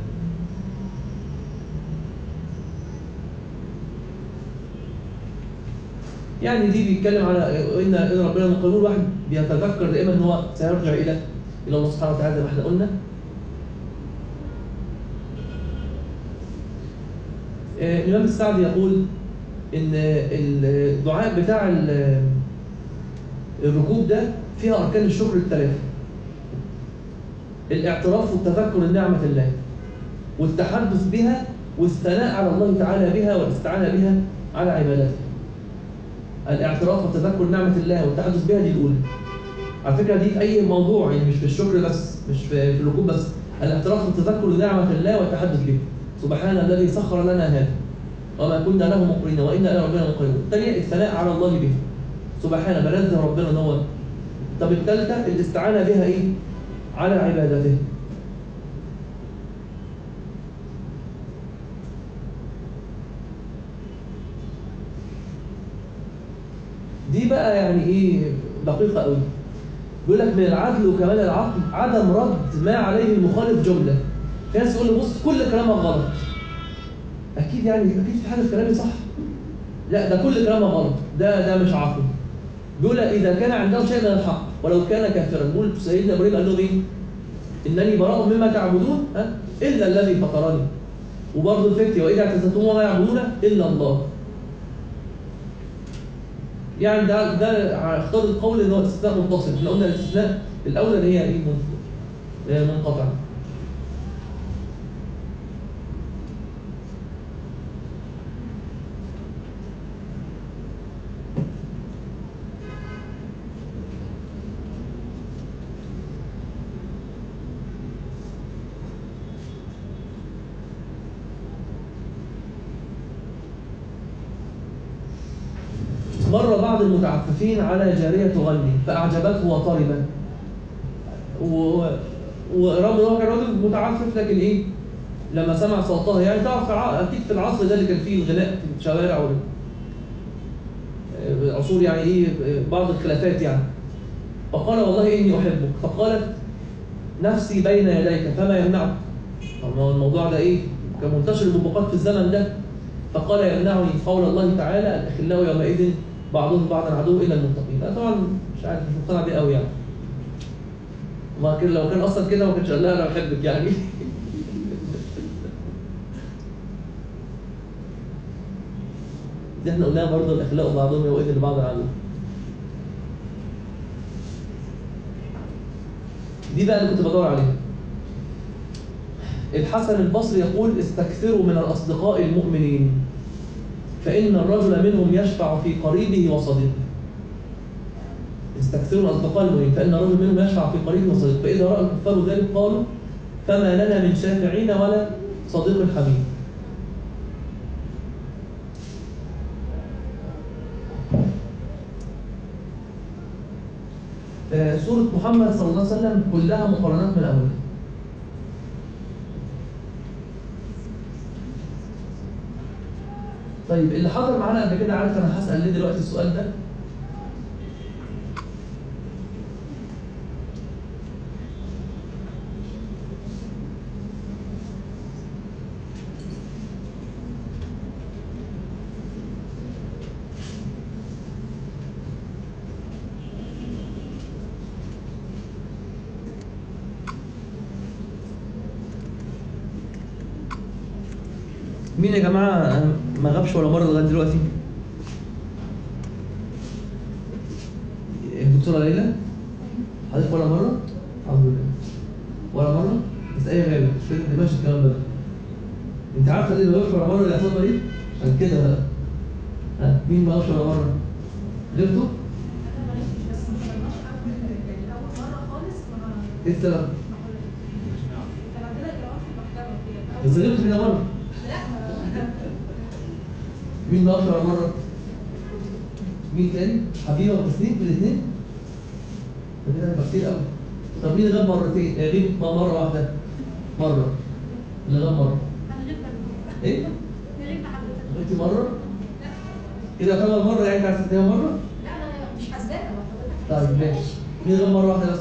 يعني دي بيتكلم على ان ان ربنا من قبول واحد بيتذكر دائما ان هو سيرجع الى الى الله سبحانه وتعالى زي ما احنا قلنا. الامام السعدي يقول ان الدعاء بتاع الركوب ده فيها اركان الشكر الثلاثه: الاعتراف والتذكر لنعمه الله، والتحدث بها، والثناء على الله تعالى بها، والاستعانه بها على عبادته. الاعتراف والتذكر نعمة الله والتحدث بها دي الأولى. على فكرة دي في أي موضوع يعني مش في الشكر بس، مش في الركوب بس. الاعتراف والتذكر لنعمة الله والتحدث بها. سبحان الذي سخر لنا هذا وما كنا له مقرنين وإنا إلى ربنا منقلبون. الثانية الثناء على الله به سبحانه، بنزه ربنا ان هو. طب الثالثة الاستعانة بها إيه؟ على عبادته. دي بقى يعني ايه دقيقة قوي. بيقول لك من العدل وكمال العقل عدم رد ما عليه المخالف جملة. في ناس يقول لي بص كل كلامك غلط. اكيد يعني اكيد في حاجة في كلامي صح. لا ده كل كلامك غلط، ده ده مش عقل. بيقول اذا كان عندهم شيء من الحق ولو كان كافرا. بيقول سيدنا ابراهيم قال لهم ايه؟ انني براء مما تعبدون ها الا الذي فطرني. وبرضه الفتي واذا اعتزلتم وما يعبدون الا الله. يعني ده ده اختار القول ان هو استثناء متصل. احنا قلنا الاستثناء الاولى اللي هي ايه؟ منقطع. مر بعض المتعففين على جارية تغني فأعجبته وطربت. ورغم ان هو كان راجل متعفف لكن ايه؟ لما سمع صوتها يعني تعرف اكيد في العصر ده اللي كان فيه الغناء في الشوارع والعصور يعني ايه بعض الخلافات يعني. فقال والله اني احبك. فقالت نفسي بين يديك فما يمنعك. طب الموضوع ده ايه؟ كان منتشر البقاقات في الزمن ده. فقال يمنعني قول الله تعالى الأخلاء يومئذ بعضهم بعضا عدو إلا المتقين. أنا طبعا مش عارف مش مقتنع بيه قوي يعني. ما كان لو كان أصلا كده ما كانش قال لها أنا بحبك يعني. دي احنا قلناها برضه الأخلاء بعضهم يومئذ لبعض عدو. دي بقى اللي كنت بدور عليها. الحسن البصري يقول استكثروا من الأصدقاء المؤمنين فإن الرجل منهم يشفع في قريبه وصديقه. استكثروا من الأصدقاء المؤمنين فإن الرجل منهم يشفع في قريبه وصديقه. فإذا رأى الكفار ذلك قالوا فما لنا من شافعين ولا صديق حميد. سورة محمد صلى الله عليه وسلم كلها مقارنات من أولها. طيب اللي حضر معانا قبل كده عارف انا هسأل ليه دلوقتي السؤال ده؟ مين يا جماعة ما غابش ولا مرة لغاية دلوقتي؟ الدكتورة ليلى؟ حضرتك ولا مرة؟ الحمد لله. ولا مرة؟ بس أي غابة، مش فاكر ماشي الكلام ده. أنت عارفة ليه ما غابش ولا مرة اللي هيحصل إيه؟ عشان كده بقى. ها مين ما غابش ولا مرة؟ غيرته؟ انا ما غلطتش بس ما غلطناش يعني اول مره خالص ما إيه السبب؟ كان عندنا اجراءات في المحكمه كده. بس غبت فينا مرة. لا مين ما غابش ولا مرة؟ مين تاني؟ حبيبة وتسنيم الاثنين؟ ده كده كتير قوي. طب مين غاب مرتين؟ غيب مرة واحدة؟ مرة. اللي غاب مرة. انا غبت مرة. إيه؟ غبت حضرتك. غبتي مرة؟ لا كده كمان مرة يعني أنت عايز تديها مرة؟ لا انا مش حاسباها حضرتك. طيب ماشي. مين غاب مرة واحدة بس؟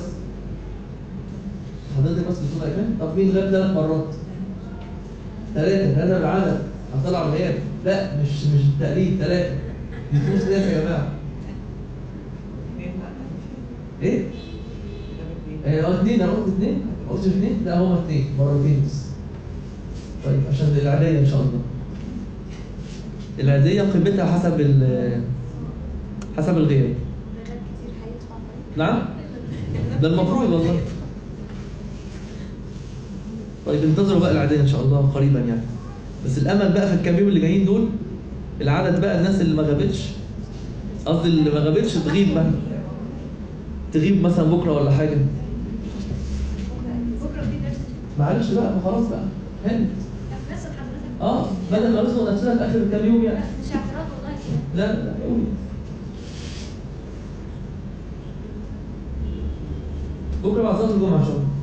حضرتك بس بتقول ايمان؟ طب مين غاب ثلاث مرات؟ ثلاثة، ثلاثة بالعدد. هطلع الغياب. لا مش مش التقليد، ثلاثة. دي فلوس ثلاثة يا جماعة. ايه؟ اه اثنين، انا قلت اثنين؟ ما قلتش اثنين؟ لا هما اثنين، مرتين بس. طيب عشان العادية ان شاء الله. العادية قيمتها حسب ال حسب الغياب. نعم؟ ده المفروض والله. طيب انتظروا بقى العادية ان شاء الله قريبا يعني. بس الامل بقى في الكام يوم اللي جايين دول العدد بقى الناس اللي ما غابتش، قصدي اللي ما غابتش تغيب بقى. تغيب مثلا بكره ولا حاجه. بكره في درس. معلش بقى ما خلاص بقى هند. نفس حضرتك اه بدل ما نزنق نفسنا في اخر كام يوم يعني. مش اعتراض والله. لا لا قولي. بكره بعد صلاه الجمعه ان شاء الله.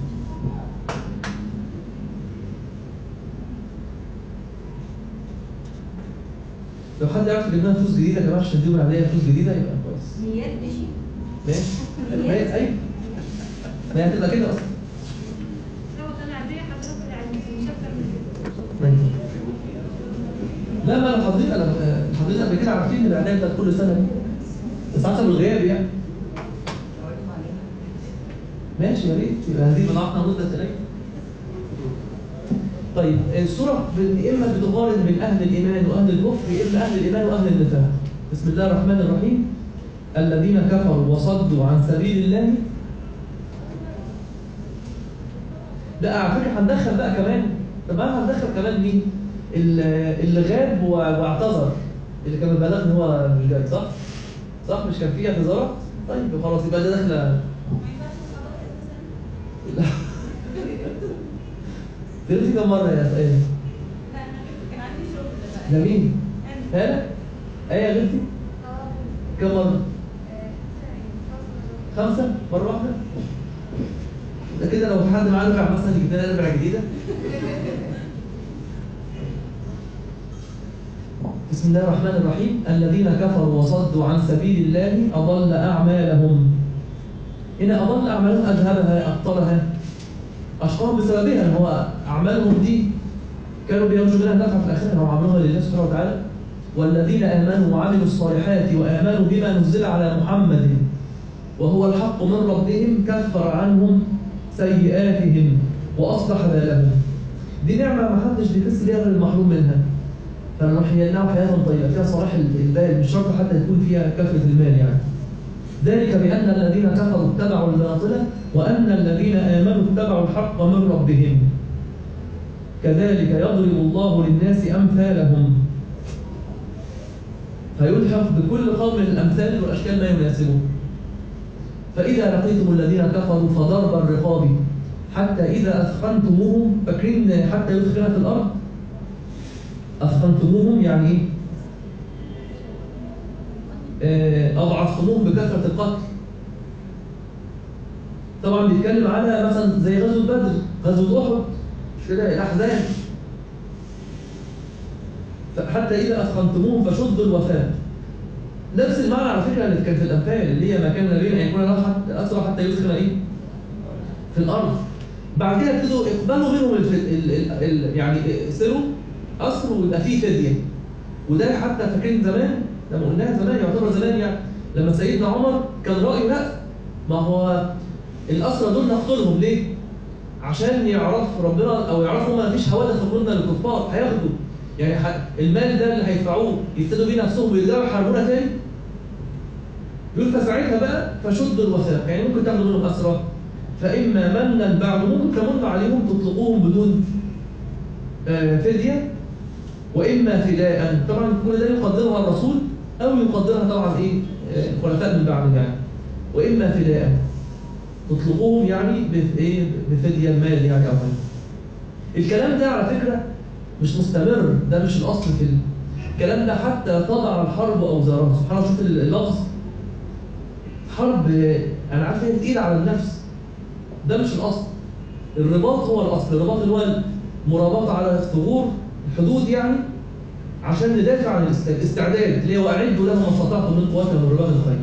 لو حد يعرف يجيب لنا فلوس جديده يا جماعه عشان نديهم عليها فلوس جديده يبقى كويس. نيات ماشي. ماشي؟ ما هي ايوه. ما هي هتبقى كده اصلا. لو انا عاديه حضرتك اللي عايزين مش اكتر من كده. ماشي. لا ما انا حضرتك انا حضرتك قبل كده عارفين الاعلان بتاعت كل سنه دي. بس حسب الغياب يعني. ماشي يا ريت يبقى هذه بضاعتنا ردت اليك. طيب السورة إما بتقارن بين أهل الإيمان وأهل الكفر، إما أهل الإيمان وأهل النفاق. بسم الله الرحمن الرحيم. الذين كفروا وصدوا عن سبيل الله. لا على فكرة هندخل بقى كمان، طب أنا هندخل كمان مين؟ اللي غاب واعتذر، اللي كان بلغني هو مش جاي، صح؟ صح مش كان فيه اعتذارات؟ طيب خلاص يبقى ده داخله. لا غلطتي كم مرة يا سائل؟ كان عندي شغل. ده مين؟ هالة؟ ايه غلطتي؟ كم مرة؟ خمسة؟ مرة واحدة؟ ده كده لو حد معاه ربع مثلا يجيب لنا ربع جديدة. بسم الله الرحمن الرحيم. الذين كفروا وصدوا عن سبيل الله أضل أعمالهم. هنا أضل أعمالهم أذهبها أبطلها أشقاهم بسببها. هو أعمالهم دي كانوا بيرجوا منها النفع في الآخرة وعملوها لله سبحانه وتعالى. والذين آمنوا وعملوا الصالحات وآمنوا بما نزل على محمد وهو الحق من ربهم كفر عنهم سيئاتهم وأصلح بالهم. دي نعمة ما حدش بيحس بيها غير المحروم منها. فنحييناه حياة طيبة فيها صلاح البال، مش شرط حتى يكون فيها كثرة المال يعني. ذلك بأن الذين كفروا اتبعوا الباطل وأن الذين آمنوا اتبعوا الحق من ربهم. كذلك يضرب الله للناس أمثالهم فيلحق بكل قوم من الأمثال والأشكال ما يناسبه. فإذا لقيتم الذين كفروا فضرب الرقاب حتى إذا أثخنتموهم، فاكرين حتى يدخلها في الأرض؟ أثخنتموهم يعني إيه؟ أضعفتموهم بكثرة القتل. طبعا بيتكلم على مثلا زي غزوة بدر، غزوة أحد، مش كده؟ الأحزاب. حتى إذا أثخنتموهم فشدوا الوثاق. نفس المعنى على فكرة اللي كان في الأنفال، اللي هي ما كان النبي أن يكون له أسرى حتى يدخل إيه؟ في الأرض. بعد كده ابتدوا يقبلوا منهم ال ال ال ال يعني سروا أسروا ويبقى فيه فدية. وده حتى فاكرين زمان لما قلناها زمان، يعتبر زمان يعني، لما سيدنا عمر كان رأيه لا، ما هو الأسرى دول نقتلهم ليه؟ عشان يعرف ربنا أو يعرفوا ما فيش حوادث تقولنا للكفار هياخدوا يعني المال ده اللي هيدفعوه يفتدوا بيه نفسهم ويرجعوا يحاربونا تاني. يقول فساعتها بقى فشدوا الوثاق، يعني ممكن تاخدوا منهم أسرى فإما منا بعد، ممكن تمن عليهم تطلقوهم بدون فدية، وإما فداء. طبعا كل ده يقدرها الرسول أو يقدرها طبعا إيه الخلفاء من بعد يعني. وإما فداء تطلقوهم يعني بإيه بفدية المال يعني أو غيره. الكلام ده على فكرة مش مستمر، ده مش الأصل في الكلام ده، حتى تضع الحرب أوزارها. سبحان الله، شوف اللفظ حرب أنا عارف إن تقيل على النفس، ده مش الأصل. الرباط هو الأصل، الرباط اللي هو المرابطة على ثغور الحدود يعني، عشان ندافع عن الاستعداد اللي هو أعدوا لهم ما استطعتم من قوة من رباط الخير.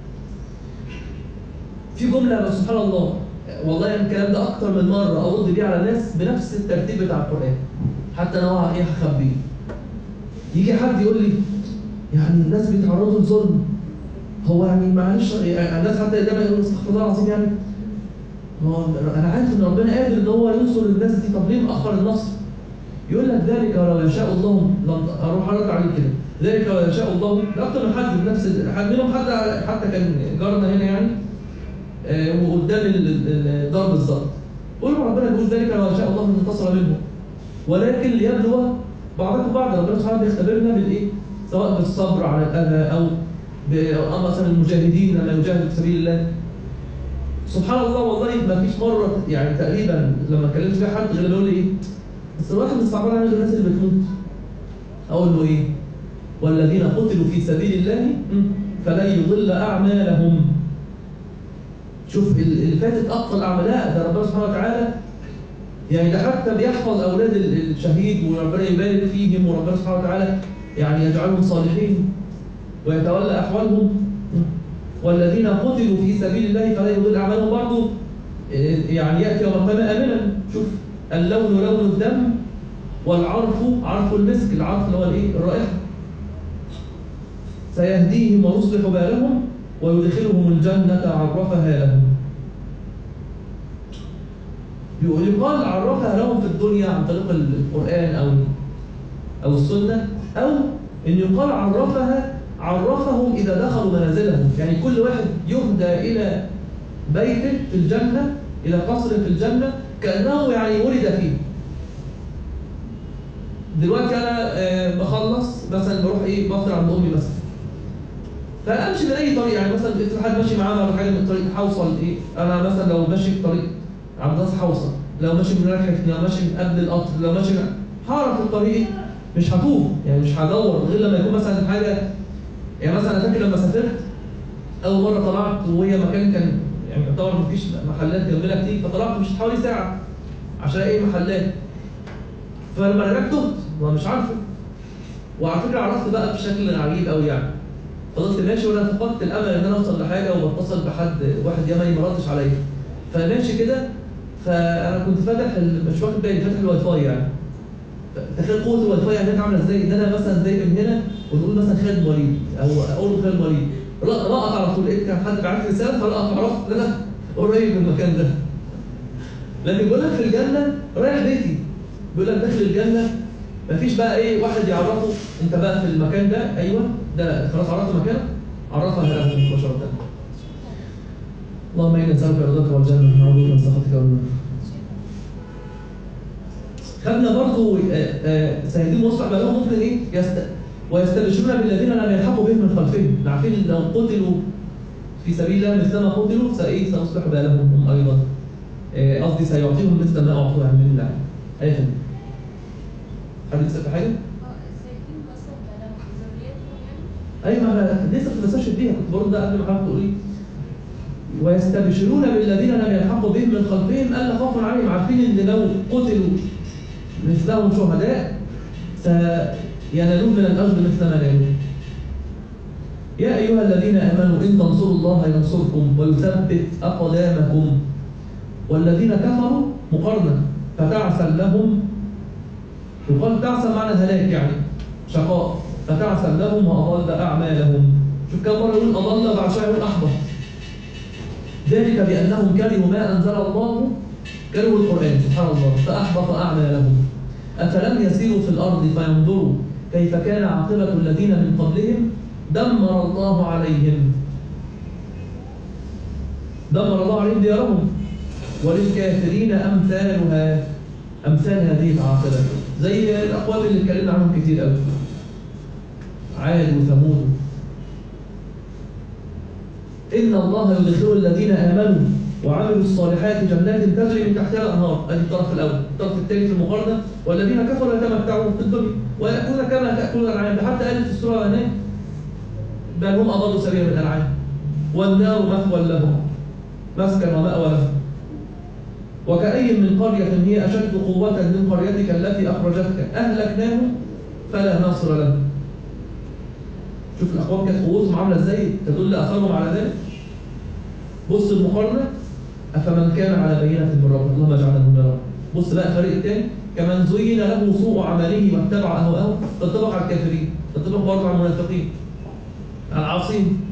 في جملة سبحان الله والله الكلام ده أكتر من مرة أرد بيه على ناس بنفس الترتيب بتاع القرآن، حتى أنا إيه هخبيه. يجي حد يقول لي يعني الناس بيتعرضوا لظلم، هو يعني معلش يعني الناس حتى دايما يقولوا استغفر الله العظيم يعني، هو أنا عارف إن ربنا قادر إن هو ينصر الناس دي، طب ليه مأخر النصر؟ يقول لك ذلك ولو يشاء الله، أروح أرد عليه كده، ذلك ولو يشاء الله. ده أكتر من حد بنفس حد منهم، حتى حتى كان جارنا هنا يعني آه وقدام الدار بالظبط. قول له ربنا بيقول ذلك لو يشاء الله انتصر منه، ولكن ليبلو بعضكم بعض. ربنا سبحانه بيختبرنا بالايه؟ سواء بالصبر على الاذى او مثلا المجاهدين لما يجاهدوا في سبيل الله. سبحان الله والله ما فيش مره يعني تقريبا لما كلمت فيها حد غير بيقول لي ايه؟ بس الواحد مستعبان على الناس اللي بتموت. اقول له ايه؟ والذين قتلوا في سبيل الله فلن يضل اعمالهم. شوف اللي فاتت اقصى الاعمال، لا ده ربنا سبحانه وتعالى يعني ده حتى بيحفظ اولاد الشهيد وربنا يبارك فيهم، وربنا سبحانه وتعالى يعني يجعلهم صالحين ويتولى احوالهم. والذين قتلوا في سبيل الله فلا يضل اعمالهم برضه يعني ياتي يوم القيامه امنا. شوف اللون لون الدم والعرف عرف المسك، العرف اللي هو الايه؟ الرائحه. سيهديهم ويصلح بالهم ويدخلهم الجنه عرفها لهم. يقال عرفها لهم في الدنيا عن طريق القرآن أو أو السنة، أو إن يقال عرفها عرفهم إذا دخلوا منازلهم، يعني كل واحد يهدى إلى بيته في الجنة، إلى قصر في الجنة كأنه يعني ولد فيه. دلوقتي أنا بخلص مثلا بروح إيه بفطر عند أمي مثلا، فأمشي بأي طريق، يعني مثلا إذا حد ماشي معانا ولا حاجة من الطريق هوصل إيه، أنا مثلا لو ماشي في طريق عبد الناصر هوصل، لو ماشي من رايح لو ماشي من قبل القطر، لو ماشي هعرف الطريق، مش هتوه يعني، مش هدور غير لما يكون مثلا حاجه. يعني مثلا انا فاكر لما سافرت اول مره طلعت وهي مكان كان يعني يعتبر مفيش محلات جنبنا كتير، فطلعت مش حوالي ساعه عشان ايه محلات. فلما رجعت تهت ومش عارفه، وعلى فكره عرفت بقى بشكل عجيب قوي يعني. فضلت ماشي وانا فقدت الامل ان انا اوصل لحاجه، وبتصل بحد واحد يمني ما ردش عليا، فماشي كده. فانا كنت فاتح مش واخد بالي فاتح الواي فاي يعني. تخيل قوه الواي فاي هناك عامله ازاي، ان انا مثلا زي من هنا ونقول مثلا خالد وليد او اقول له خالد وليد، لقط على طول لقيت كان حد بعت لي رساله فلقط، عرفت ان انا قريب من المكان ده. لكن بيقول لك في الجنه رايح بيتي، بيقول لك داخل الجنه مفيش بقى ايه واحد يعرفه انت بقى في المكان ده، ايوه ده خلاص عرفت مكانك، عرفها له مباشره. اللهم انا نسالك رضاك والجنه ونعوذ بك من سخطك والنار. خدنا برضه سيدين مصلح بالهم ممكن ايه يست... ويستبشرون بالذين لم يلحقوا بهم من خلفهم، عارفين ان لو قتلوا في سبيل الله مثل ما قتلوا سايه سنصلح بالهم هم ايضا، قصدي سيعطيهم مثل ما اعطوا عن من الله. اي خدمه. حد يسال في حاجه؟ اه سيدين مصلح بالهم ذريتهم يعني؟ ايوه انا لسه كنت بستشهد بيها، كنت برضه ده قبل ما حضرتك تقولي. ويستبشرون بالذين لم يلحقوا بهم من خلفهم الا خوف عليهم، عارفين ان لو قتلوا مثلهم شهداء سينالون من الاجر مثل ما نالوا. يا ايها الذين امنوا ان تنصروا الله ينصركم ويثبت اقدامكم والذين كفروا مقارنه فتعسا لهم، يقال تعسا معنى هلاك يعني شقاء، فتعسا لهم واضل اعمالهم. شوف كم مره يقول اضل بعد شويه يقول احبط. ذلك بأنهم كرهوا ما أنزل الله، كرهوا القرآن سبحان الله فأحبط أعمالهم. أفلم يسيروا في الأرض فينظروا كيف كان عاقبة الذين من قبلهم دمر الله عليهم دمر الله عليهم ديارهم وللكافرين أمثالها، أمثال هذه العاقبة زي الأقوام اللي اتكلمنا عنهم كتير قوي، عاد وثمود. إن الله يدخل الذين آمنوا وعملوا الصالحات جنات تجري من تحتها الأنهار، ادي الطرف الأول. الطرف الثاني في المقارنة والذين كفروا يتمتعون في الدنيا ويأكلون كما تأكل الأنعام، حتى قالت في السورة هناك بل هم أضلوا سبيلا من الأنعام والنار مثوى لهم مسكن ومأوى لهم. وكأي من قرية هي أشد قوة من قريتك التي أخرجتك أهلكناهم فلا ناصر لهم. شوف الأقوام كانت قوتهم عاملة إزاي تدل أثرهم على ذلك. بص المقارنة أفمن كان على بينة من ربه، اللهم اجعلنا من ربه. بص بقى الفريق الثاني كمن زين له سوء عمله واتبع أهواءه، تنطبق على الكافرين، تنطبق برضه على المنافقين على العاصين.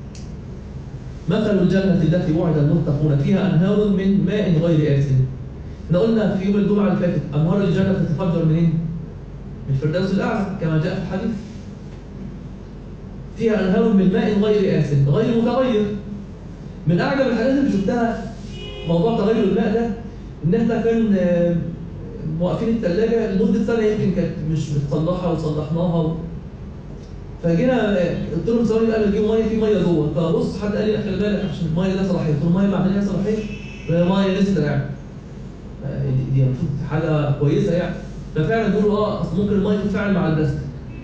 مثل الجنة التي وعد المتقون فيها أنهار من ماء غير آسن. احنا قلنا في يوم الجمعة اللي فاتت أنهار الجنة تتفجر منين؟ من الفردوس الأعلى كما جاء في الحديث. فيها أنهار من ماء غير آسن غير متغير. من أعجب الحاجات اللي شفتها موضوع تغير الماء ده، إن احنا كان موقفين الثلاجة لمدة سنة يمكن كانت مش بتصلحها وصلحناها و... فجينا قلت لهم ثواني بقى نجيب ميه، في ميه جوه، فبص حد قال لي خلي بالك عشان الميه ده صلاحيه، قلت له الميه بعد ليها صلاحيه؟ ميه لسه يعني دي المفروض حاجه كويسه يعني. ففعلا بيقولوا اه اصل ممكن الميه تتفاعل مع البلاستيك،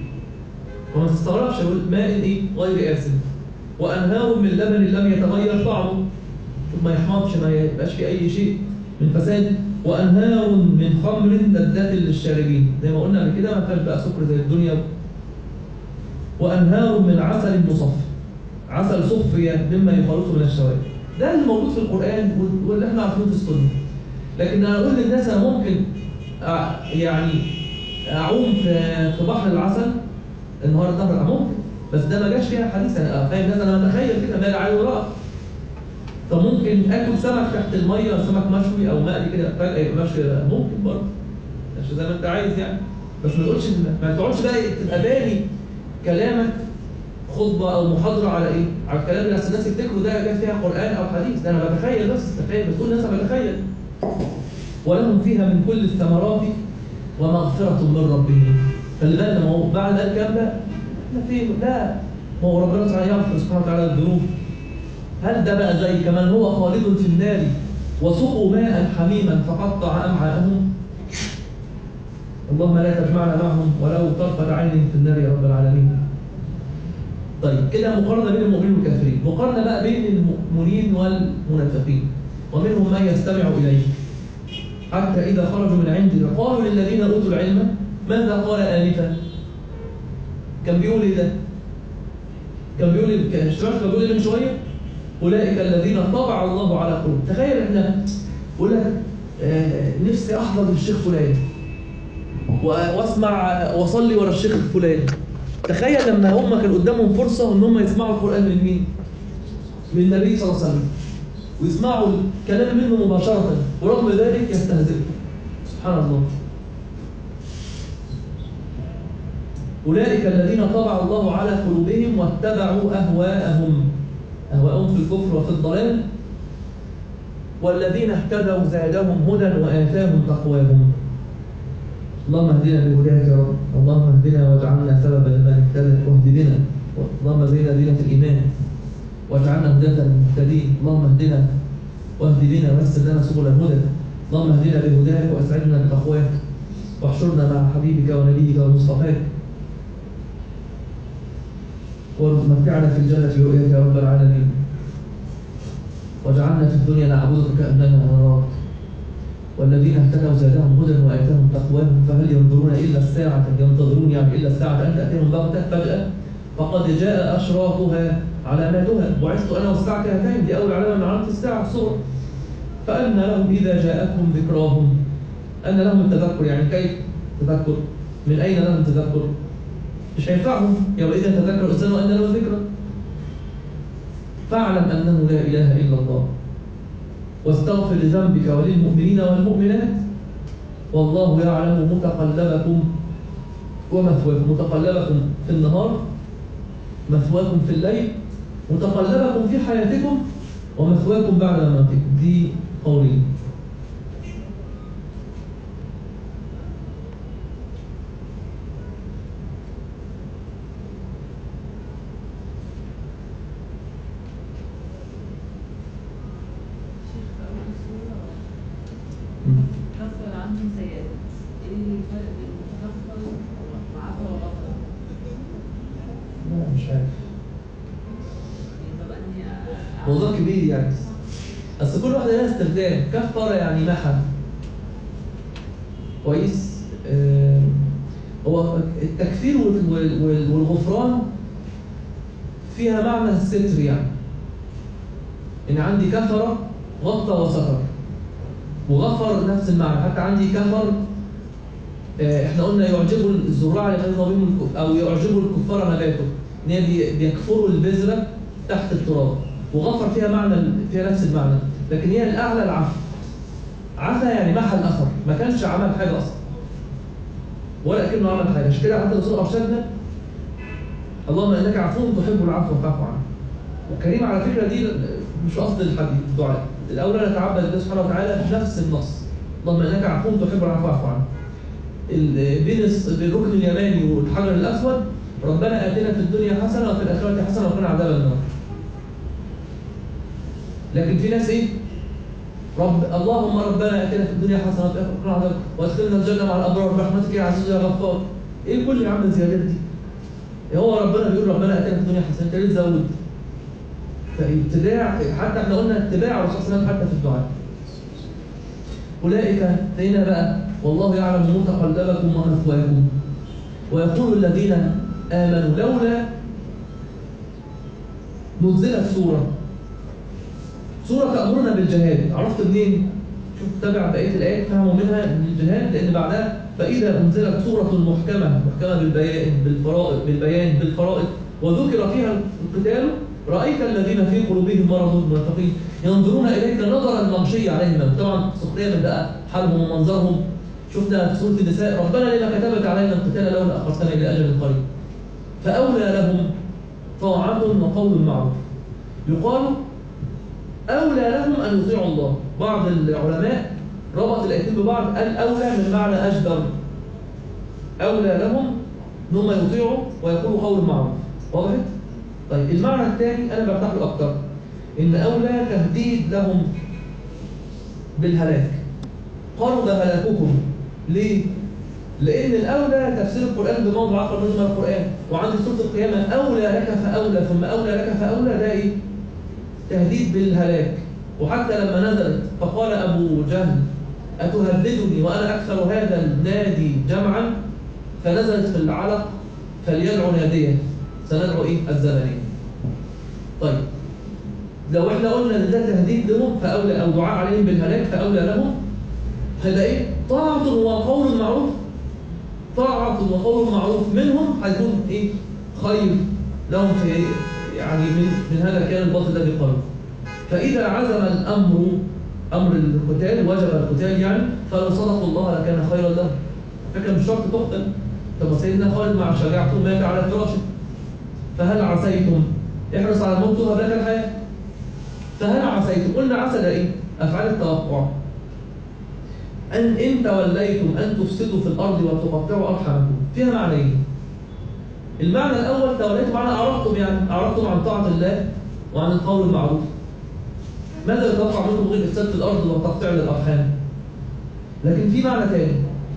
وما تستغربش يقول ماء ايه غير آسن وأنهار من لبن لم يتغير طعمه، ما يحمضش ما يبقاش في أي شيء من فساد، وأنهار من خمر لذات للشاربين زي ما قلنا قبل كده، ما فيهاش بقى سكر زي الدنيا، وأنهار من عسل مصفى، عسل صفي مما يخلطه من الشوائب. ده اللي موجود في القرآن واللي احنا عارفينه في السنة. لكن أنا أقول للناس أنا ممكن أع... يعني أعوم في في بحر العسل النهار النهر ممكن، بس ده ما جاش فيها حديث. أنا فاهم الناس، أنا بتخيل كده مالي عليه وراء. فممكن آكل سمك تحت المية، سمك مشوي أو مقلي كده فجأة يبقى مشوي، ممكن برضه مش زي ما أنت عايز يعني. بس ما تقولش ما تقعدش بقى تبقى باني كلامك خطبة أو محاضرة على إيه؟ على الكلام اللي الناس يفتكروا ده جاي فيها قرآن أو حديث، ده أنا بتخيل بس تخيل، بتقول الناس أنا بتخيل. ولهم فيها من كل الثمرات ومغفرة من ربهم. خلي بالنا ما هو بعد الكلام ده احنا فين؟ لا، ما هو ربنا تعالى يغفر سبحانه وتعالى الذنوب. هل ده بقى زي كمان هو خالد في النار وسقوا ماء حميما فقطع أمعاءهم؟ اللهم لا تجمعنا معهم ولو طرفة عين في النار يا رب العالمين. طيب كده مقارنة بين المؤمنين والكافرين، مقارنة بقى بين المؤمنين والمنافقين. ومنهم من يستمع إليه حتى إذا خرجوا من عندنا قالوا للذين أوتوا العلم ماذا قال آنفا؟ كان بيقول إيه ده؟ كان بيقول كان اشتراك كان بيقول إيه من شوية؟ أولئك الذين طبع الله على قلوبهم. تخيل إحنا بقول لك آه نفسي أحضر للشيخ فلان واسمع واصلي ورا الشيخ الفلاني. تخيل لما هم كان قدامهم فرصه ان هم يسمعوا القران من مين؟ من النبي صلى الله عليه وسلم، ويسمعوا الكلام منه مباشره، ورغم ذلك يستهزئوا. سبحان الله. اولئك الذين طبع الله على قلوبهم واتبعوا اهواءهم، اهواءهم في الكفر وفي الضلال. والذين اهتدوا زادهم هدى واتاهم تقواهم. اللهم اهدنا بهداك يا رب، اللهم اهدنا واجعلنا سببا لمن اهتدى واهد بنا، اللهم زينا زينة الإيمان واجعلنا هداة المهتدين، اللهم اهدنا واهد بنا ويسر لنا سبل الهدى، اللهم اهدنا بهداك واسعدنا بتقواك واحشرنا مع حبيبك ونبيك ومصطفاك، ومتعنا في الجنة برؤياك يا رب العالمين، واجعلنا في الدنيا نعبدك كأننا نراك. والذين اهتدوا زادهم هدى وآتاهم تقواهم فهل ينظرون إلا الساعة ينتظرون يعني إلا الساعة أن تأتيهم بغتة فجأة فقد جاء أشراطها علاماتها بعثت أنا والساعة كهاتين، دي أول علامة من علامات الساعة الصغرى. فأن لهم إذا جاءتهم ذكراهم، أن لهم التذكر يعني كيف تذكر؟ من أين لهم التذكر؟ مش هينفعهم يومئذ تذكر الإنسان وأن له ذكرى. فاعلم أنه لا إله إلا الله واستغفر لذنبك وللمؤمنين والمؤمنات والله يعلم متقلبكم ومثواكم. متقلبكم في النهار، مثواكم في الليل، متقلبكم في حياتكم ومثواكم بعد مماتكم. دي قولين. كفر عنهم سيئات. ايه الفرق بين المتكفر وعفو وغفر؟ لا مش عارف، طب اني موضوع كبير يعني، اصل كل واحده لها استخدام. كفر يعني محى، كويس. آه هو التكفير والغفران فيها معنى الستر، يعني ان عندي كفر غطى وستر، وغفر نفس المعنى. حتى عندي كفر آه احنا قلنا يعجبه الزراع لمن ضميم او يعجبه الكفار نباته، ان هي بيكفروا البذره تحت التراب. وغفر فيها معنى، فيها نفس المعنى، لكن هي الاعلى العفو. عفا يعني محى الاثر، ما كانش عمل حاجه اصلا ولا كأنه عمل حاجه. عشان كده حتى الرسول ارشدنا اللهم انك عفو تحب العفو فاعف عنه. والكريم على فكره دي مش قصد الحديث الدعاء، الاولى نتعبد الله سبحانه وتعالى بنفس النص، اللهم انك عفو تحب العفو فاعف عنه. بين الركن اليماني والحجر الاسود ربنا اتنا في الدنيا حسنه وفي الاخره حسنه وقنا عذاب النار. لكن في ناس ايه؟ رب اللهم ربنا اتنا في الدنيا حسنه وفي الاخره قنا عذاب وادخلنا الجنه مع الابرار برحمتك يا عزيز يا غفار. ايه كل يا عم الزيادات دي؟ هو ربنا بيقول ربنا اتانا في الدنيا حسنه، انت ليه تزود؟ فابتداع، حتى احنا قلنا اتباع الرسول صلى الله عليه وسلم حتى في الدعاء. اولئك هنا بقى والله يعلم متقلبكم ومثواكم. ويقول الذين امنوا لولا نزلت سوره سوره تامرنا بالجهاد. عرفت منين؟ شوف تابع بقيه الايات فهموا منها من الجهاد، لان بعدها فاذا انزلت سوره محكمه محكمه بالبيان بالفرائض بالبيان بالفرائض وذكر فيها القتال رأيت الذين في قلوبهم مرض المنافقين ينظرون إليك نظر المغشي عليهم. طبعا سخرية من بقى حالهم ومنظرهم. شفنا في سورة النساء ربنا لما كتبت علينا القتال لولا أخرتنا إلى أجل قريب. فأولى لهم طاعة وقول معروف. يقال أولى لهم أن يطيعوا الله. بعض العلماء ربط الآيتين ببعض، قال أولى من معنى أجدر. أولى لهم أنهم يطيعوا ويقولوا قول معروف. واضح؟ طيب المعنى الثاني أنا برتاح له أكتر، إن أولى تهديد لهم بالهلاك. قالوا ده هلاككم. ليه؟ لأن الأولى تفسير القرآن بموضع آخر من القرآن، وعند سورة القيامة أولى لك فأولى ثم أولى لك فأولى، ده إيه؟ تهديد بالهلاك. وحتى لما نزلت فقال أبو جهل أتهددني وأنا أكثر هذا النادي جمعا، فنزلت في العلق فليدعو ناديه سندعو إيه؟ الزمنين. طيب لو احنا قلنا ان ده تهديد لهم فاولى او دعاء عليهم بالهلاك فاولى لهم، هيبقى ايه؟ طاعة وقول معروف. طاعة وقول معروف منهم هيكون ايه؟ خير لهم في يعني من من هذا كان الباطل الذي قالوا. فاذا عزم الامر امر القتال وجب القتال يعني، فلو صدقوا الله لكان خيرا لهم. فكان مش شرط تقتل. طب سيدنا خالد مع شجاعته مات على فراشه. فهل عسيتم احرص على الموت وهب لك الحياه. فهل عسيتم، قلنا عسى ده ايه؟ افعال التوقع. ان ان توليتم ان تفسدوا في الارض وتقطعوا ارحامكم، فيها معنيين. المعنى الاول توليتم معنى اعرضتم، يعني اعرضتم عن طاعه الله وعن القول المعروف. ماذا يتوقع منكم غير افساد في الارض وتقطيع للارحام؟ لكن في معنى ثاني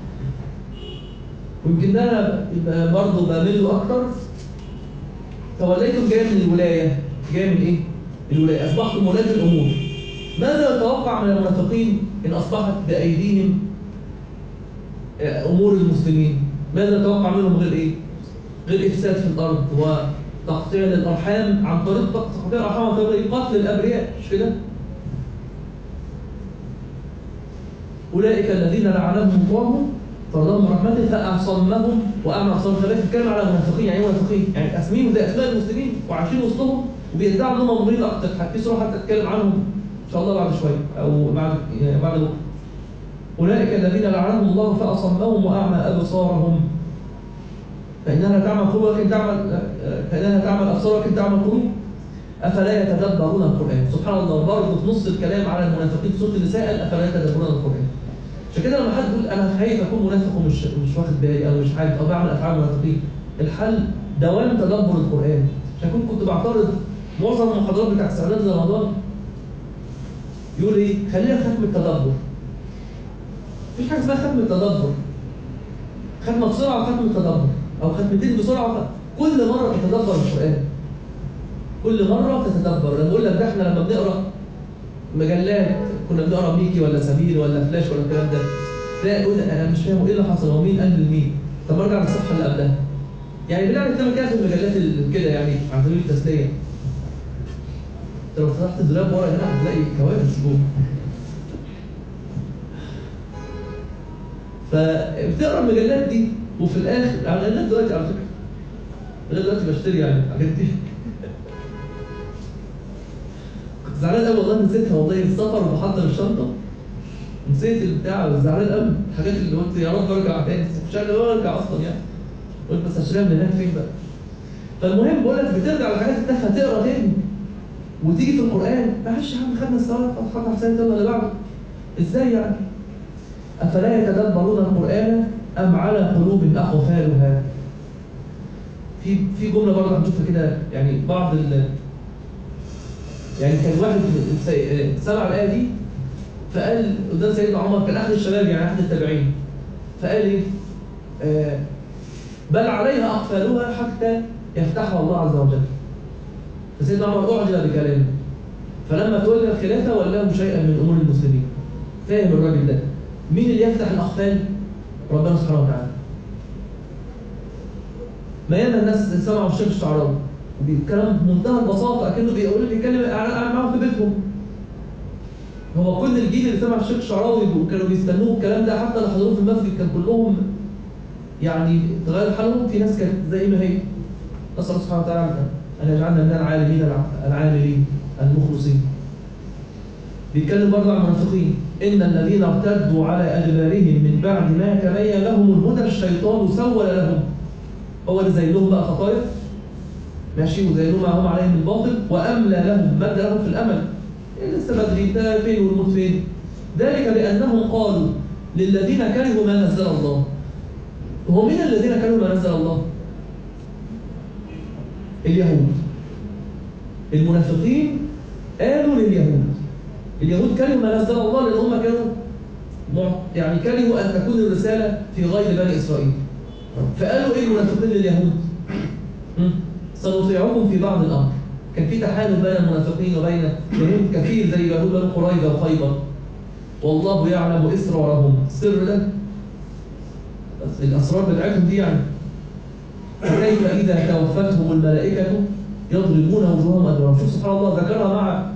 ويمكن ده برضه بميله اكتر. توليتم جاي من الولايه، جاي من ايه؟ الولايه، اصبحتم ولاة الامور. ماذا يتوقع من المنافقين ان اصبحت بايديهم امور المسلمين؟ ماذا يتوقع منهم غير ايه؟ غير افساد في الارض وتقطيع للارحام عن طريق تقطيع الارحام عن طريق قتل الابرياء، مش كده؟ اولئك الذين لعنهم الله فرضهم رحمته فاعصمهم واعمى ابصارهم. خلينا نتكلم على المنافقين. يعني ايه منافقين؟ يعني اسميهم زي اسماء المسلمين وعايشين وسطهم وبيدعوا انهم مؤمنين اكتر. في سوره حتى تتكلم عنهم ان شاء الله بعد شويه او بعد يعني بعد بكره. اولئك الذين لعنهم الله فاصمهم واعمى ابصارهم. فانها تعمى قلوب ولكن تعمل فانها تعمل ابصار ولكن تعمل قلوب افلا يتدبرون القران. سبحان الله، برضه في نص الكلام على المنافقين في سوره النساء افلا يتدبرون القران. عشان كده لما حد يقول انا خايف اكون منافق ومش مش واخد بالي او مش عارف او بعمل افعال منافقين، الحل دوام تدبر القران. عشان كنت كنت بعترض معظم المحاضرات بتاعت استعداد رمضان يقول ايه؟ خلينا ختم التدبر. مفيش حاجه اسمها ختم التدبر. ختمه بسرعه وختم التدبر او ختمتين بسرعه. كل مره تتدبر القران. كل مره تتدبر. لما بقول لك ده احنا لما بنقرا مجلات كنا بنقرا ميكي ولا سمير ولا فلاش ولا الكلام ده، تلاقي تقول انا مش فاهم ايه اللي حصل، هو مين قال لمين؟ طب ارجع للصفحه اللي قبلها. يعني بنعمل كلام كده في المجلات كده يعني على سبيل التسليه. انت لو فتحت الدولاب ورا هنا هتلاقي كوارث جوه. فبتقرا المجلات دي وفي الاخر على النت دلوقتي على فكره. انا دلوقتي بشتري يعني الحاجات دي. زعلان قوي والله، نسيتها والله السفر وبحضر الشنطه نسيت البتاع، زعلان قوي. الحاجات اللي قلت يا رب ارجع تاني، مش عارف ارجع اصلا يعني. قلت بس هشتريها من هناك فين بقى. فالمهم بقول لك بترجع للحاجات التافهه تقرا تاني وتيجي في القران معلش يا عم خدنا الصلاه فتحنا حسين يلا اللي بعده. ازاي يعني؟ افلا يتدبرون القران ام على قلوب اقفالها. في في جمله برضه هنشوفها كده يعني بعض ال يعني كان واحد سمع الايه دي فقال قدام سيدنا عمر، كان احد الشباب يعني احد التابعين، فقال ايه؟ آه بل عليها اقفالها حتى يفتحها الله عز وجل. فسيدنا عمر أعجب بكلامه، فلما تولى الخلافة ولاه شيئا من أمور المسلمين. فاهم الراجل ده مين اللي يفتح الأقفال؟ ربنا سبحانه وتعالى. ما ياما الناس سمعوا الشيخ الشعراوي وبيتكلم بمنتهى البساطة أكنه بيقول بيتكلم قاعد معاهم في بيتهم. هو كل الجيل اللي سمع الشيخ الشعراوي وكانوا بيستنوه الكلام ده، حتى اللي حضروه في المسجد كان كلهم يعني تغير حالهم. في ناس كانت زي ما هي. نسأل الله سبحانه وتعالى أن يجعلنا من العالمين العاملين المخلصين. بيتكلم برضه عن المنافقين. إن الذين ارتدوا على أدبارهم من بعد ما تبين لهم الهدى الشيطان سول لهم. هو اللي زين لهم بقى خطايا ماشي، وزينوا ما هم عليه من باطل، وأملى لهم مد لهم في الأمل. لسه بدري، ده فين والموت فين؟ ذلك بأنهم قالوا للذين كرهوا ما نزل الله. هو مين الذين كرهوا ما نزل الله؟ اليهود. المنافقين قالوا لليهود. اليهود كرهوا ما نزل الله لأن هم كانوا يعني كرهوا أن تكون الرسالة في غير بني إسرائيل. فقالوا إيه المنافقين لليهود؟ سنطيعكم في بعض الأمر. كان في تحالف بين المنافقين وبين يهود كثير زي يهود بني قريظة وخيبر. والله يعلم إسرارهم. السر ده الأسرار بتاعتهم دي يعني. كيف إذا توفتهم الملائكة يضربون وجوههم وأدبارهم. شوف سبحان الله ذكرها مع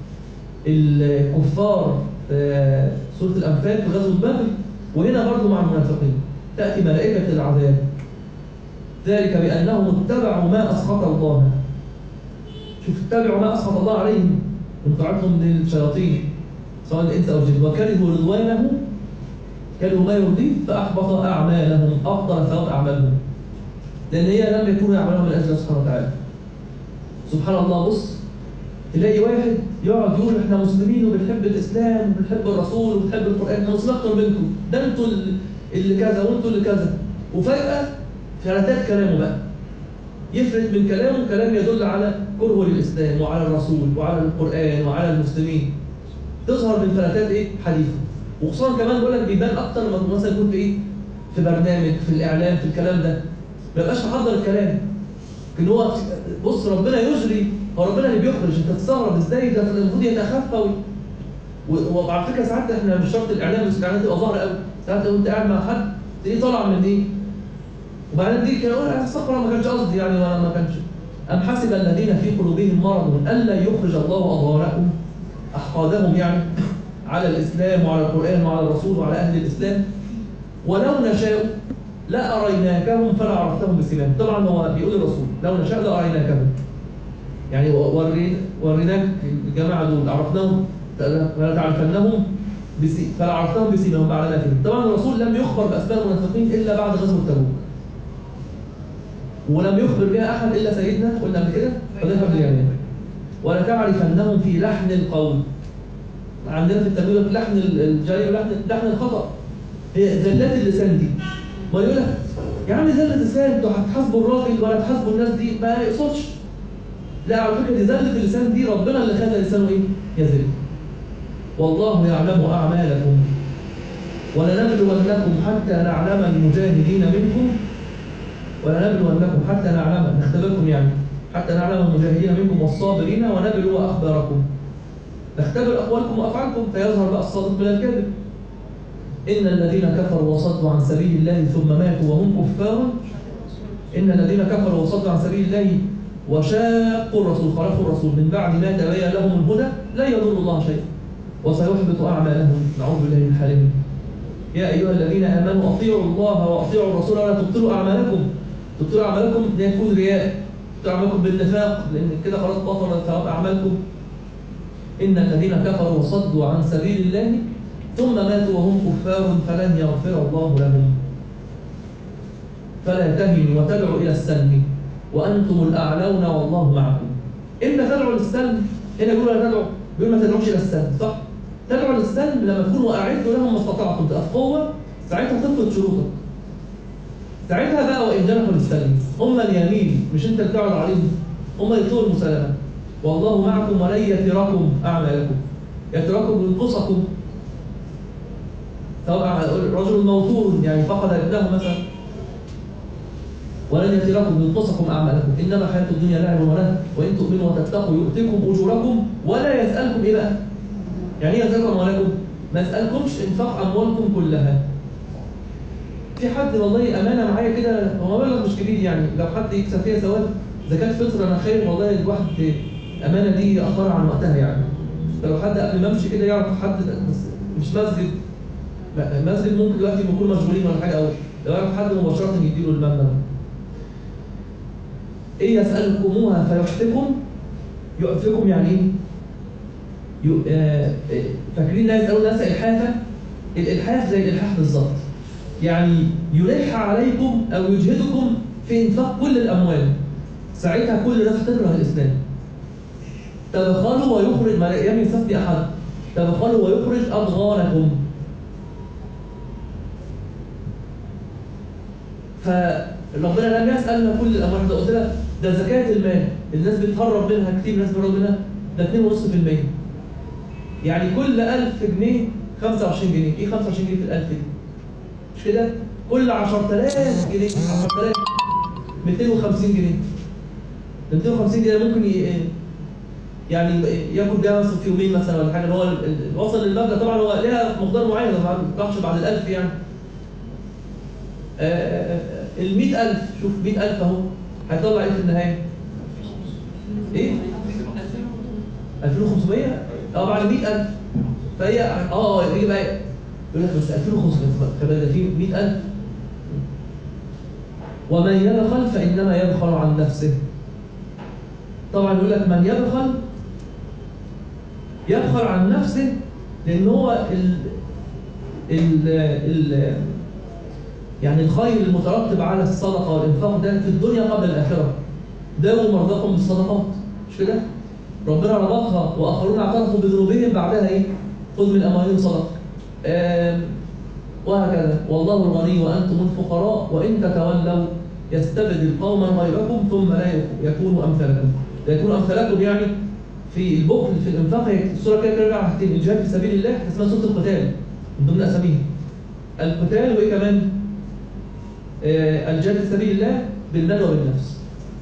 الكفار في سورة الأنفال في غزوة بدر، وهنا برضه مع المنافقين تأتي ملائكة العذاب. ذلك بأنهم اتبعوا ما أسخط الله. شوف اتبعوا ما أسخط الله عليهم من طاعتهم للشياطين سواء الإنس أو الجن، وكرهوا رضوانه كرهوا ما يرضيه فأحبط أعمالهم. أفضل ثواب أعمالهم لأن هي لم يكونوا يعملون من أجل الله سبحانه وتعالى. سبحان الله. بص تلاقي واحد يقعد يقول احنا مسلمين وبنحب الإسلام وبنحب الرسول وبنحب القرآن، احنا مسلمين أكتر منكم، ده انتوا اللي كذا وانتوا اللي كذا. وفجأة فلتات كلامه بقى يفرد من كلامه كلام يدل على كرهه للإسلام وعلى الرسول وعلى القرآن وعلى المسلمين. تظهر من فلتات ايه حديثه. وخصوصا كمان بقول لك بيبان اكتر لما مثلا يكون في ايه في برنامج في الاعلام في الكلام ده ما يبقاش محضر الكلام. لكن هو بص ربنا يجري، هو ربنا اللي بيخرج. انت تستغرب ازاي ده المفروض يتخفى. وعلى فكره ساعات احنا مش شرط الاعلام، بس الاعلام تبقى ظاهره قوي. ساعات لو انت قاعد مع حد تلاقيه طالع من ايه وبعدين دي كده اقول استغفر ما كانش قصدي يعني ولا ما كانش. ام حسب الذين في قلوبهم مرض الا يخرج الله اضغانهم احقادهم يعني على الاسلام وعلى القران وعلى الرسول وعلى اهل الاسلام ولو نشاء لا اريناكهم فلا عرفتهم بسيماهم. طبعا هو بيقول الرسول لو نشاء لا اريناكهم يعني وريناك الجماعه دول عرفناهم فلا تعرفنهم بسي فلا عرفتهم بسيماهم بعلاماتهم. طبعا الرسول لم يخبر باسماء المنافقين الا بعد غزوه تبوك، ولم يخبر بها احد الا سيدنا قلنا قبل كده حذيفه بن اليمان. ولا تعرفنهم في لحن القول. عندنا في التنوير لحن الجري ولحن لحن الخطا. هي زلات اللسان دي ما يقول لك يا عم زلة اللسان انتوا هتحاسبوا الراجل ولا تحاسبوا الناس دي ما يقصدش. لا على فكره دي زلة اللسان دي ربنا اللي خلى لسانه ايه يزل. والله يعلم اعمالكم ولنبلونكم حتى نعلم المجاهدين منكم ولنبلونكم حتى نعلم نختبركم يعني حتى نعلم المجاهدين منكم والصابرين ونبلو اخباركم. نختبر اقوالكم وافعالكم فيظهر بقى الصادق من الكاذب. ان الذين كفروا وصدوا عن سبيل الله ثم ماتوا وهم كفار ان الذين كفروا وصدوا عن سبيل الله وشاقوا الرسول خالفوا الرسول من بعد ما تبين لهم الهدى لا يضر الله شيئا وسيحبط اعمالهم. نعوذ بالله من حالهم. يا ايها الذين امنوا اطيعوا الله واطيعوا الرسول ولا تبطلوا اعمالكم. تبطلوا اعمالكم دي تكون رياء، تبطلوا اعمالكم بالنفاق لان كده خلاص بطل ثواب اعمالكم. ان الذين كفروا وصدوا عن سبيل الله ثم ماتوا وهم كفار فلن يغفر الله لهم. فلا تهنوا وتدعوا الى السلم وانتم الاعلون والله معكم. اما تدعوا للسلم هنا بيقولوا لا تدعوا، بيقولوا ما تدعوش الى السلم صح؟ تدعوا للسلم لما تكونوا اعدوا لهم ما استطعتم تبقى في قوه ساعتها تفقد شروطك. ساعتها بقى وان جنحوا للسلم هم اليمين مش انت اللي تعرض عليهم، هم يطلبوا المسالمه. والله معكم ولن يتركم اعمالكم. يتركم ينقصكم. طبعا رجل موتور يعني فقد ابنه مثلا ولن يتركم ينقصكم أعمالكم إنما حياة الدنيا لعب ولهو وإن تؤمنوا وتتقوا يؤتكم أجوركم ولا يسألكم إيه بقى؟ يعني إيه يسألكم أموالكم؟ ما يسألكمش إنفاق أموالكم كلها. في حد والله أمانة معايا كده، هو مبلغ مش كبير يعني، لو حد يكسب فيها ثواب زكاة فطر أنا خايف والله الواحد أمانة دي أخرها عن وقتها يعني. فلو حد قبل ما أمشي كده يعرف حد مش مسجد، مسجد ممكن دلوقتي يكونوا مشغولين ولا حاجة أوي، لو يعرف حد مباشرة يديله المبلغ. إيه يسألكموها فيحفكم؟ يؤفكم يعني إيه؟ يو... آه... فاكرين لا يسألون الناس إلحافا؟ الإلحاف زي الإلحاح بالظبط. يعني يلح عليكم أو يجهدكم في إنفاق كل الأموال. ساعتها كل الناس هتكره الإسلام. تبخلوا ويخرج ما لم يستثني أحد. تبخلوا ويخرج أضغانكم. فربنا لم يسألنا كل الأموال، ده قلت لها ده زكاة المال، الناس بتهرب منها كتير، الناس بتهرب منها، ده اتنين ونص في المية. يعني كل ألف جنيه خمسة وعشرين جنيه، إيه خمسة وعشرين جنيه في الألف دي؟ مش كده؟ كل عشرة آلاف جنيه، عشرة آلاف مئتين وخمسين جنيه. مئتين وخمسين جنيه ممكن ي... يعني ياكل بيها مثلا في يومين مثلا ولا حاجه، هو وصل للمبلغ طبعا هو ليها مقدار معين ما بتطلعش بعد الألف يعني. ال مئة ألف شوف مئة ألف اهو هيطلع ايه في النهايه؟ ايه؟ ألفين وخمسمية؟ اه بعد مئة ألف فهي اه يجي بقى يقول لك بس ألفين وخمسمية خلي ده في مئة ألف. ومن يبخل فإنما يبخل عن نفسه. طبعا يقول لك من يبخل يبخل عن نفسه لأن هو ال ال ال يعني الخير المترتب على الصدقة والإنفاق ده في الدنيا قبل الآخرة. داووا مرضاكم بالصدقات مش كده؟ ربنا ربطها وآخرون اعترفوا بذنوبهم بعدها إيه؟ خذ من أموالهم صدقة. وهكذا والله الغني وأنتم الفقراء وإن تتولوا يستبدل قوما غيركم ثم لا يكونوا أمثالكم. لا يكونوا أمثالكم يعني في البخل في الإنفاق. هي السورة كده ترجع حاجتين، الجهاد في سبيل الله اسمها سورة القتال من ضمن أساميها. القتال وإيه كمان؟ آه الجهاد في سبيل الله بالمال وبالنفس.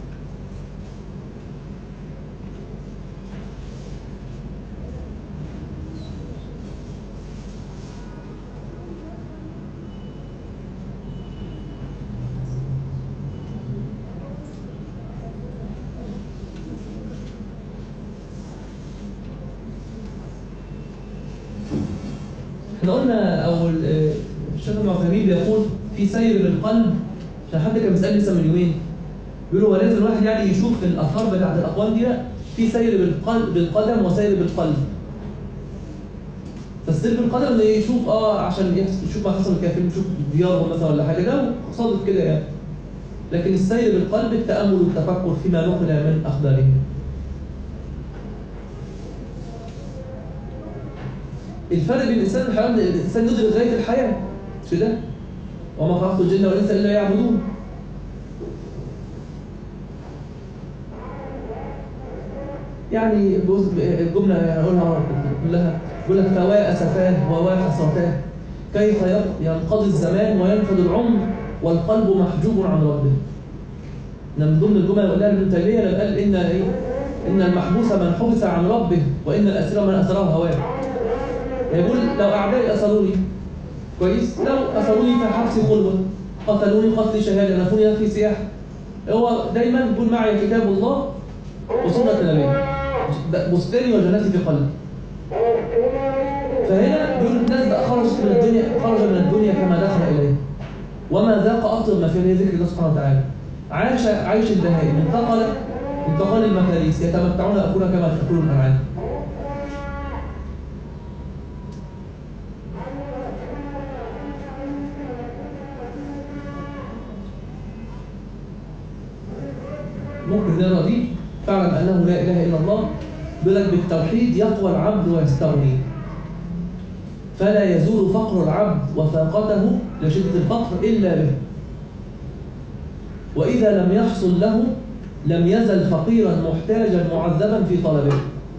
احنا قلنا او الشيخ ابن عثيمين بيقول في سير بالقلب، عشان حد كان بيسالني لسه من يومين بيقول هو لازم الواحد يعني يشوف الاثار بتاعت الاقوال دي في سير بالقلب بالقدم وسير بالقلب. فالسير بالقدم اللي يشوف اه عشان يشوف ما حصل الكافرين، يشوف ديارهم مثلا ولا حاجه، ده صادق كده يعني. لكن السير بالقلب التامل والتفكر فيما نقل من اخبارهم. الفرق بين الانسان والحيوان، الانسان يدرك غايه الحياه مش كده؟ وما خلقت الجن والانس الا يعبدون. يعني الجمله هنقولها كلها يقول لك فوا اسفاه ووا حسرتاه كيف ينقضي الزمان وينفد العمر والقلب محجوب عن ربه. من ضمن الجمل اللي قالها ابن تيميه لما قال ان ايه؟ ان المحبوس من حبس عن ربه وان الاسير من اسره هواه. يقول لو أعدائي أسروني كويس، لو أسروني في حبسي خلوة، قتلوني قتل شهادة، نفوني في سياح. هو دايما يقول معي كتاب الله وسنة نبيه، بستاني وجنتي في قلبي. فهنا بيقول الناس بقى خرجت من الدنيا، خرج من الدنيا كما دخل إليه، وما ذاق أطيب ما فيه ذكر الله سبحانه وتعالى. عاش عيش البهائم، انتقل انتقال المكاريس، يتمتعون يأكلون كما تأكل الأنعام. ممكن نقرا دي فاعلم انه لا اله الا الله. بيقول لك بالتوحيد يقوى العبد ويستغني، فلا يزول فقر العبد وفاقته لشده الفقر الا به، واذا لم يحصل له لم يزل فقيرا محتاجا معذبا في طلبه.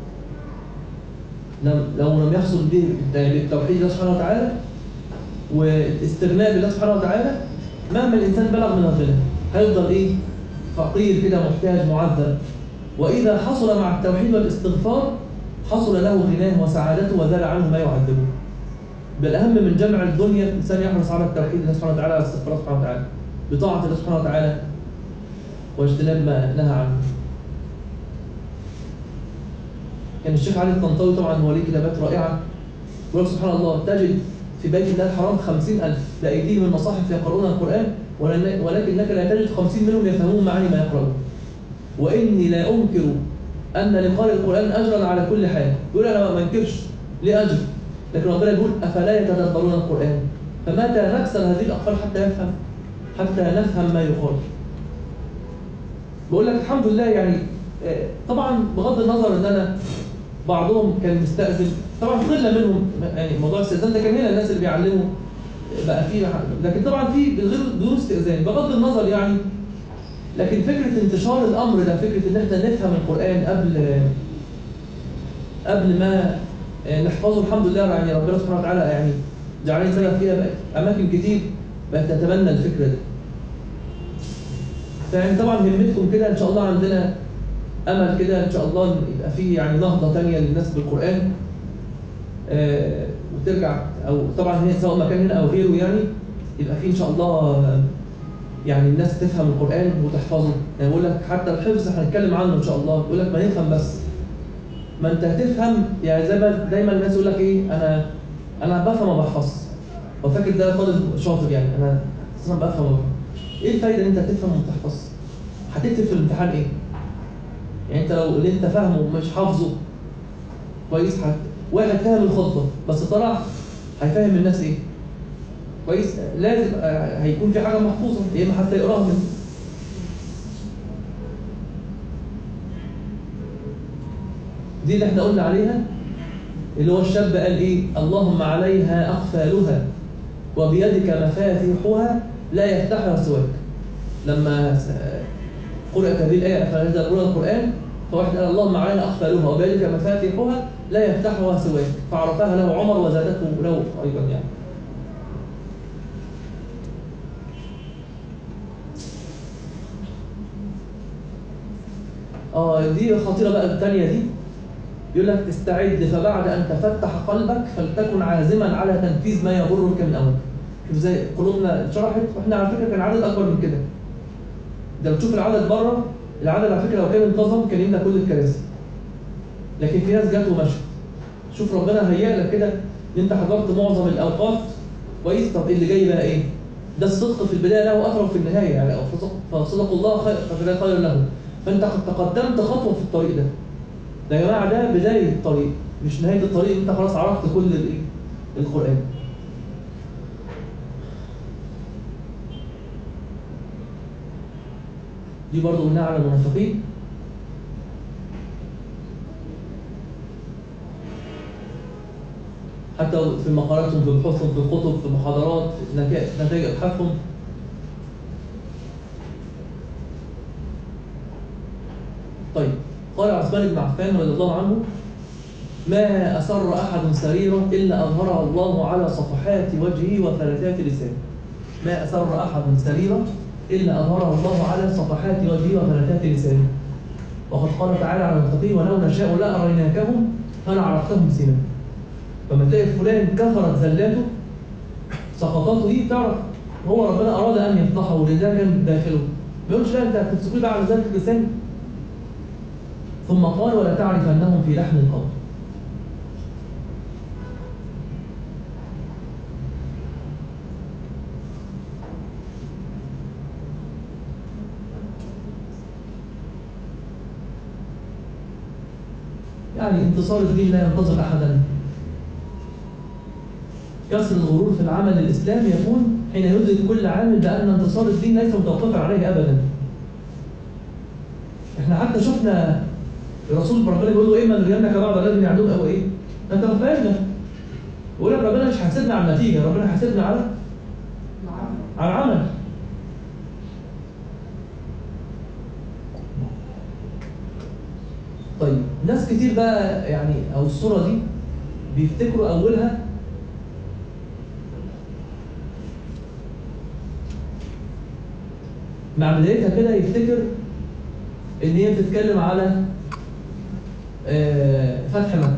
لو لم يحصل به بالتوحيد الله سبحانه وتعالى والاستغناء بالله سبحانه وتعالى، مهما الانسان بلغ من الغنى هيفضل ايه؟ فقير كده، محتاج، معذب. واذا حصل مع التوحيد والاستغفار حصل له غناه وسعادته وزال عنه ما يعذبه. بل اهم من جمع الدنيا الانسان يحرص على التوحيد لله سبحانه وتعالى، على استغفار الله سبحانه وتعالى، بطاعه الله سبحانه وتعالى واجتناب ما نهى عنه. كان الشيخ علي الطنطاوي طبعا هو ليه كتابات رائعه، يقول سبحان الله تجد في بيت الله الحرام خمسين ألف بأيديهم المصاحف يقرؤون القرآن ولكنك لا تجد خمسين منهم يفهمون معاني ما يقرؤون. وإني لا أنكر أن لقارئ القرآن أجرا على كل حال. يقول أنا ما أنكرش ليه أجر، لكن ربنا يقول أفلا يتدبرون القرآن، فمتى نكسر هذه الأقفال حتى يفهم حتى نفهم ما يقال. بقول لك الحمد لله يعني طبعا بغض النظر ان انا بعضهم كان مستأذن، طبعا قله منهم يعني موضوع الاستئذان ده كان هنا الناس اللي بيعلموا بقى فيه، لكن طبعا في غير بدون استئذان بغض النظر يعني. لكن فكره انتشار الامر ده، فكره ان احنا نفهم القرآن قبل قبل ما نحفظه، الحمد لله يعني ربنا سبحانه وتعالى يعني جعلنا سبب فيها بقى اماكن كتير بقت تتبنى الفكره دي. فيعني طبعا همتكم كده ان شاء الله، عندنا امل كده ان شاء الله يبقى فيه يعني نهضه ثانيه للناس بالقران، آه وترجع، او طبعا هنا سواء مكان هنا او غيره يعني يبقى فيه ان شاء الله يعني الناس تفهم القران وتحفظه. يعني بقول لك حتى الحفظ هنتكلم عنه ان شاء الله، بقول لك ما نفهم بس، ما انت هتفهم. يعني زي ما دايما الناس يقول لك ايه، انا انا بفهم وما بحفظش، وفاكر ده طالب شاطر يعني انا اصلا بفهم وما بحفظش. ايه الفايده ان انت تفهم وما تحفظش؟ هتكتب في الامتحان ايه؟ يعني انت لو اللي انت فاهمه ومش حافظه كويس، حت... واحد فاهم الخطبه بس طلع هيفهم الناس ايه؟ كويس، لازم هيكون في حاجه محفوظه يا اما حتى يقراها من. دي اللي احنا قلنا عليها، اللي هو الشاب قال ايه؟ اللهم عليها اقفالها وبيدك مفاتيحها لا يفتحها سواك. لما قرأت هذه الآية فلا يتدبرون القرآن، فواحد قال اللهم عليها أقفالها وبيدك مفاتيحها لا يفتحها سواك، فعرفها له عمر وزادته له أيضا يعني. آه دي خطيرة بقى الثانية دي، يقول لك استعد فبعد أن تفتح قلبك فلتكن عازما على تنفيذ ما يضرك من أمرك. شوف زي قلوبنا اتشرحت، واحنا على فكرة كان عدد أكبر من كده. ده لو تشوف العدد بره، العدد على فكره لو كان انتظم كان يملى كل الكراسي. لكن في ناس جت ومشت. شوف ربنا هيئ لك كده ان انت حضرت معظم الاوقات كويس، طب اللي جاي بقى ايه؟ ده الصدق في البدايه له اثر في النهايه يعني، فصدقوا الله فده خير له. فانت قد تقدمت خطوه في الطريق ده. ده يا جماعه ده بدايه الطريق مش نهايه الطريق، انت خلاص عرفت كل الايه؟ القران. دي برضه قلناها على المنافقين. حتى في مقالاتهم، في بحوثهم، في الكتب، في محاضرات، في نتائج ابحاثهم. طيب قال عثمان بن عفان رضي الله عنه: ما أسر أحد سريرة إلا أظهرها الله على صفحات وجهه وفلتات لسانه. ما أسر أحد سريرة إلا أظهره الله على صفحات وجهه وفلتات لسانه. وقد قال تعالى على المتقين: ولو نشاء لأريناكهم فلعرفتهم سيما. فما تلاقي فلان كثرت زلاته سقطاته دي، تعرف هو ربنا أراد أن يفضحه ولذا كان داخله. ما يقولش لا أنت هتمسكوا بقى على ذلك لسان. ثم قال: ولا تعرفنهم في لحن القول. يعني انتصار الدين لا ينتظر أحدا. كسر الغرور في العمل الإسلامي يكون حين يدرك كل عامل بأن انتصار الدين ليس متوقفا عليه أبدا. احنا حتى شفنا الرسول ربنا بيقول له: إما نرينك بعض الذي يعدوك أو إيه؟ نتوفانا. يقول لك ربنا مش حاسبنا على النتيجة، ربنا حاسبنا على على العمل. طيب ناس كتير بقى يعني، او الصورة دي بيفتكروا اولها مع بدايتها كده يفتكر ان هي بتتكلم على آه، فتح مكة.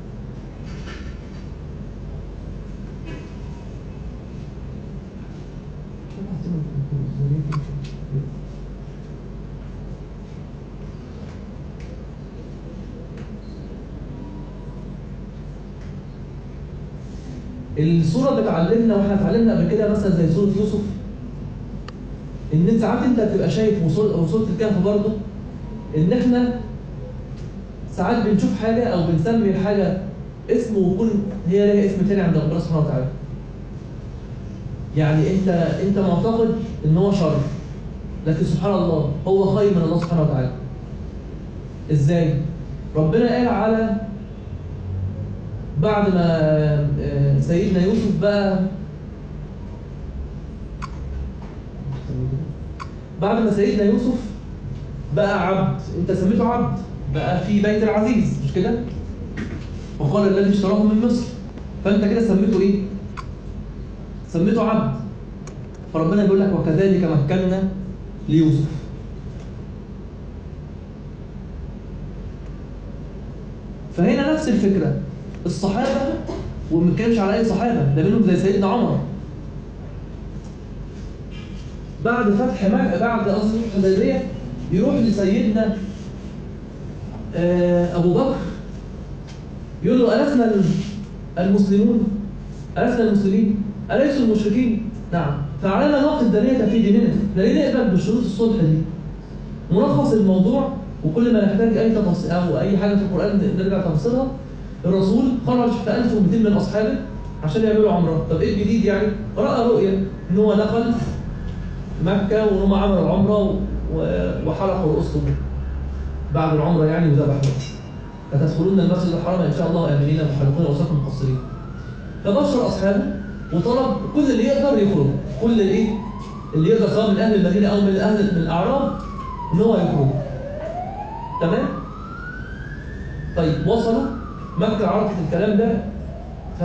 الصورة بتعلمنا، واحنا اتعلمنا قبل كده مثلا زي سورة يوسف، ان انت ساعات انت بتبقى شايف وسورة الكهف برضه، ان احنا ساعات بنشوف حاجة او بنسمي الحاجة اسم ويكون هي لها اسم تاني عند ربنا سبحانه وتعالى. يعني انت انت معتقد ان هو شر، لكن سبحان الله هو خير من الله سبحانه وتعالى. ازاي؟ ربنا قال على بعد ما سيدنا يوسف بقى بعد ما سيدنا يوسف بقى عبد، انت سميته عبد، بقى في بيت العزيز، مش كده؟ وقال الذي اشتراه من مصر، فانت كده سميته ايه؟ سميته عبد. فربنا بيقول لك وكذلك مكنا ليوسف. فهنا نفس الفكره، الصحابه، وما بنتكلمش على اي صحابه، ده منهم زي سيدنا عمر بعد فتح مكة، بعد قصد الحديبيه يروح لسيدنا ابو بكر يقول له ألسنا المسلمون؟ ألسنا المسلمين؟ أليسوا المشركين؟ نعم. فعلينا نقد دنية في ديننا، لا ليه نقبل بشروط الصلح دي؟ ملخص الموضوع، وكل ما نحتاج أي تفاصيل أو أي حاجة في القرآن نرجع تفاصيلها. الرسول خرج في ألف ومئتين من أصحابه عشان يعملوا عمرة. طب إيه الجديد يعني؟ رأى رؤية إن هو دخل مكة وإن هم عملوا العمرة وحلقوا رؤوسهم بعد العمرة يعني وذبحوا. فتدخلون المسجد الحرام ان شاء الله امنين محلقين رؤوسكم مقصرين. فبشر اصحابه وطلب كل اللي يقدر يخرج، كل اللي ايه اللي يقدر سواء من اهل المدينه او من اهل من الاعراب ان هو يخرج. تمام؟ طيب وصلوا مكه، عرفت الكلام ده، ف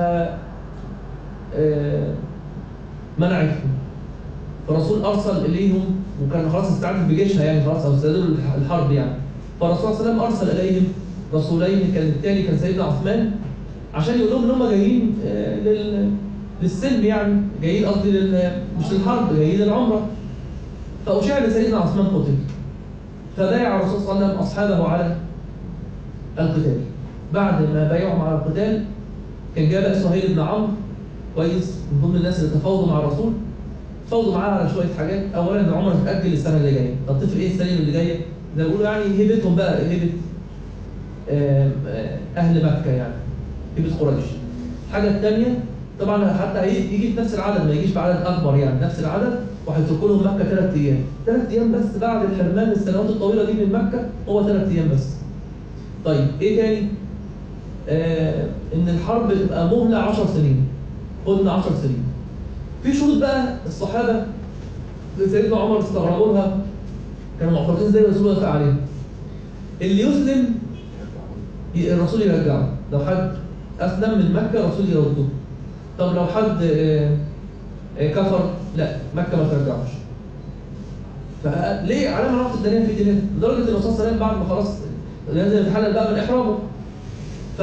آه منعتهم. فالرسول ارسل اليهم، وكان خلاص استعدت بجيشها يعني خلاص، او استعدوا الحرب يعني. فالرسول صلى الله عليه وسلم ارسل اليهم رسولين، كان الثاني كان سيدنا عثمان، عشان يقول لهم ان هم جايين لل... للسلم يعني، جايين قصدي لل... مش للحرب، جايين للعمره. فاشيع لسيدنا عثمان قتل. فبايع الرسول صلى الله عليه وسلم اصحابه على القتال. بعد ما بايعهم على القتال كان جاء بقى سهيل بن عمرو كويس من ضمن الناس اللي تفاوضوا مع الرسول. تفاوضوا معاه على شويه حاجات. اولا العمره تتاجل السنه اللي جايه. طب تفرق ايه السنه اللي جايه؟ زي ما بيقولوا يعني هبتهم بقى، هبه أهل مكة يعني، هبة قريش. الحاجة الثانية طبعا حتى يجي في نفس العدد، ما يجيش بعدد أكبر يعني، نفس العدد، وهيتركوا لهم مكة ثلاث أيام، ثلاث أيام بس بعد الحرمان السنوات الطويلة دي من مكة، هو ثلاث أيام بس. طيب إيه تاني؟ آه إن الحرب تبقى مهلة عشر سنين، قلنا عشر سنين. في شروط بقى الصحابة سيدنا عمر استغربوا لها، كانوا معترضين زي الرسول وافق عليهم. اللي يسلم الرسول يرجعه، لو حد أسلم من مكة الرسول يرده. طب لو حد كفر لا، مكة ما ترجعوش. فليه علامة نقطة الدنيا في ديننا؟ لدرجة الرسول صلى الله عليه وسلم بعد ما خلاص لازم يتحلل بقى من إحرامه، ف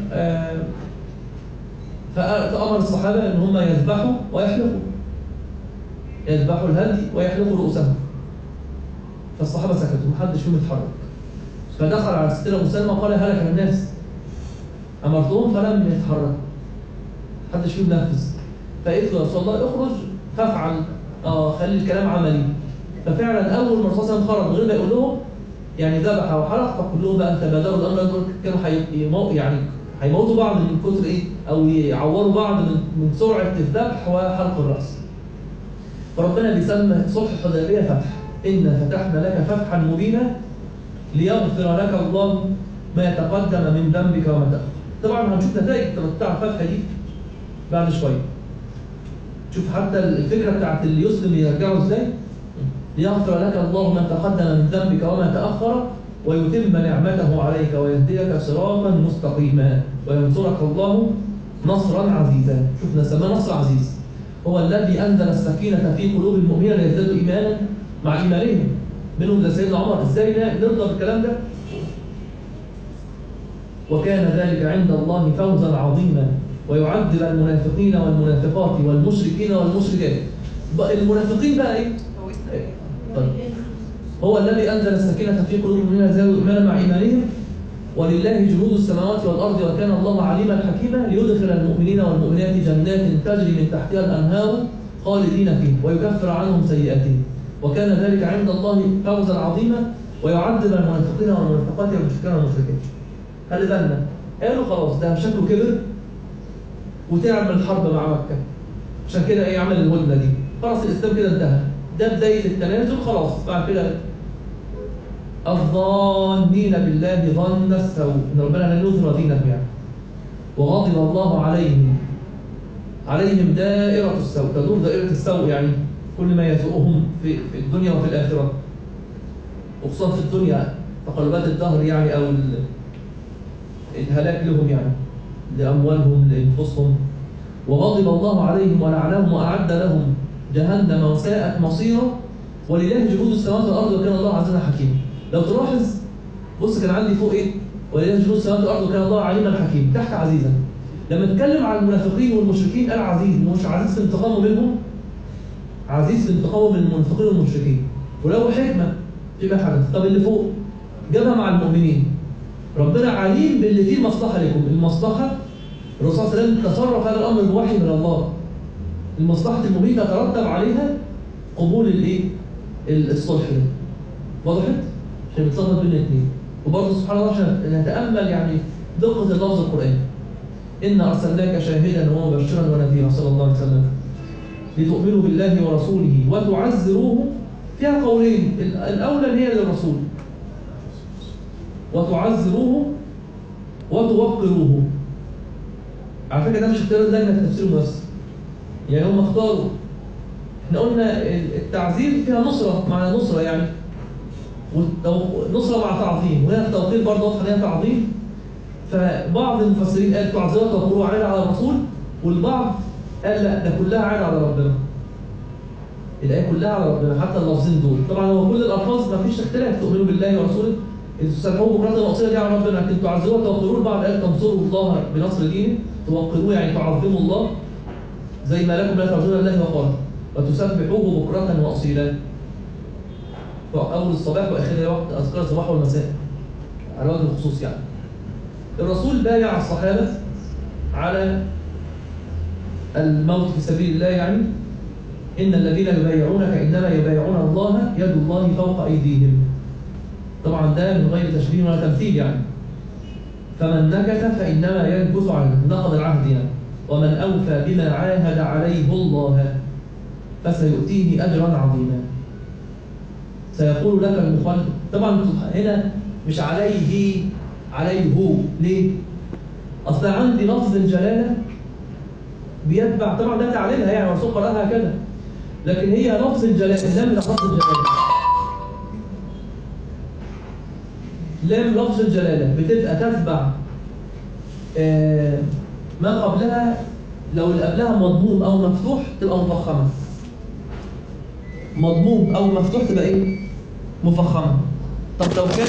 فأمر الصحابة إن هم يذبحوا ويحلقوا، يذبحوا الهدي ويحلقوا رؤوسهم. فالصحابة سكتوا، محدش فيهم اتحرك. فدخل على ستنا مسلمة وقال هلك الناس، أمرتهم فلم يتحركوا، محدش فيهم نفذ. فقلت له يا رسول الله اخرج فافعل، اه خلي الكلام عملي. ففعلا أول ما الرسول صلى الله عليه وسلم خرج من غير ما يقول لهم يعني ذبح وحلق، فكلهم بقى تبادروا الأمر، كانوا هيموتوا يعني هيموتوا بعض من كتر إيه، أو يعوروا بعض من من سرعة الذبح وحلق الرأس. فربنا بيسمى صلح الحديبية فتح، إن فتحنا لك فتحا مبينا ليغفر لك الله ما يتقدم من ذنبك وما تأخر. طبعا هنشوف نتائج بتاع الفتحة دي بعد شوية. شوف حتى الفكرة بتاعت اللي يسلم يرجعه ازاي. ليغفر لك الله ما تقدم من ذنبك وما تأخر ويتم نعمته عليك ويهديك صراطا مستقيما وينصرك الله نصرا عزيزا. شوفنا سماه نصر عزيز، هو الذي أنزل السكينة في قلوب المؤمنين ليزدادوا إيمانا مع إيمانهم منهم زي سيدنا عمر. إزاي نرضى بالكلام ده؟ وكان ذلك عند الله فوزا عظيما ويعذب المنافقين والمنافقات والمشركين والمشركات. المنافقين بقى إيه؟ طيب. هو الذي أنزل السكينة في قلوب المؤمنين زادوا إيمانا مع إيمانهم ولله جنود السماوات والأرض وكان الله عليما حكيما ليدخل المؤمنين والمؤمنات جنات تجري من تحتها الأنهار خالدين فيه ويكفر عنهم سيئاتهم وكان ذلك عند الله فوزا عظيما ويعذب المنافقين والمنافقات والمشركين والمشركين. خلي بالنا قالوا خلاص ده شكله كبر وتعمل الحرب مع مكة عشان كده ايه عمل الهدنة دي. خلاص الإسلام كده انتهى، ده بداية التنازل خلاص. بعد كده الظانين بالله ظن السوء ان ربنا لن يظهر دينه يعني. وغضب الله عليهم عليهم دائرة السوء، تدور دائرة السوء يعني كل ما يسوءهم في في الدنيا وفي الآخرة، وخصوصا في الدنيا تقلبات الدهر يعني أو الهلاك لهم يعني لأموالهم لأنفسهم. وغضب الله عليهم ولعنهم وأعد لهم جهنم وساءت مصيرا ولله جنود السماوات والأرض وكان الله عزيزا حكيما. لو تلاحظ بص كان عندي فوق إيه؟ ولله جنود السماوات والأرض وكان الله عليما حكيما، تحت عزيزا. لما نتكلم عن المنافقين والمشركين قال عزيز، مش عزيز في انتقامه منهم، عزيز في انتقامه من المنافقين والمشركين ولو حكمة فيما حدث. طب اللي فوق جابها مع المؤمنين، ربنا عليم باللي فيه المصلحة لكم. المصلحة الرسول صلى الله عليه وسلم تصرف هذا الأمر بوحي من الله. المصلحة المؤمنين تترتب عليها قبول الايه؟ الصلح ده. وضحت؟ عشان بتصرف بين الاثنين. وبرضه سبحان الله عشان نتأمل يعني دقة اللفظ القرآني. إنا أرسلناك شاهدا ومبشرا ونذيرا صلى الله عليه وسلم لتؤمنوا بالله ورسوله وتعزروه. فيها قولين، الأولى هي للرسول وتعزروه وتوقروه. على فكرة ده مش اختيار اللجنة في تفسير الميسر، يعني هم اختاروا. احنا قلنا التعزير فيها نصرة مع نصرة يعني، ونصرة مع تعظيم، وهنا التوقير برضه واضح ان هي تعظيم. فبعض المفسرين قال تعزيروا وتوقروه عائد على الرسول، والبعض قال لا ده كلها عائد على ربنا. الآية كلها على ربنا حتى اللفظين دول. طبعا هو كل الألفاظ ما فيش اختلاف، تؤمنوا بالله ورسوله تسبحوه بكرة وأصيلا دي على ربنا، لكن تعزروه وتوقروه. البعض قال تنصروا الله بنصر دينه، توقروه يعني تعظموا الله زي ما لكم لا تعبدون الله وقال وتسبحوه بكرة وأصيلا. أول الصباح وآخر وقت أذكار الصباح والمساء على وجه الخصوص يعني. الرسول بايع الصحابة على الموت في سبيل الله يعني. إن الذين يبايعونك إنما يبايعون الله يد الله فوق أيديهم. طبعا ده من غير تشبيه ولا تمثيل يعني. فمن نكث فإنما ينكث عنه، نقض العهد يعني. ومن أوفى بما عاهد عليه الله فسيؤتيه أجرا عظيما. سيقول لك المخالف. طبعا هنا مش عليه، عليه هو. ليه؟ أصل عندي لفظ الجلالة بيتبع، طبعا ده تعليلها يعني الرسول قرأها كده، لكن هي لفظ الجلالة، لام لفظ الجلالة، لام لفظ الجلالة بتبقى تتبع آه ما قبلها. لو اللي قبلها مضموم أو مفتوح تبقى مفخمة. مضموم أو مفتوح تبقى إيه؟ مفخمة. طب لو كان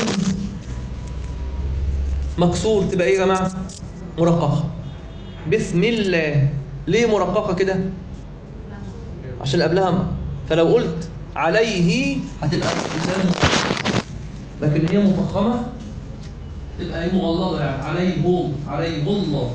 مكسور تبقى إيه يا جماعة؟ مرققة. بسم الله. ليه مرققة كده؟ عشان قبلها ما. فلو قلت عليه هتبقى لسان، لكن هي مفخمة تبقى ايه مغلظة يعني عليه عليه الله.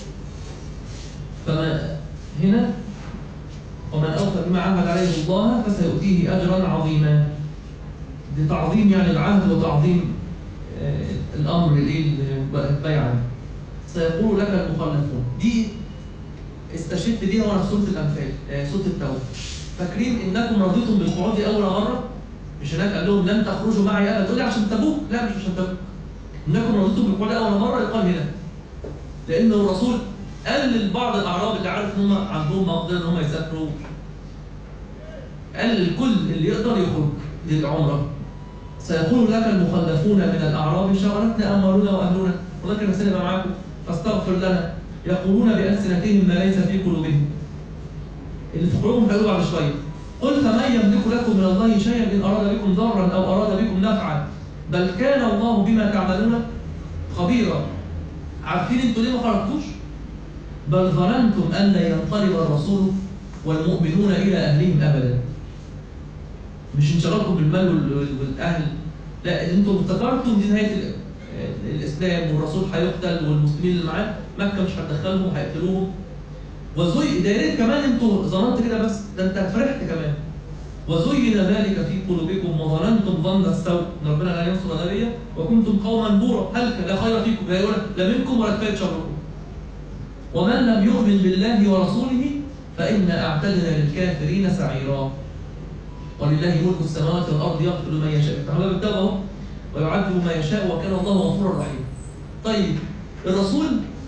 فما هنا ومن أوفى بما عاهد عليه الله فسيؤتيه أجرا عظيما. دي تعظيم يعني العهد وتعظيم آه الأمر الايه البيعة. سيقول لك المخلفون، دي استشهدت بيها وانا في سورة الأنفال، آه سورة التوبة. فاكرين إنكم رضيتم بالقعود أول مرة؟ مش هناك قال لهم لن تخرجوا معي أبدا. تقول لي عشان تبوك؟ لا مش عشان تبوك. إنكم رضيتم بالقعود أول مرة يقال هنا، لأن الرسول قال لبعض الأعراب اللي عارف إن هم عندهم مقدرة إن هم يسافروا، قال للكل اللي يقدر يخرج للعمرة. سيقول لك المخلفون من الأعراب شغلتنا أموالنا وأهلنا ولكن نسينا معاكم فاستغفر لنا. يقولون بألسنتهم ما ليس في قلوبهم. اللي في قلوبهم هيقولوا بعد شوية. قل فمن يملك لكم من الله شيئا إن أراد بكم ضرا أو أراد بكم نفعا بل كان الله بما تعملون خبيرا. عارفين انتوا ليه ما خرجتوش؟ بل ظننتم أن ينقلب الرسول والمؤمنون إلى أهلهم أبدا. مش انشغالكم بالمال والأهل، لا انتوا افتكرتم دي نهاية الإسلام والرسول هيقتل والمسلمين اللي معاه مكة مش هتدخلهم وهيقتلوهم. وزي ده يا ريت كمان انتوا ظننت كده بس، ده انت فرحت كمان. وزين ذلك في قلوبكم وظننتم ظن السوء ان ربنا لا ينصر نبيه وكنتم قوما بورا هلك لا خير فيكم لا منكم ولا كفايه شركم. ومن لم يؤمن بالله ورسوله فإنا أعتدنا للكافرين سعيرا. ولله ملك السماوات والأرض يغفر من يشاء فهو يبتغى ويعذب ما يشاء وكان الله غفورا رحيما. طيب الرسول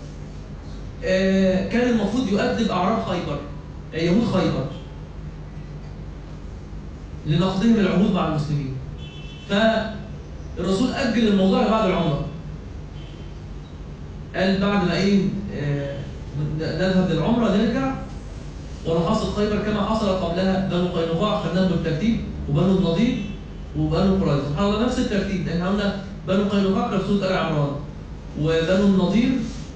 آه كان المفروض يؤدب أعراب خيبر آه يهود خيبر لنقضهم العهود مع المسلمين. فالرسول أجل الموضوع بعد العمرة. قال بعد ما إيه آه نذهب للعمرة نرجع ونحاصر خيبر كما حصل قبلها بنو قينقاع خدناهم بالترتيب وبنو النضير وبنو قريظة. سبحان الله نفس الترتيب لأن عندنا بنو قينقاع كانت سورة آل عمران وبنو النضير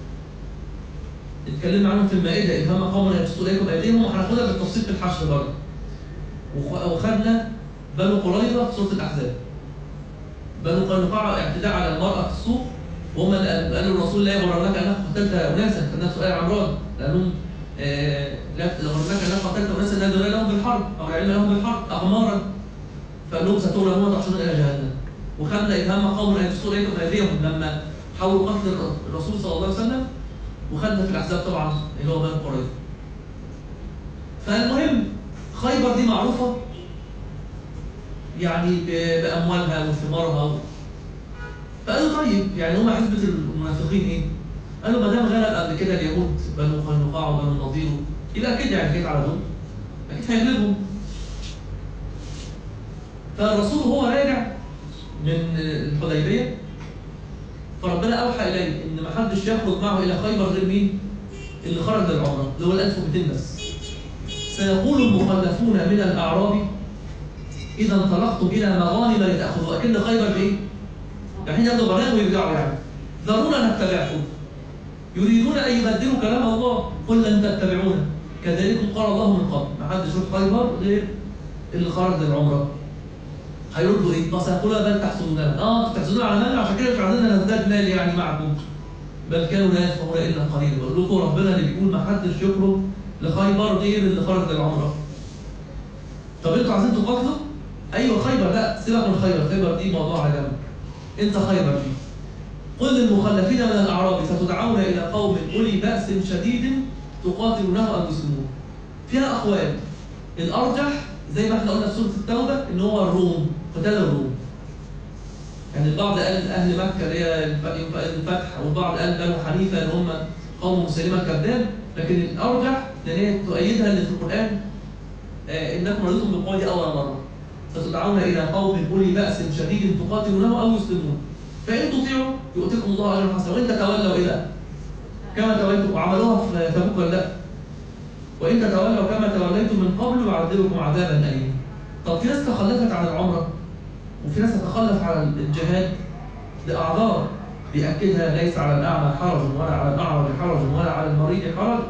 اتكلمنا عنهم في المائدة إذ هم قوم يبسطوا إليكم أيديهم وهناخدها بالتفصيل في الحشر برضه. وخدنا بنو قريظة في سورة الأحزاب. بنو قينقاع اعتداء على المرأة في السوق وهم قالوا الرسول لا يغرنك أنك قتلت أناسا خدناها سؤال عمران لأنهم آه لا يغرنك أنك قتلت أناسا لا دليل لهم بالحرب أو العلم لهم بالحرب أغمارا فقال لهم ستغلبون وتحشرون إلى جهنم. وخدنا إذ هم قوم يبسطوا إليكم أيديهم لما حاولوا قتل الرسول صلى الله عليه وسلم. وخدنا في الأحزاب طبعا اللي هو بنو قريظة. فالمهم خيبر دي معروفة يعني بأموالها وثمارها. فقالوا طيب يعني هم حزبة المنافقين ايه؟ قالوا ما دام غلب قبل كده اليهود بنو قينقاع وبنو النضير يبقى اكيد يعني جيت على دول اكيد هيغلبهم. فالرسول وهو راجع من الحديبية فربنا أوحى إليه إن ما حدش يخرج معه إلى خيبر غير مين؟ اللي خرج للعمرة اللي هو ال ألف ومئتين بس. سيقول المخلفون من الأعراب إذا انطلقتم إلى مغانم لتأخذوا أكن خيبر بإيه؟ الحين ياخدوا غنائم ويرجعوا يعني ذرونا نتبعكم يريدون أن يبدلوا كلام الله قل لن تتبعونا كذلك قال الله من قبل. ما حدش يروح خيبر غير اللي خرج للعمرة. هيردوا إيه؟ ما سيقولوا بل تحسدوننا. آه تحسدون على مالنا عشان كده مش عايزين نزداد مال يعني معكم. بل كانوا لا يفقهون إلا قليلا. بقول لكم ربنا اللي بيقول ما حدش يخرج لخيبر غير اللي خرج للعمرة. طب انتوا عايزين تقاتلوا؟ ايوه خيبر لا سيبك من خيبر، خيبر دي موضوع على جنب. انت خيبر دي. قل للمخلفين من الاعراب ستدعون الى قوم اولي باس شديد تقاتلونه او تسلمون. فيها اقوال. الارجح زي ما احنا قلنا في سوره التوبه ان هو الروم، قتال الروم. يعني البعض قال اهل مكه اللي هي الفتح والبعض قال بنو حنيفه اللي هم قوم مسيلمه الكذاب، لكن الارجح لان هي تؤيدها اللي في القران آه انكم رضيتم بالقوه دي اول مره. ستدعون الى قوم اولي باس شديد تقاتلونه او يسلمون. فان تطيعوا يؤتكم الله اجرا حسنا وان تتولوا الى كما توليتم وعملوها في تبوك ولا لا؟ وان تتولوا كما توليتم من قبل يعذبكم عذابا اليما. طب في ناس تخلفت عن العمره وفي ناس تتخلف عن الجهاد لاعذار بيأكدها ليس على الاعمى حرج ولا على الاعرج حرج ولا على المريض حرج.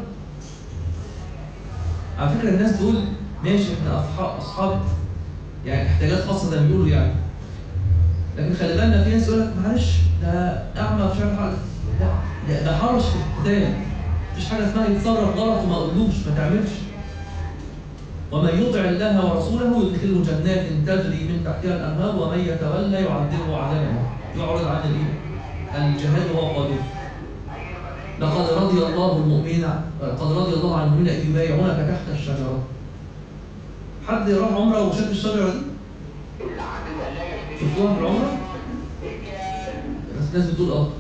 على فكره الناس دول ماشي احنا اصحاب يعني احتياجات خاصه زي ما بيقولوا يعني. لكن خلي بالنا في ناس يقول لك معلش ده اعمى مش عارف حاجه. لا ده حرج في القتال. مفيش حاجه اسمها يتصرف غلط وما اقولوش ما تعملش. ومن يطع الله ورسوله يدخله جنات تجري من تحتها الانهار ومن يتولى يعذبه عذابا يعرض عن الجهاد وهو قادر. لقد رضي الله المؤمنين لقد رضي الله عن المؤمنين اذ يبايعونك تحت الشجره. حد يروح عمره وشاف الشجره دي؟ شفتوها في العمره؟ بس الناس بتقول اه.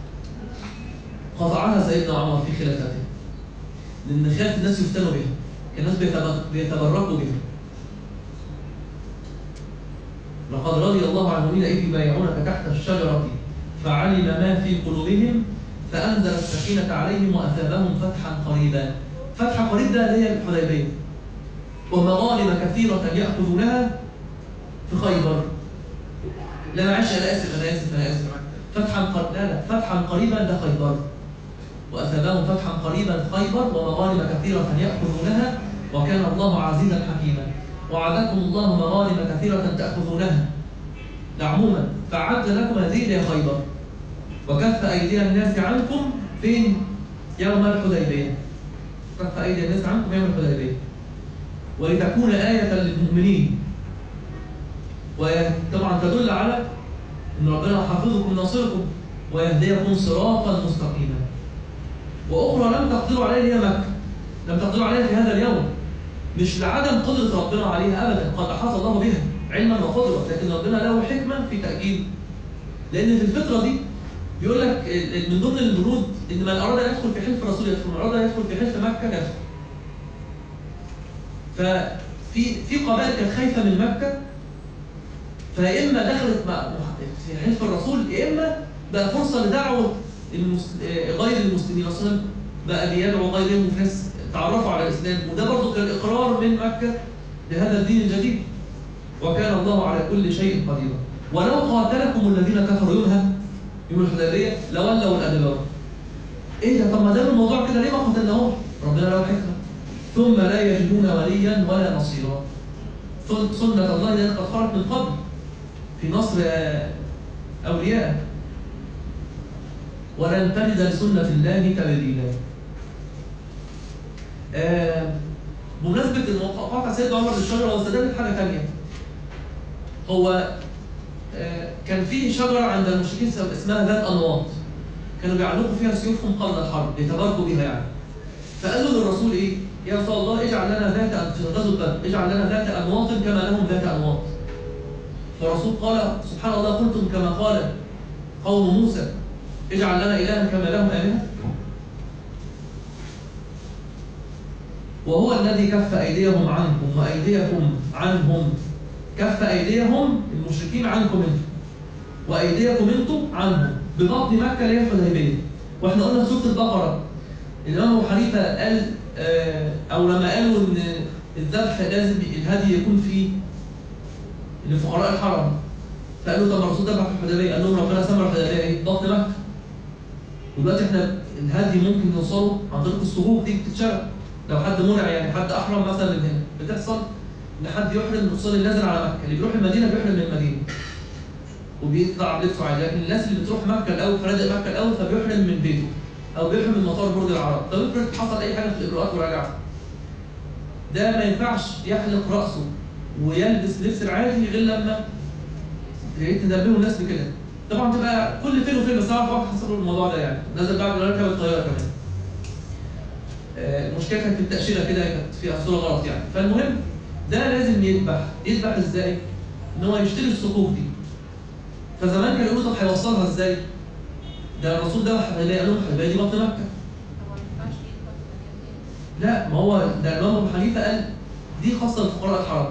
قطعها سيدنا عمر في خلافته. لان خاف الناس يفتنوا بها. الناس بيتبركوا بها. لقد رضي الله عن المؤمنين إذ يبايعونك تحت الشجرة فعلم ما في قلوبهم فأنزل السكينة عليهم وأثابهم فتحا قريبا. فتح قريب ده اللي هي الحديبية. ومغانم كثيرة يأخذونها في خيبر. لا معلش أنا آسف أنا آسف أنا آسف فتحا قر... لا لا فتحا قريبا ده خيبر، وأثابهم فتحا قريبا خيبر ومغانم كثيرة يأخذونها وكان الله عزيزا حكيما. وعدكم الله مغانم كثيرة تأخذونها، ده عموما فأعد لكم هذه إلى خيبر وكف أيدي الناس عنكم فين؟ يوم الحديبية. كف أيدي الناس عنكم يوم الحديبية ولتكون آية للمؤمنين. وطبعا تدل على أن ربنا حافظكم ناصركم ويهديكم صراطا مستقيما. وأخرى لم تقدروا عليها هي مكة، لم تقدروا عليها في هذا اليوم، مش لعدم قدرة ربنا عليها أبدا، قد أحاط الله بها علما وقدرة، لكن ربنا له حكمة في تأكيد. لأن في الفترة دي بيقول لك من ضمن البنود إن من أراد أن يدخل في حلف الرسول يدخل، من أراد أن يدخل في حلف مكة يدخل. ففي في قبائل كانت خايفة من مكة، فيا إما دخلت في حلف الرسول يا إما بقى فرصة لدعوة غير المسلمين. أصلا بقى بيدعوا غيرهم وفي ناس تعرفوا على الإسلام، وده برضه كان إقرار من مكة لهذا الدين الجديد. وكان الله على كل شيء قديرا. ولو قاتلكم الذين كفروا يومها يوم الحديبية لولوا الأدبار. إيه ده؟ طب ما دام الموضوع كده ليه ما قتلناهمش؟ ربنا له حكمة. ثم لا يجدون وليا ولا نصيرا. سنة الله التي قد خرجت من قبل في نصر أولياء، ولن تجد لسنة الله تبديلا. آه بمناسبة الموقع سيدنا عمر للشجرة واستدلت حاجة ثانية. هو آه كان في شجرة عند المشركين اسمها ذات أنواط، كانوا بيعلقوا فيها سيوفهم قبل الحرب يتباركوا بها يعني. فقالوا للرسول إيه؟ يا رسول الله اجعل لنا ذات في غزوة بدر اجعل لنا ذات أنواط كما لهم ذات أنواط. فالرسول قال سبحان الله قلتم كما قال قوم موسى اجعل لنا إلها كما لهم آلهة. وهو الذي كف أيديهم عنكم وأيديكم عنهم. كف أيديهم المشركين عنكم انتم وأيديكم انتم عنهم ببطن مكة اللي هي الحديبية. واحنا قلنا في سورة البقرة الإمام أبو حنيفة قال آه أو لما قالوا إن الذبح لازم الهدي يكون فيه لفقراء الحرم، فقالوا طب الرسول ذبح في الحديبية، قال لهم ربنا سمى الحديبية إيه؟ بطن مكة. ودلوقتي احنا الهدي ممكن نوصله عن طريق الصهوب دي بتتشرب. لو حد منع يعني حد أحرم مثلا من هنا بتحصل إن حد يحرم الوصول النازل على مكة، اللي بيروح المدينة بيحرم من المدينة وبيطلع بلبسه عادي، لكن الناس اللي بتروح مكة الأول فنادق مكة الأول فبيحرم من بيته أو بيحرم من مطار برج العرب. طب افرض حصل أي حاجة في الإجراءات ورجع، ده ما ينفعش يحلق رأسه ويلبس لبس العادي غير لما تنبهوا الناس بكده. طبعا تبقى كل فين وفين، بس أعرف واحد حصل الموضوع ده يعني نزل بعد ما ركب الطيارة كمان. المشكلة كانت في التأشيرة كده كانت فيها صورة غلط يعني. فالمهم ده لازم يذبح. يذبح ازاي؟ ان هو يشتري الصكوك دي. فزمان كانوا يقولوا طب هيوصلها ازاي؟ ده الرسول ده حبايبيه قال لهم حبايبيه دي بطن مكة. لا ما هو ده الإمام أبو حنيفة قال دي خاصة لفقراء الحرم.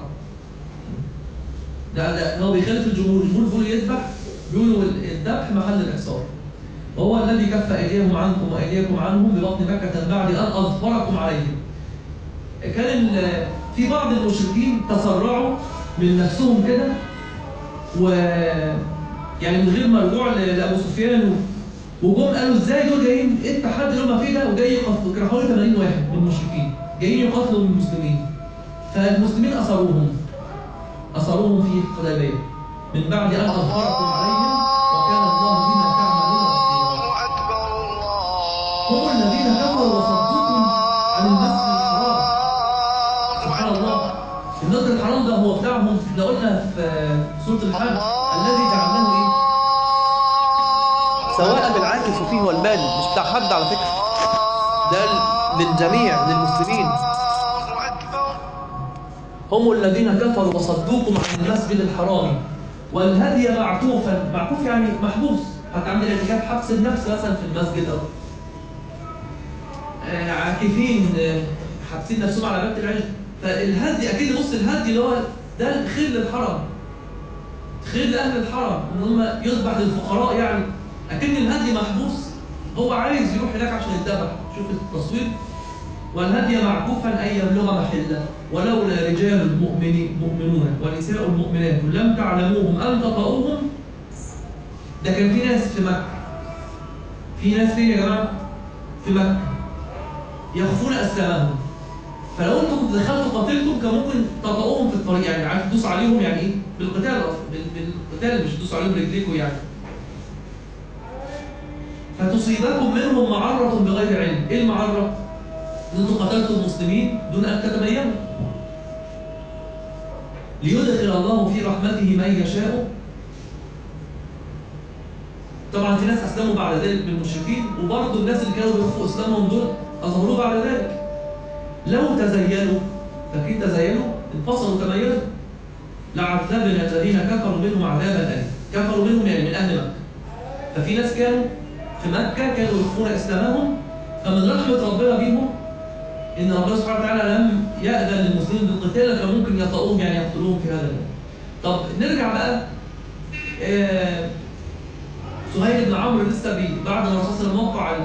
ده ده هو بيخالف الجمهور، الجمهور بيقولوا يذبح، بيقولوا الذبح محل الإحصار. وهو الذي كف أيديهم عنكم وأيديكم عنهم ببطن مكة بعد أن أظفركم عليهم. كان في بعض المشركين تسرعوا من نفسهم كده و يعني من غير ما رجوع لأبو سفيان وجم قالوا ازاي دول جايين ايه التحدي اللي هم فيه ده وجاي يقتلوا. كانوا حوالي ثمانين واحد من المشركين جايين يقاتلوا من المسلمين. فالمسلمين أسروهم أسروهم في الحديبية من بعد أن أظفركم عليهم وكان الله بما تعملون بصيرا. هم الذين كفروا وصدوكم عن المسجد الحرام. سبحان الله المسجد الحرام ده هو بتاعهم. احنا قلنا في سورة الحج الذي جعلناه ايه؟ سواء بالعاكف فيه والبال، مش بتاع حد على فكرة، ده للجميع للمسلمين. هم الذين كفروا وصدوكم عن المسجد الحرام والهدي معكوفا. معكوف يعني محبوس، هتعمل اعتكاف حبس النفس مثلا في المسجد، او آه عاكفين آه حابسين نفسهم على باب العلم. فالهدي اكيد نص الهدي اللي هو ده الخير للحرم، خير لاهل الحرم ان هم يذبح للفقراء يعني. اكن الهدي محبوس، هو عايز يروح هناك عشان يتذبح. شوف التصوير والهدي معكوفا أن يبلغ محله، ولولا رجال مؤمنين مؤمنون ونساء مؤمنات لم تعلموهم أن تطؤوهم. ده كان في ناس في مكة، في ناس فين يا جماعة؟ في مكة يخفون أسلامهم، فلو انتم كنتوا دخلتوا قاتلتم كان ممكن تطؤوهم في الطريق، يعني عارف تدوس عليهم يعني ايه؟ بالقتال، بالقتال مش تدوس عليهم برجليكم يعني. فتصيبكم منهم معرة بغير علم. ايه المعرة؟ ان انتم قتلتوا المسلمين دون ان تتبينوا. ليدخل الله في رحمته من يشاء. طبعا في ناس اسلموا بعد ذلك بالمشركين، وبرضه الناس اللي كانوا بيخفوا اسلامهم دول اظهروه بعد ذلك. لو تزينوا، فكيف تزينوا؟ انفصلوا تميزوا. لعذبنا الذين كفروا منهم عذابا أليما. كفروا منهم يعني من أهل مكة. ففي ناس كانوا في مكة كانوا يخفون إسلامهم، فمن رحمة ربنا بيهم إن ربنا سبحانه وتعالى لم يأذن للمسلمين بالقتال، كان ممكن يطؤوهم يعني يقتلوهم في هذا اليوم. طب نرجع بقى آه سهيل بن عمرو لسه بعد ما الرسول صلى الله عليه وسلم وقع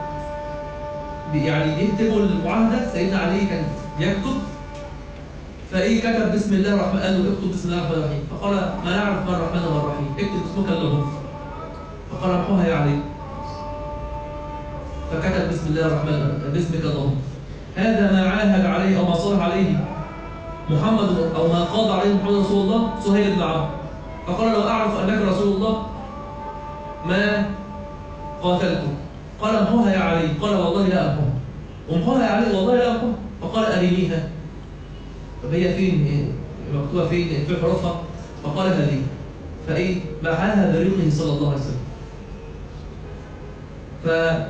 يعني يكتبوا المعاهدة، سيدنا علي كان يكتب، فإيه كتب بسم الله الرحمن، قال له اكتب بسم الله الرحمن الرحيم، فقال ما نعرف ما الرحمن الرحيم، اكتب اسمك اللهم، فقال امحوها يا علي، فكتب بسم الله الرحمن الرحيم باسمك اللهم. هذا ما عاهد عليه أو ما صلح عليه محمد أو ما قاض عليه محمد رسول الله سهيل بن عمرو، فقال لو أعرف أنك رسول الله ما قاتلته. قال امحوها يا علي، قال والله لا امحوها. امحوها يا علي والله لا امحوها. فقال ارينيها. طب هي فين؟ مكتوبه فين؟ في حروفها. فقال هذه. فايه؟ محاها بريقه صلى الله عليه وسلم. ف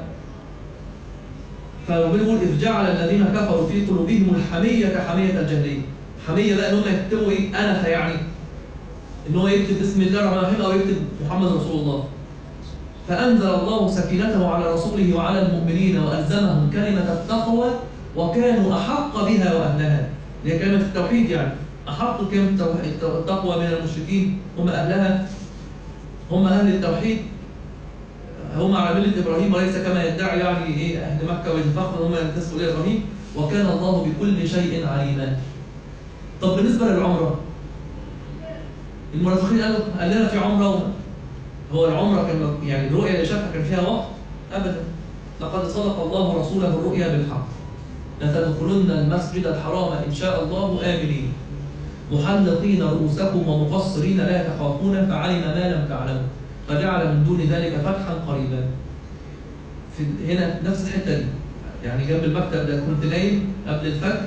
فبنقول اذ جعل الذين كفروا في قلوبهم الحميه كحميه الجاهليه. حميه بقى ان هم يكتبوا ايه؟ انف يعني. ان هو يكتب بسم الله الرحمن الرحيم او يكتب محمد رسول الله. فأنزل الله سكينته على رسوله وعلى المؤمنين وألزمهم كلمة التقوى وكانوا أحق بها وأهلها. هي كلمة التوحيد يعني أحق كلمة التقوى من المشركين، هم أهلها، هم أهل التوحيد، هم على ملة إبراهيم وليس كما يدعي يعني إيه أهل مكة والفخر هم ينتسبوا إلى إبراهيم، وكان الله بكل شيء عليما. طب بالنسبة للعمرة، المنافقين قالوا قال لنا في عمرة، هو العمرة كان يعني الرؤيا اللي شافها كان فيها وقت؟ أبدا. لقد صدق الله رسوله الرؤيا بالحق. لتدخلن المسجد الحرام إن شاء الله آمنين محلقين رؤوسكم ومقصرين لا تخافون فعلم ما لم تعلموا فجعل من دون ذلك فتحا قريبا. في هنا نفس الحتة دي، يعني جنب المكتب ده كنت نايم قبل الفجر،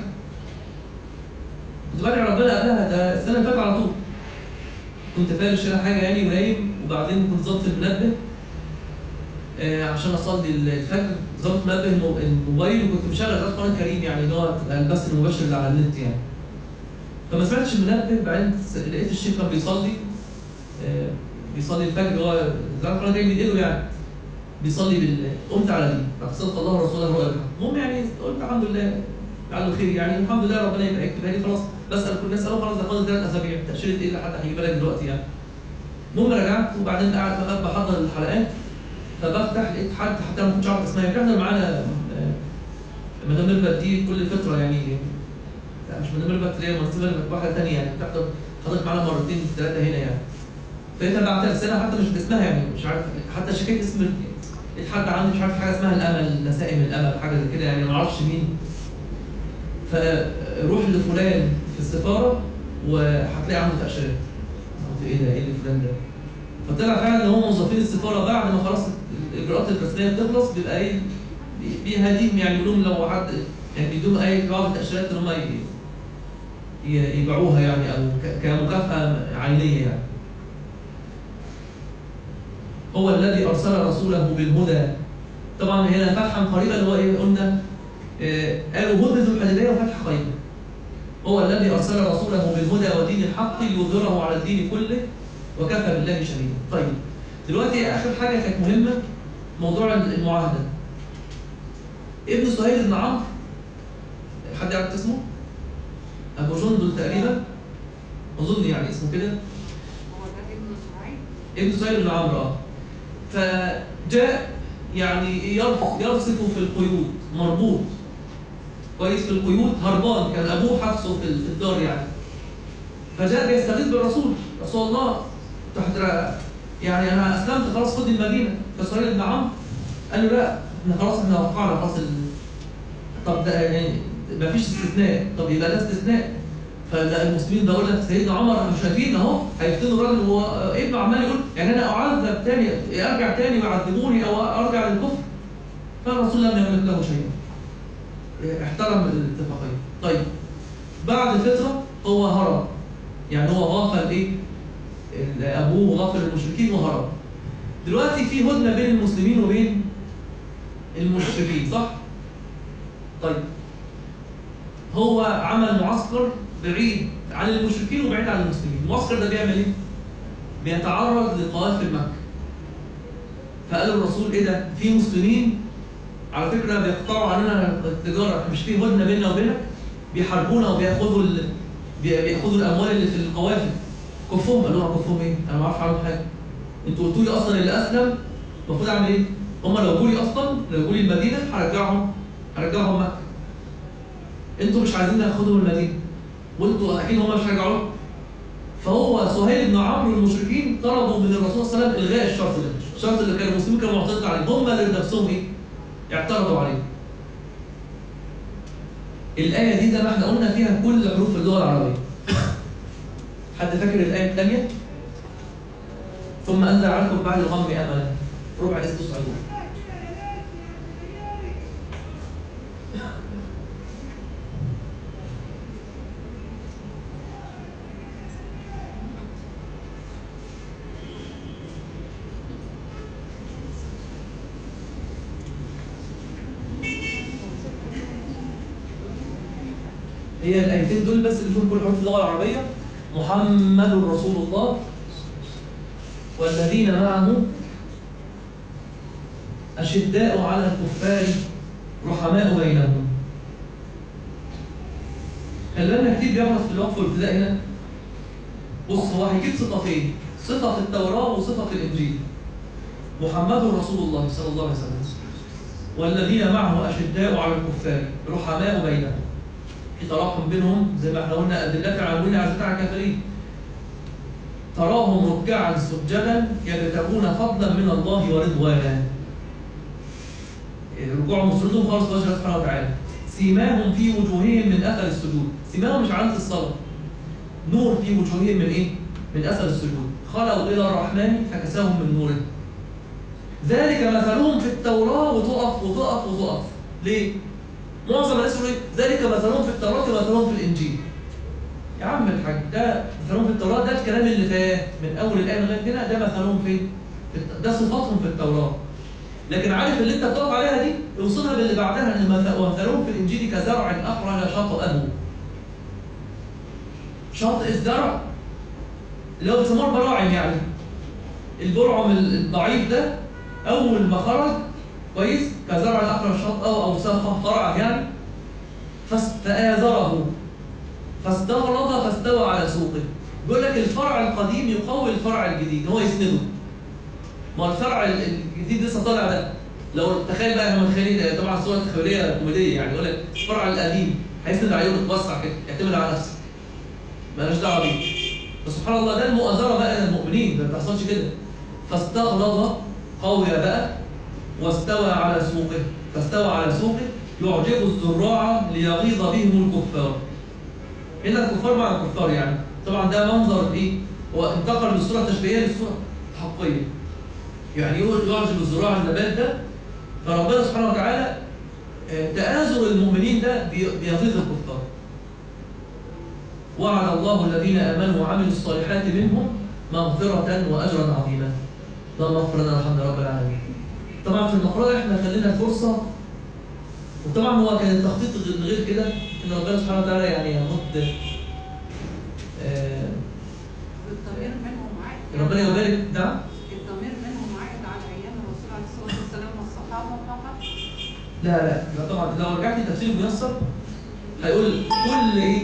كنت بدعي ربنا قبلها، ده السنة اللي فاتت على طول. كنت فارش هنا حاجة يعني ونايم، وبعدين كنت ظابط المنبه آه عشان اصلي الفجر، ظابط منبه الموبايل وكنت مشغل قناه كريم يعني اللي هو البث المباشر اللي على النت يعني. فما سمعتش المنبه، بعدين لقيت الشيخ كان بيصلي آه بيصلي الفجر، هو ظابط قناه كريم من ايده يعني بيصلي بال قمت على دي، فصدق الله ورسوله الرؤيا. المهم يعني قلت الحمد لله لعله خير يعني، الحمد لله ربنا يبقى يكتبها لي خلاص، بسال كل الناس قالوا خلاص ده فاضل ثلاث اسابيع، تاشيره ايه لحد هيجي بالك دلوقتي يعني. المهم رجعت وبعدين قاعد بقى بحضر الحلقات، فبفتح لقيت حد حتى ما كنتش عارف اسمها، بتحضر معانا مدام ميرفت دي كل فتره يعني، لا مش مدام ميرفت اللي هي مدام ميرفت واحده ثانيه يعني، بتحضر حضرت معانا مرتين ثلاثه هنا يعني. فلقيتها بعت رساله حتى مش باسمها يعني، مش عارف حتى شكيت اسم، لقيت حد عندي مش عارف حاجه اسمها الامل، نسائم الامل حاجه زي كده يعني، ما اعرفش مين. فروح لفلان في السفاره وهتلاقي عنده تاشيرات. قلت ايه ده؟ ايه اللي فلان ده؟ فطلع فعلا ان هم موظفين السفاره بعد ما خلاص الاجراءات الرسميه بتخلص بيبقى ايه بيهديهم يعني، يقول لهم لو حد يعني بيدوهم اي بعض التاشيرات ان هم يبيعوها يعني، او كمكافاه عينيه يعني. هو الذي ارسل رسوله بالهدى. طبعا هنا فتحا قريبا اللي هو ايه قلنا آه قالوا هدى ذو الحديبيه وفتح قريبا. هو الذي ارسل رسوله بالهدى ودين الحق ليظهره على الدين كله وكفى بالله شهيدا. طيب دلوقتي اخر حاجه كانت مهمه موضوع المعاهده. ابن سهيل بن عمرو، حد يعرف اسمه؟ ابو جندل تقريبا اظن يعني اسمه كده. هو ده ابن سهيل؟ ابن سهيل بن عمرو اه. فجاء يعني يرصف في القيود مربوط كويس في القيود، هربان، كان ابوه حبسه في الدار يعني. فجاء بيستغيث بالرسول، رسول الله تحت يعني انا اسلمت خلاص خد المدينه. فسهيل بن عمرو قال له لا احنا خلاص احنا وقعنا خلاص ال... طب ده يعني ما فيش استثناء، طب يبقى ده استثناء. فالمسلمين بقول لك سيدنا عمر مش شايفين اهو هيفتنوا الراجل وهو ابنه عمال يقول يعني انا اعذب تاني ارجع تاني ويعذبوني او ارجع للكفر. فالرسول لم يملك له شيئا، احترم الاتفاقيه. طيب بعد فتره هو هرب، يعني هو غافل ايه؟ ابوه غافل المشركين وهرب. دلوقتي في هدنه بين المسلمين وبين المشركين صح؟ طيب هو عمل معسكر بعيد عن المشركين وبعيد عن المسلمين. المعسكر ده بيعمل ايه؟ بيتعرض لقوافل مكه. فقال الرسول ايه ده؟ في مسلمين على فكره بيقطعوا عننا التجاره، مش في هدنه بيننا وبينك؟ بيحاربونا وبياخدوا ال... بياخدوا الاموال اللي في القوافل. كفهم. قالوا له كفهم ايه؟ انا ما اعرفش عنهم حاجه. انتوا قلتوا لي اصلا اللي اسلم المفروض اعمل ايه؟ هم لو جولي اصلا لو جولي المدينه هرجعهم هرجعهم مكه. انتوا مش عايزين تاخدوا المدينه وانتوا اكيد هم مش هيرجعوا. فهو سهيل بن عمرو والمشركين طلبوا من الرسول صلى الله عليه وسلم الغاء الشرط ده، الشرط اللي كان المسلمين كانوا معترضين عليه، هم اللي نفسهم ايه؟ اعترضوا عليه. الايه دي زي ما احنا قلنا فيها كل حروف اللغه العربيه. حد فاكر الايه الثانيه؟ ثم انزل عليكم بعد الغم املا ربع اذ تصعدون. هي الايتين دول بس اللي فيهم كل حروف اللغه العربيه. محمد رسول الله والذين معه أشداء على الكفار رحماء بينهم. خلي بالنا كتير بيعرف في الوقف والابتداء هنا. بص هو هيجيب صفتين، صفة في التوراة وصفة في الإنجيل. محمد رسول الله صلى الله عليه وسلم والذين معه أشداء على الكفار رحماء بينهم. في تراحم بينهم زي ما احنا قلنا أدلة على المؤمنين عزة على الكافرين. تراهم ركعا سجدا يبتغون فضلا من الله ورضوانا. ركوعهم مسجدون خالص وجه سبحانه وتعالى. سيماهم في وجوههم من اثر السجود، سيماهم مش علامه الصلاه. نور في وجوههم من ايه؟ من اثر السجود. خلوا الى الرحمن فكساهم من نوره. ذلك مثلهم في التوراه وتقف وتقف وتقف. ليه؟ معظم الناس يقولوا ايه؟ ذلك مثلهم في التوراه ومثلهم في الانجيل. يا عم الحاج ده مثلهم في التوراة، ده الكلام اللي فات من أول الآية لغاية هنا، ده مثلهم فين؟ ده صفاتهم في التوراة. لكن عارف اللي أنت بتقف عليها دي اوصلها باللي بعدها إن مثلهم في الإنجيل كزرع أخرج شطأه. شاطئ الزرع اللي هو بيسموه البراعم، يعني البرعم الضعيف ده أول ما خرج كويس كزرع أخرج شطأه أو ساقه فرع يعني فآزره فاستغلظ فاستوى على سوقه. بيقول لك الفرع القديم يقوي الفرع الجديد، هو يسنده. ما الفرع الجديد لسه طالع ده، لو تخيل بقى احنا متخيلين طبعا الصوره التخيليه كوميديه، يعني يقول لك الفرع القديم هيسند عليه ويتوسع كده، يعتمد على نفسه. مالناش دعوه بيه. فسبحان الله ده المؤازره بقى للمؤمنين، ما بتحصلش كده. فاستغلظ قوي بقى واستوى على سوقه، فاستوى على سوقه يعجب الزراع ليغيظ بهم الكفار. هنا الكفار مع الكفار يعني طبعا ده منظر ايه؟ هو انتقل من الصوره التشبيهيه للصوره الحقيقيه. يعني يعجب الزراع النبات ده، فربنا سبحانه وتعالى تآزر المؤمنين ده بيغيظ الكفار. وعد الله الذين امنوا وعملوا الصالحات منهم مغفرة واجرا عظيما. اللهم اغفر لنا والحمد لله رب العالمين. طبعا في المقرأة احنا خلينا فرصه، وطبعا هو كان التخطيط غير كده ان ربنا سبحانه وتعالى يعني يمد آه الضمير منهم عائد، ربنا يبارك. نعم الضمير منهم عائد على ايام الرسول عليه الصلاه والسلام والصحابه فقط. لا لا لا طبعا لو رجعت لتفسير ميسر هيقول كل ايه؟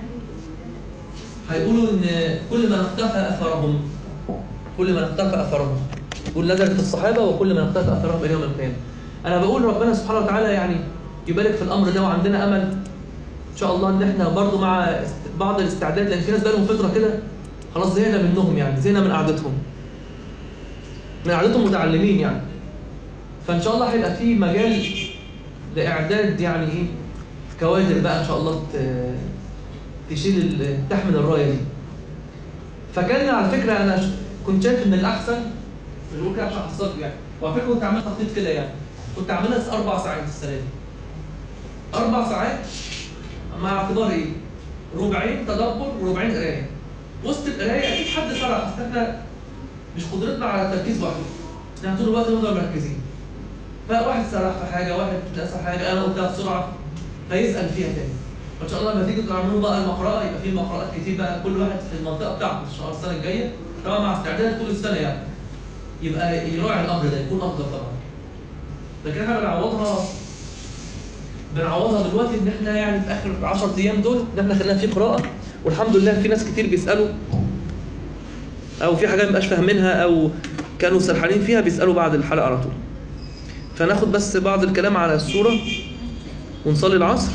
هيقولوا ان كل من اختفى اثرهم، كل من اختفى اثرهم يقول نزلت الصحابه وكل من اختفى اثرهم الى يوم القيامه. انا بقول ربنا سبحانه وتعالى يعني يبارك في الامر ده، وعندنا امل ان شاء الله ان احنا برضو مع است- بعض الاستعداد، لان في ناس بقالهم فتره كده خلاص زهقنا منهم، يعني زهقنا من قعدتهم من قعدتهم متعلمين يعني. فان شاء الله هيبقى في مجال لاعداد يعني ايه كوادر بقى ان شاء الله ت- تشيل ال- تحمل الرايه دي. فكان على فكره انا ش- كنت شايف ان الاحسن مش بقول كده عشان احصركم يعني، وعلى فكره كنت عامل تخطيط كده يعني، كنت عاملها اربع ساعات السنه دي. اربع ساعات مع اعتبار ايه؟ ربعين تدبر وربعين قرايه. وسط القرايه اكيد حد سرح، اصل احنا مش قدرتنا على التركيز لوحده، احنا طول الوقت نفضل مركزين. فواحد سرح في حاجه، واحد نسى حاجه، انا قلتها بسرعه فيسال فيها تاني. فان شاء الله لما تيجوا تعملوا بقى المقرأة يبقى في مقرأات كتير بقى، كل واحد في المنطقه بتاعته ان شاء الله السنه الجايه، طبعا مع استعداد كل السنه يعني. يبقى يراعي الامر ده يكون افضل طبعا. لكن احنا بنعوضها بنعوضها دلوقتي ان احنا يعني في اخر عشرة ايام دول ان احنا خلينا في قراءه، والحمد لله في ناس كتير بيسالوا او في حاجات مبقاش فاهمينها او كانوا سرحانين فيها بيسالوا بعد الحلقه على طول. فناخد بس بعض الكلام على السوره ونصلي العصر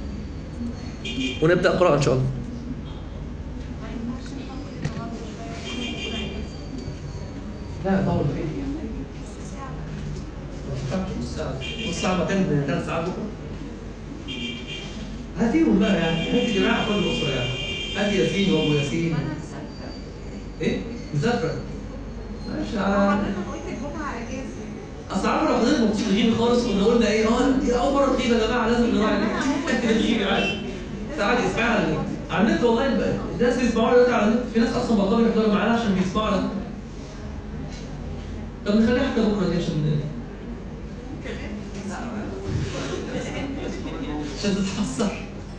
ونبدا قراءه ان شاء الله. لا طول فيه نص ساعه مكان ثلاث ساعات بكره. هاتيهم بقى يعني، هاتي جماعه كل الاسره يعني، هاتي ياسين وابو ياسين. ايه؟ مسافره. ماشي على اصل عارف لو حضرتك ما كنتش بتغيبي خالص كنا قلنا ايه، اه دي اول مره تغيب يا جماعه لازم نراعي انت بتغيبي عادي. تعالي اسمعي على النت، على النت والله الناس بيسمعونا دلوقتي على النت، في ناس اصلا بطلوا يحضروا معانا عشان بيسمعوا على النت. طب نخليها حتى بكره دي عشان عشان تتحسر.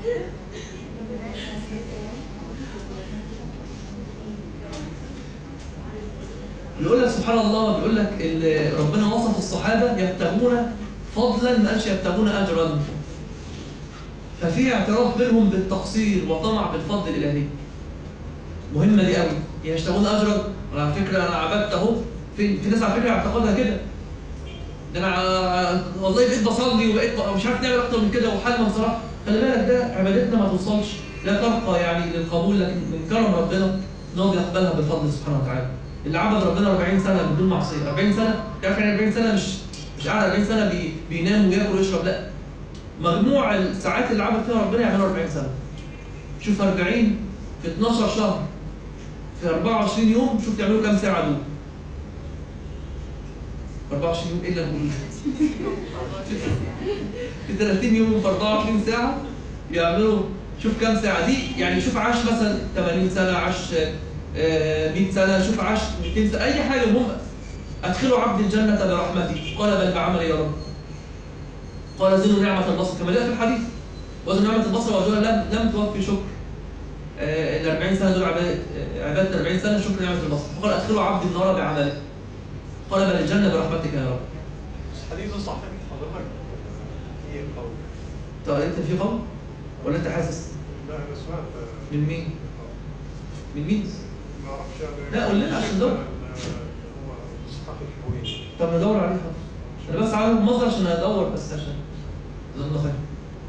بيقول لك سبحان الله، بيقول لك ال- ربنا وصف الصحابه يبتغون فضلا، ما قالش يبتغون اجرا. ففي اعتراف منهم بالتقصير وطمع بالفضل الالهي. مهمه دي قوي، يشتغلون اجرا. على فكره انا عبدت اهو، في في ناس على فكره اعتقادها كده، ده انا والله بقيت بصلي وبقيت مش عارف نعمل اكتر من كده وحال من صراحه. خلي بالك ده عبادتنا ما توصلش، لا ترقى يعني للقبول، لكن من كرم ربنا ان هو بيقبلها بالفضل سبحانه وتعالى. اللي عبد ربنا أربعين سنه بدون معصيه، أربعين سنه تعرف يعني أربعين سنه مش مش قاعد أربعين سنه بي بينام وياكل ويشرب، لا، مجموع الساعات اللي عبد فيها ربنا يعملها أربعين سنه. شوف أربعين في اتناشر شهر في أربعة وعشرين يوم، شوف تعملوا كام ساعه دول. أربعة وعشرين يوم ايه اللي هقوله؟ في ثلاثين يوم في أربعة وعشرين ساعه يعملوا شوف كام ساعه دي، يعني شوف عاش مثلا ثمانين سنه، عاش آه مئة سنه، شوف عاش مئتين سنه، اي حاجه. المهم ادخلوا عبد الجنه برحمتي قال بل بعملي يا رب. قال زنوا نعمه البصر كما جاء في الحديث، وزن نعمه البصر وجوها لم لم توفي شكر آه ال أربعين سنه دول عباده آه عباده أربعين سنه شكر نعمه البصر. فقال ادخلوا عبد النار بعمله قال بل الجنه برحمتك يا رب. حديث صحيح حضرتك في قول. طيب انت في قول ولا انت حاسس؟ لا انا سمعت من مين؟ من مين؟ ما اعرفش يعني. لا، قول لنا عشان ندور. هو اسحاق الحويني. طب ندور عليه حاضر. انا بس عارف المصدر عشان ادور بس عشان اظن خير.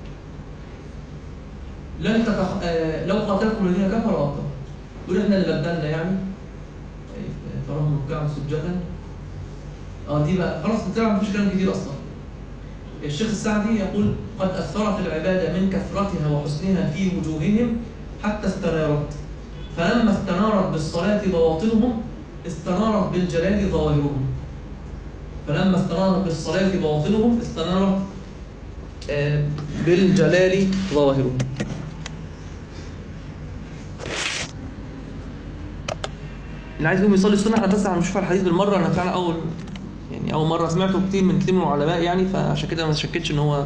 لن تتخ... آه... لو قاتلكم الذين كفروا اه يقول احنا اللي بدلنا يعني تراهم ركعا سجدا. اه دي بقى خلاص بتلعب مفيش كلام كتير اصلا. الشيخ السعدي يقول قد اثرت العباده من كثرتها وحسنها في وجوههم حتى استنارت، فلما استنارت بالصلاه بواطنهم استنارت بالجلال ظواهرهم. فلما استنارت بالصلاه بواطنهم استنارت آه بالجلال ظواهرهم. اللي عايز يقوم يصلي السنه احنا بس هنشوف الحديث بالمره. انا فعلا اول يعني اول مره سمعته كتير من كتير من العلماء يعني، فعشان كده ما شكتش ان هو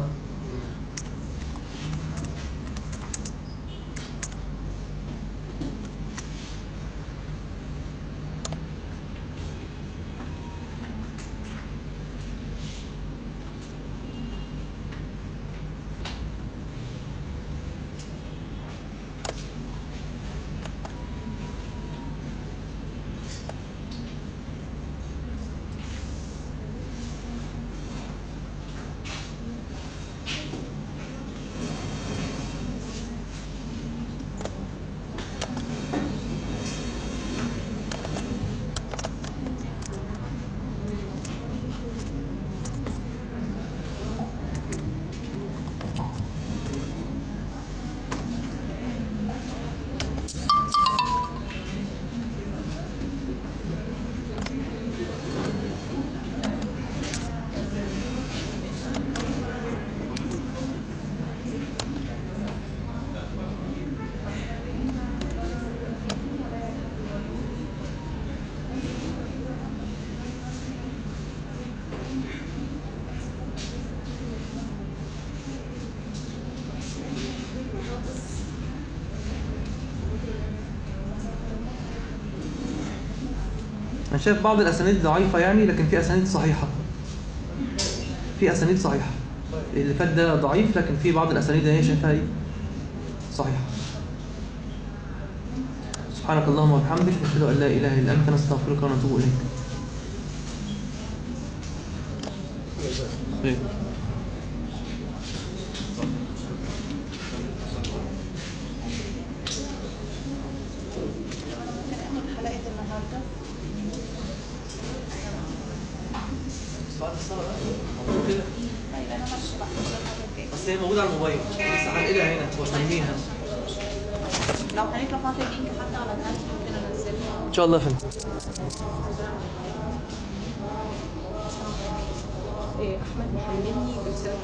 انا شايف بعض الاسانيد ضعيفه يعني، لكن في اسانيد صحيحه. في اسانيد صحيحه. اللي فات ده ضعيف، لكن في بعض الاسانيد هي شايفها ايه صحيحه. سبحانك اللهم وبحمدك، نشهد ان لا اله الا انت، نستغفرك ونتوب اليك. خير. حلقة النهارده بعد الصلاه بقى كده. طيب انا ماشي بقى المره الجايه. بس هي موجوده على الموبايل، بس هنقلها هنا واسميها لو حضرتك رفعت اللينك حتى على الهاتف ممكن انزلها. ان شاء الله. فهمت. احمد محمدني برسالة